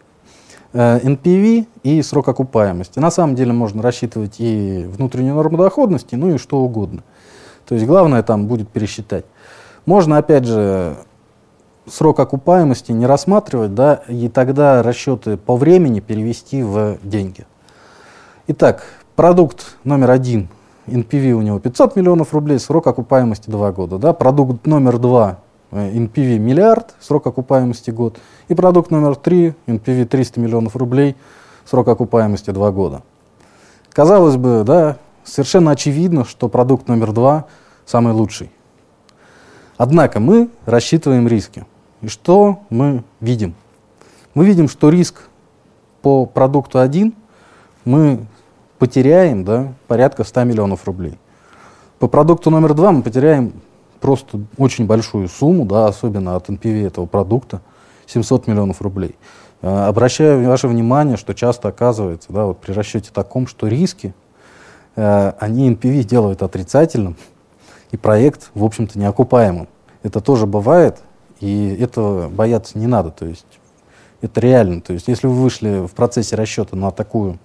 э, эн пи ви и срок окупаемости. На самом деле можно рассчитывать и внутреннюю норму доходности, ну и что угодно. То есть главное там будет пересчитать. Можно опять же срок окупаемости не рассматривать, да, и тогда расчеты по времени перевести в деньги. Итак, продукт номер один, эн пи ви у него пятьсот миллионов рублей, срок окупаемости два года. Да. Продукт номер два, эн пи ви миллиард, срок окупаемости год. И продукт номер три, эн пи ви триста миллионов рублей, срок окупаемости два года. Казалось бы, да, совершенно очевидно, что продукт номер два самый лучший. Однако мы рассчитываем риски. И что мы видим? Мы видим, что риск по продукту один мы потеряем, да, порядка ста миллионов рублей. По продукту номер два мы потеряем просто очень большую сумму, да, особенно от эн пи ви этого продукта, семьсот миллионов рублей. Э, обращаю ваше внимание, что часто оказывается, да, вот при расчете таком, что риски, э, они эн пи ви делают отрицательным, и проект, в общем-то, неокупаемым. Это тоже бывает. И этого бояться не надо, то есть это реально. То есть если вы вышли в процессе расчета на такую,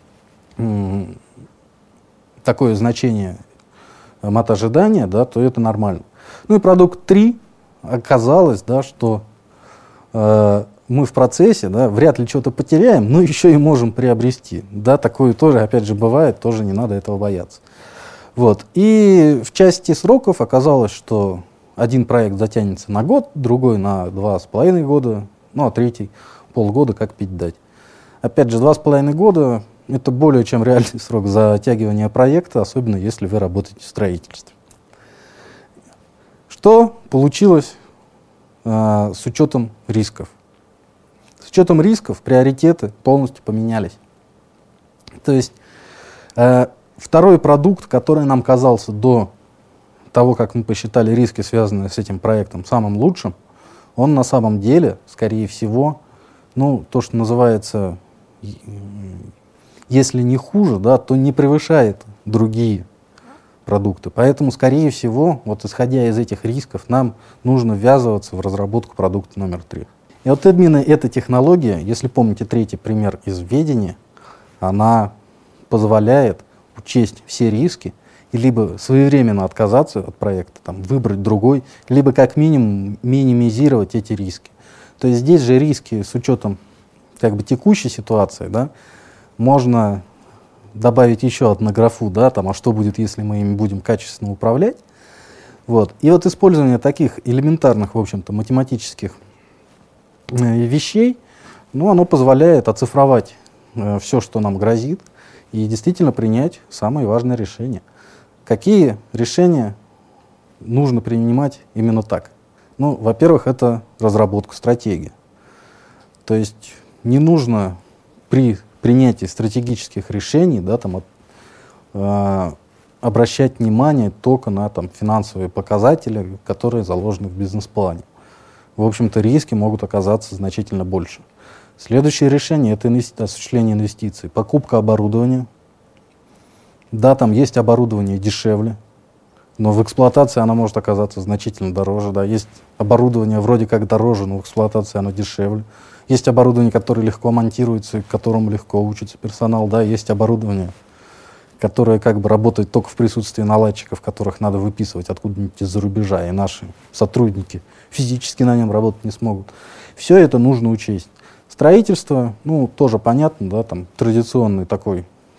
такое значение мат ожидания, да, то это нормально. Ну и продукт три, оказалось, да, что э, мы в процессе, да, вряд ли что-то потеряем, но еще и можем приобрести. Да, такое тоже, опять же, бывает, тоже не надо этого бояться. Вот. И в части сроков оказалось, что один проект затянется на год, другой на два с половиной года, ну а третий полгода, как пить дать. Опять же, два с половиной года – это более чем реальный срок затягивания проекта, особенно если вы работаете в строительстве. Что получилось э, с учетом рисков? С учетом рисков приоритеты полностью поменялись. То есть э, второй продукт, который нам казался до того, как мы посчитали риски, связанные с этим проектом, самым лучшим, он на самом деле, скорее всего, ну, то, что называется, если не хуже, да, то не превышает другие продукты. Поэтому, скорее всего, вот исходя из этих рисков, нам нужно ввязываться в разработку продукта номер три. И вот именно эта технология, если помните третий пример из ведения, она позволяет учесть все риски, и либо своевременно отказаться от проекта, там, выбрать другой, либо как минимум минимизировать эти риски. То есть здесь же риски с учетом как бы текущей ситуации, да, можно добавить еще одну графу, да, там, а что будет, если мы ими будем качественно управлять. Вот. И вот использование таких элементарных, в общем-то, математических э, вещей, ну, оно позволяет оцифровать э, все, что нам грозит, и действительно принять самые важные решения. Какие решения нужно принимать именно так? Ну, во-первых, это разработка стратегии. То есть не нужно при принятии стратегических решений, да, там, от, э, обращать внимание только на там, финансовые показатели, которые заложены в бизнес-плане. В общем-то, риски могут оказаться значительно больше. Следующее решение – это инвести- осуществление инвестиций. Покупка оборудования. Да, там есть оборудование дешевле, но в эксплуатации оно может оказаться значительно дороже. Да. Есть оборудование вроде как дороже, но в эксплуатации оно дешевле. Есть оборудование, которое легко монтируется, к которому легко учится персонал. Да. Есть оборудование, которое как бы работает только в присутствии наладчиков, которых надо выписывать откуда-нибудь из-за рубежа, и наши сотрудники физически на нем работать не смогут. Все это нужно учесть. Строительство, ну, тоже понятно, да, там традиционный такой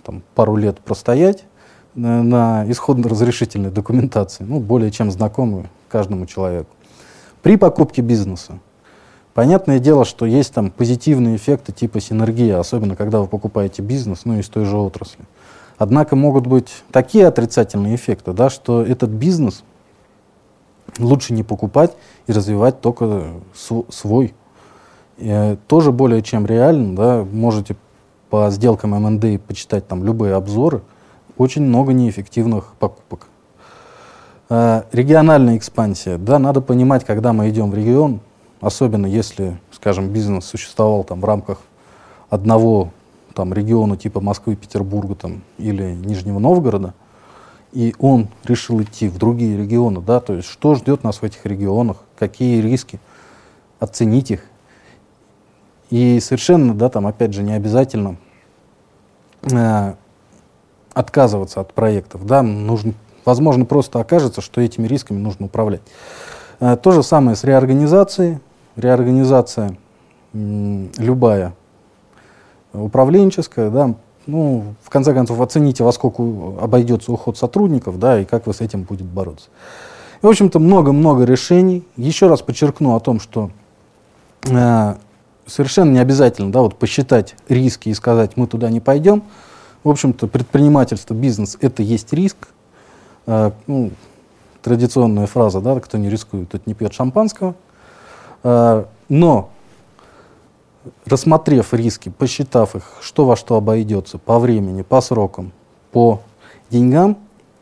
там, пару лет простоять на, на исходно-разрешительной документации, ну, более чем знакомы каждому человеку. При покупке бизнеса, понятное дело, что есть там позитивные эффекты типа синергии, особенно когда вы покупаете бизнес, ну, из той же отрасли. Однако могут быть такие отрицательные эффекты, да, что этот бизнес лучше не покупать и развивать только свой. И тоже более чем реально, да, можете по сделкам эм энд эй почитать там любые обзоры, очень много неэффективных покупок. А, региональная экспансия, да, надо понимать, когда мы идем в регион, особенно если, скажем, бизнес существовал там в рамках одного там региона типа Москвы, Петербурга там, или Нижнего Новгорода, и он решил идти в другие регионы, да, то есть что ждет нас в этих регионах, какие риски, оценить их. И совершенно, да, там опять же не обязательно э, отказываться от проектов, да, нужно, возможно, просто окажется, что этими рисками нужно управлять. Э, то же самое с реорганизацией. Реорганизация м, любая, управленческая, да, ну, в конце концов, оцените, во сколько обойдется уход сотрудников, да, и как вы с этим будете бороться. И, в общем-то, много-много решений. Еще раз подчеркну о том, что э, совершенно не обязательно, да, вот посчитать риски и сказать, мы туда не пойдем. В общем-то, предпринимательство, бизнес — это есть риск. Э, ну, традиционная фраза, да, кто не рискует, тот не пьет шампанского. Э, но рассмотрев риски, посчитав их, что во что обойдется по времени, по срокам, по деньгам,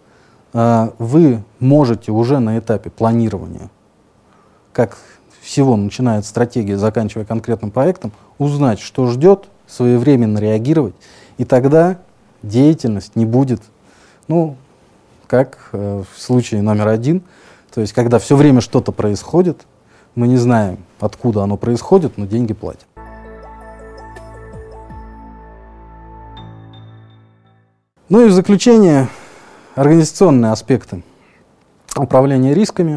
вы можете уже на этапе планирования, как всего, начиная от стратегии, заканчивая конкретным проектом, узнать, что ждет, своевременно реагировать, и тогда деятельность не будет, ну, как в случае номер один, то есть когда все время что-то происходит, мы не знаем, откуда оно происходит, но деньги платят. Ну и в заключение, организационные аспекты управления рисками.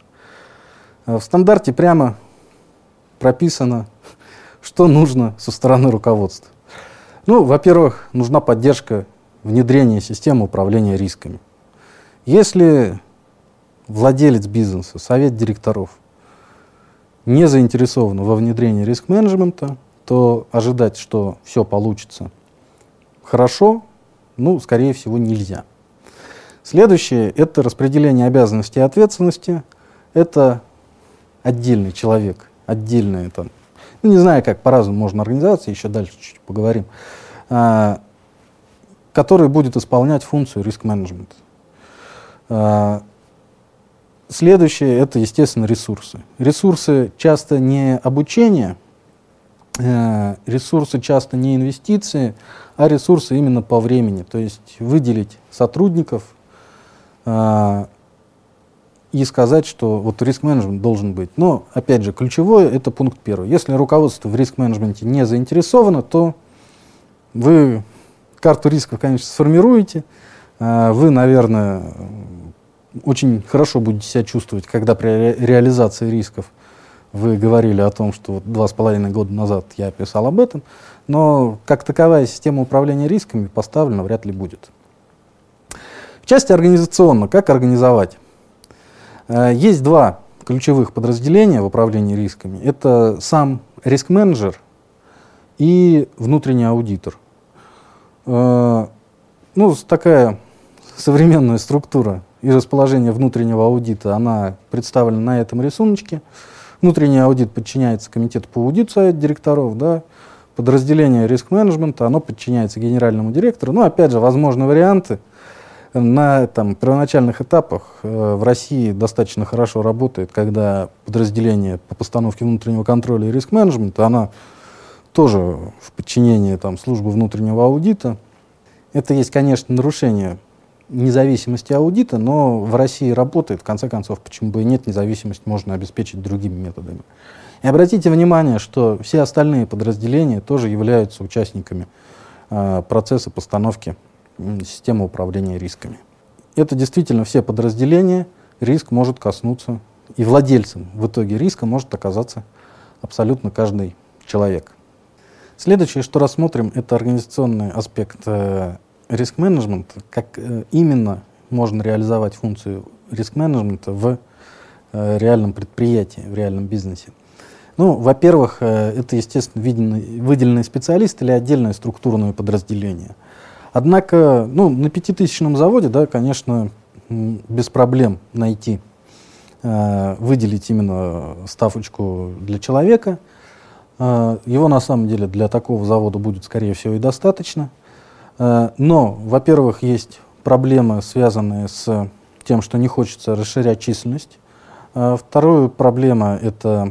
В стандарте прямо прописано, что нужно со стороны руководства. Ну, во-первых, нужна поддержка внедрения системы управления рисками. Если владелец бизнеса, совет директоров не заинтересован во внедрении риск-менеджмента, то ожидать, что все получится хорошо, ну, скорее всего, нельзя. Следующее — это распределение обязанностей и ответственности. Это отдельный человек, отдельный, там, ну, не знаю, как по-разному можно организоваться, еще дальше чуть-чуть поговорим, а, который будет исполнять функцию риск-менеджмента. А, следующее — это, естественно, ресурсы. Ресурсы часто не обучение, а, ресурсы часто не инвестиции, а ресурсы именно по времени, то есть выделить сотрудников э, и сказать, что вот риск-менеджмент должен быть. Но, опять же, ключевое — это пункт первый. Если руководство в риск-менеджменте не заинтересовано, то вы карту рисков, конечно, сформируете, э, вы, наверное, очень хорошо будете себя чувствовать, когда при ре реализации рисков вы говорили о том, что вот два с половиной года назад я писал об этом, но как таковая система управления рисками поставлена вряд ли будет. В части организационно, как организовать? Есть два ключевых подразделения в управлении рисками. Это сам риск-менеджер и внутренний аудитор. Ну, такая современная структура и расположение внутреннего аудита, она представлена на этом рисуночке. Внутренний аудит подчиняется комитету по аудиту совета директоров, да. Подразделение риск-менеджмента, оно подчиняется генеральному директору. Но, опять же, возможны варианты. На там, первоначальных этапах э, в России достаточно хорошо работает, когда подразделение по постановке внутреннего контроля и риск-менеджмента, она тоже в подчинении там, службы внутреннего аудита. Это есть, конечно, нарушение независимости аудита, но в России работает, в конце концов, почему бы и нет, независимость можно обеспечить другими методами. И обратите внимание, что все остальные подразделения тоже являются участниками э, процесса постановки э, системы управления рисками. Это действительно все подразделения, риск может коснуться, и владельцем в итоге риска может оказаться абсолютно каждый человек. Следующее, что рассмотрим, это организационный аспект э, риск-менеджмент, как именно можно реализовать функцию риск-менеджмента в реальном предприятии, в реальном бизнесе. Ну, во-первых, это, естественно, выделенный, выделенный специалист или отдельное структурное подразделение. Однако, ну, на пятитысячном заводе, да, конечно, без проблем найти, э, выделить именно ставочку для человека. Э, его, на самом деле, для такого завода будет, скорее всего, и достаточно. Э, но, во-первых, есть проблемы, связанные с тем, что не хочется расширять численность. Э, вторая проблема — это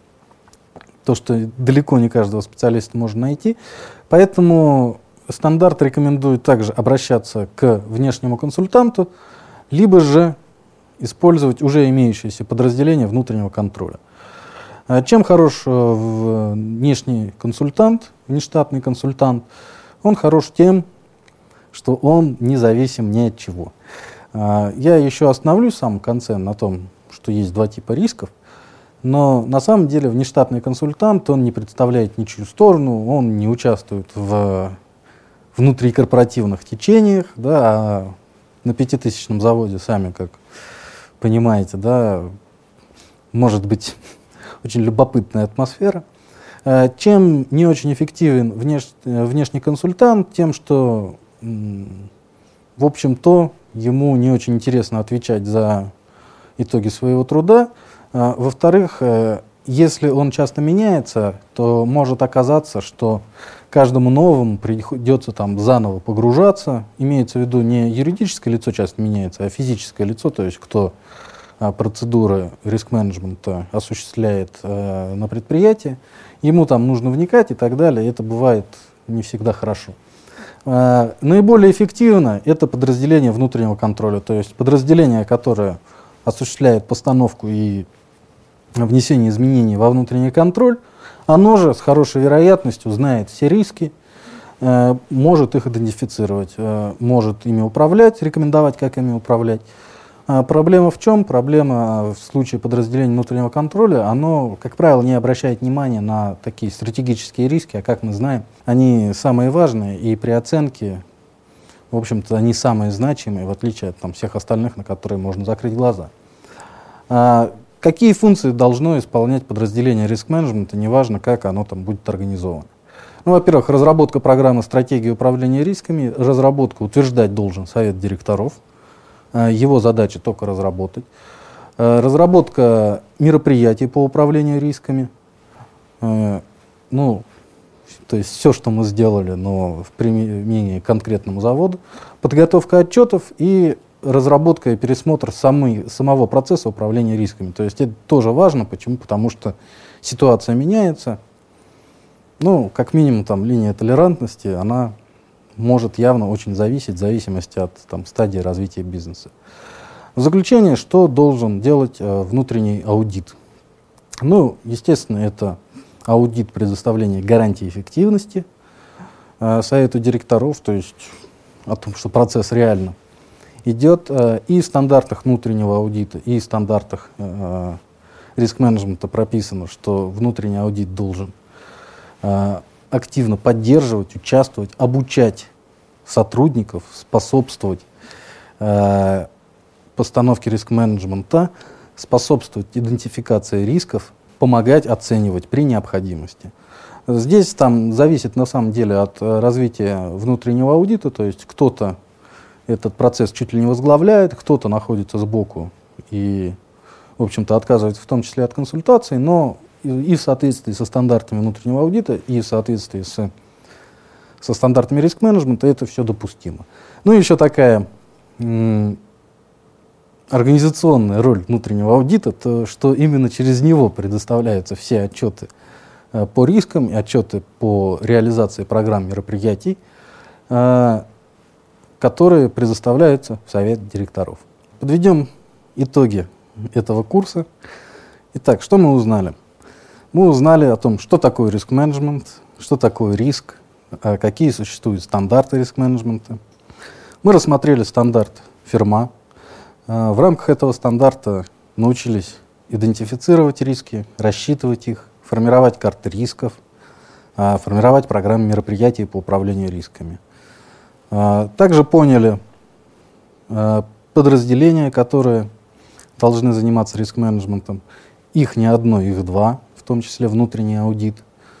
то, что далеко не каждого специалиста можно найти. Поэтому стандарт рекомендует также обращаться к внешнему консультанту, либо же использовать уже имеющиеся подразделения внутреннего контроля. Чем хорош внешний консультант, внештатный консультант? Он хорош тем, что он независим ни от чего. Я еще остановлюсь в самом конце на том, что есть два типа рисков. Но на самом деле внештатный консультант, он не представляет ничью сторону, он не участвует в внутрикорпоративных течениях, да, а на пятитысячном заводе, сами как понимаете, да, может быть очень любопытная атмосфера. Чем не очень эффективен внеш, внешний консультант, тем, что, в общем-то, ему не очень интересно отвечать за итоги своего труда. Во-вторых, если он часто меняется, то может оказаться, что каждому новому придется там заново погружаться. Имеется в виду не юридическое лицо часто меняется, а физическое лицо, то есть кто а, процедуры риск-менеджмента осуществляет а, на предприятии. Ему там нужно вникать и так далее. Это бывает не всегда хорошо. А, наиболее эффективно это подразделение внутреннего контроля, то есть подразделение, которое осуществляет постановку и внесение изменений во внутренний контроль, оно же с хорошей вероятностью знает все риски, э, может их идентифицировать, э, может ими управлять, рекомендовать, как ими управлять. А проблема в чем? Проблема в случае подразделения внутреннего контроля, оно, как правило, не обращает внимания на такие стратегические риски, а как мы знаем, они самые важные, и при оценке, в общем-то, они самые значимые, в отличие от там, всех остальных, на которые можно закрыть глаза. А, Какие функции должно исполнять подразделение риск-менеджмента, неважно, как оно там будет организовано? Ну, во-первых, разработка программы стратегии управления рисками, разработку утверждать должен совет директоров, его задача только разработать. Разработка мероприятий по управлению рисками, ну, то есть все, что мы сделали, но в применении к конкретному заводу, подготовка отчетов и разработка и пересмотр самой, самого процесса управления рисками. То есть это тоже важно. Почему? Потому что ситуация меняется. Ну, как минимум, там, линия толерантности, она может явно очень зависеть в зависимости от там, стадии развития бизнеса. В заключение, что должен делать э, внутренний аудит? Ну, естественно, это аудит предоставления гарантии эффективности э, совету директоров, то есть о том, что процесс реально идет, э, и в стандартах внутреннего аудита, и в стандартах э, риск-менеджмента прописано, что внутренний аудит должен э, активно поддерживать, участвовать, обучать сотрудников, способствовать э, постановке риск-менеджмента, способствовать идентификации рисков, помогать оценивать при необходимости. Здесь там зависит на самом деле от развития внутреннего аудита, то есть кто-то этот процесс чуть ли не возглавляет, кто-то находится сбоку и, в общем-то, отказывается в том числе от консультаций, но и в соответствии со стандартами внутреннего аудита, и в соответствии с, со стандартами риск-менеджмента это все допустимо. Ну и еще такая м, организационная роль внутреннего аудита, то, что именно через него предоставляются все отчеты э, по рискам и отчеты по реализации программ мероприятий, э, которые предоставляются в совет директоров. Подведем итоги этого курса. Итак, что мы узнали? Мы узнали о том, что такое риск-менеджмент, что такое риск, какие существуют стандарты риск-менеджмента. Мы рассмотрели стандарт фирма. В рамках этого стандарта научились идентифицировать риски, рассчитывать их, формировать карты рисков, формировать программы мероприятий по управлению рисками. Также поняли подразделения, которые должны заниматься риск-менеджментом. Их не одно, их два, в том числе внутренний аудит.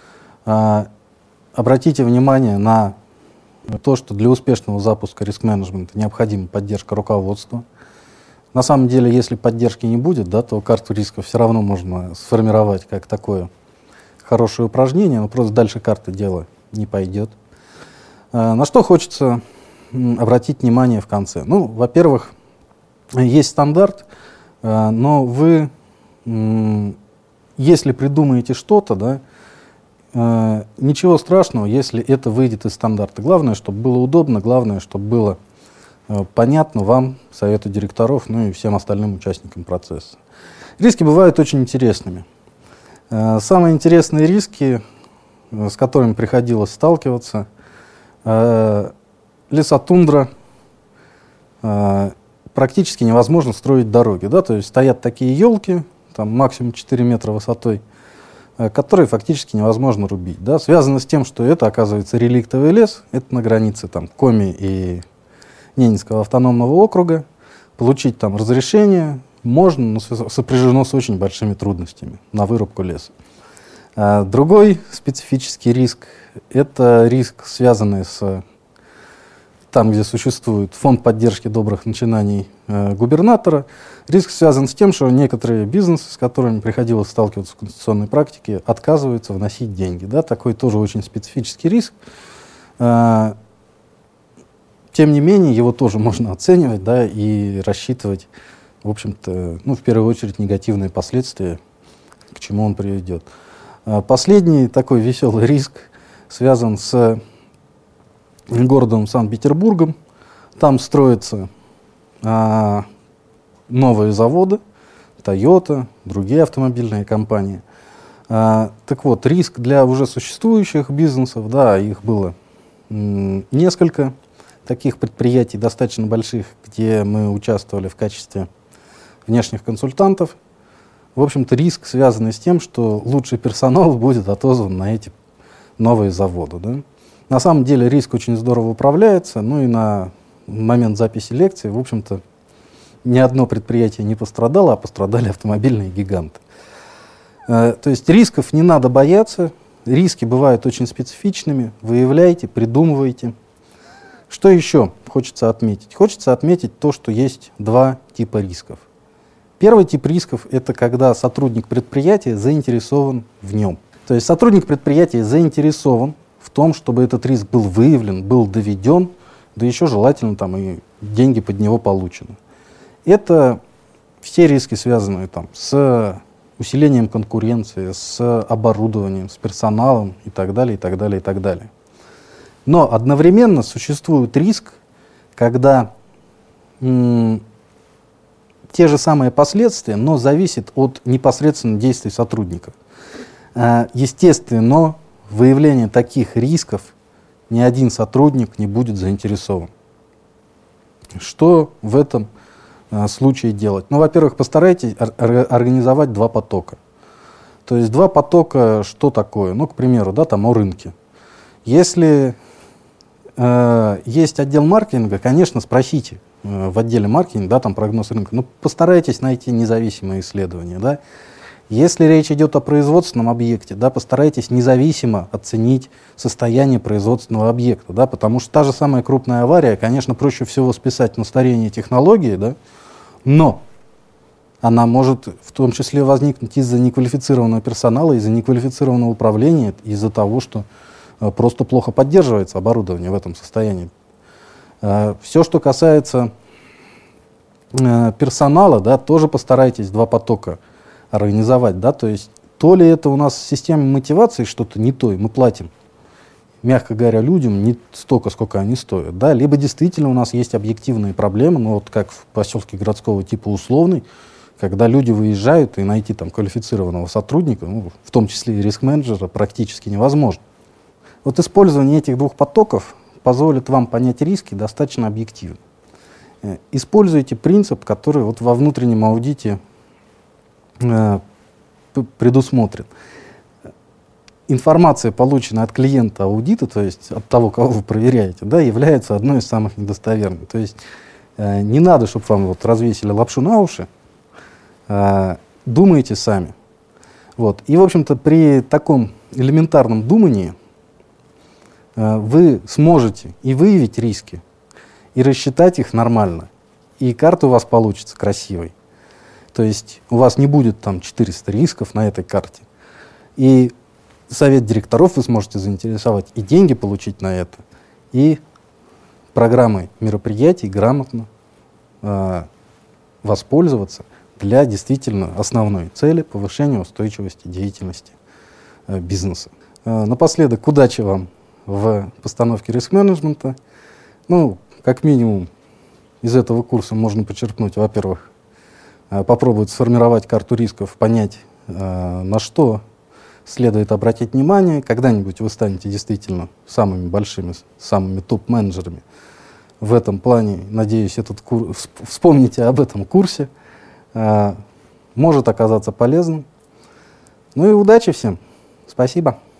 Обратите внимание на то, что для успешного запуска риск-менеджмента необходима поддержка руководства. На самом деле, если поддержки не будет, да, то карту рисков все равно можно сформировать как такое хорошее упражнение, но просто дальше карты дело не пойдет. На что хочется обратить внимание в конце? Ну, во-первых, есть стандарт, но вы, если придумаете что-то, да, ничего страшного, если это выйдет из стандарта. Главное, чтобы было удобно, главное, чтобы было понятно вам, совету директоров, ну и всем остальным участникам процесса. Риски бывают очень интересными. Самые интересные риски, с которыми приходилось сталкиваться, лесотундра, практически невозможно строить дороги. Да? То есть стоят такие елки, там максимум четыре метра высотой, которые фактически невозможно рубить. Да? Связано с тем, что это, оказывается, реликтовый лес, это на границе там, Коми и Ненецкого автономного округа. Получить там разрешение можно, но сопряжено с очень большими трудностями на вырубку леса. А другой специфический риск – это риск, связанный с там, где существует фонд поддержки добрых начинаний э, губернатора. Риск связан с тем, что некоторые бизнесы, с которыми приходилось сталкиваться в конституционной практике, отказываются вносить деньги. Да? Такой тоже очень специфический риск. Э, тем не менее, его тоже можно оценивать, да, и рассчитывать, в общем-то, ну, в первую очередь, негативные последствия, к чему он приведет. Э, последний такой веселый риск связан с городом Санкт-Петербургом. Там строятся а, новые заводы, Toyota, другие автомобильные компании. А, так вот, риск для уже существующих бизнесов, да, их было м, несколько таких предприятий, достаточно больших, где мы участвовали в качестве внешних консультантов. В общем-то, риск, связанный с тем, что лучший персонал будет отозван на эти новые заводы. Да? На самом деле риск очень здорово управляется, ну и на момент записи лекции, в общем-то, ни одно предприятие не пострадало, а пострадали автомобильные гиганты. Э, то есть рисков не надо бояться, риски бывают очень специфичными, выявляйте, придумывайте. Что еще хочется отметить? Хочется отметить то, что есть два типа рисков. Первый тип рисков – это когда сотрудник предприятия заинтересован в нем. То есть сотрудник предприятия заинтересован в том, чтобы этот риск был выявлен, был доведен, да еще желательно там и деньги под него получены. Это все риски, связанные там с усилением конкуренции, с оборудованием, с персоналом и так далее, и так далее, и так далее. Но одновременно существует риск, когда м, те же самые последствия, но зависит от непосредственно действий сотрудника. Э, естественно, в выявлении таких рисков ни один сотрудник не будет заинтересован. Что в этом э, случае делать? Ну, во-первых, постарайтесь ор- организовать два потока. То есть два потока, что такое? Ну, к примеру, да, там о рынке. Если э, есть отдел маркетинга, конечно, спросите э, в отделе маркетинга, да, там прогноз рынка, но постарайтесь найти независимые исследования, да. Если речь идет о производственном объекте, да, постарайтесь независимо оценить состояние производственного объекта, да, потому что та же самая крупная авария, конечно, проще всего списать на старение технологии, да, но она может в том числе возникнуть из-за неквалифицированного персонала, из-за неквалифицированного управления, из-за того, что э, просто плохо поддерживается оборудование в этом состоянии. Э, все, что касается э, персонала, да, тоже постарайтесь два потока организовать, да, то есть то ли это у нас с системой мотивации что-то не то, и мы платим, мягко говоря, людям не столько, сколько они стоят, да, либо действительно у нас есть объективные проблемы, ну вот как в поселке городского типа Условный, когда люди выезжают, и найти там квалифицированного сотрудника, ну, в том числе и риск-менеджера, практически невозможно. Вот использование этих двух потоков позволит вам понять риски достаточно объективно. Используйте принцип, который вот во внутреннем аудите предусмотрен. информация, полученная от клиента аудита, то есть от того, кого вы проверяете, да, является одной из самых недостоверных. То есть э, не надо, чтобы вам вот развесили лапшу на уши, э, думайте сами. Вот. И, в общем-то, при таком элементарном думании э, вы сможете и выявить риски, и рассчитать их нормально, и карта у вас получится красивой. То есть у вас не будет там четыреста рисков на этой карте. И совет директоров вы сможете заинтересовать, и деньги получить на это, и программой мероприятий грамотно э, воспользоваться для действительно основной цели повышения устойчивости деятельности э, бизнеса. Э, напоследок, удачи вам в постановке риск-менеджмента. Ну, как минимум, из этого курса можно почерпнуть, во-первых, э, попробовать сформировать карту рисков, понять, э, на что следует обратить внимание. Когда-нибудь вы станете действительно самыми большими, самыми топ-менеджерами в этом плане. Надеюсь, этот кур... вспомните об этом курсе. А, может оказаться полезным. Ну и удачи всем. Спасибо.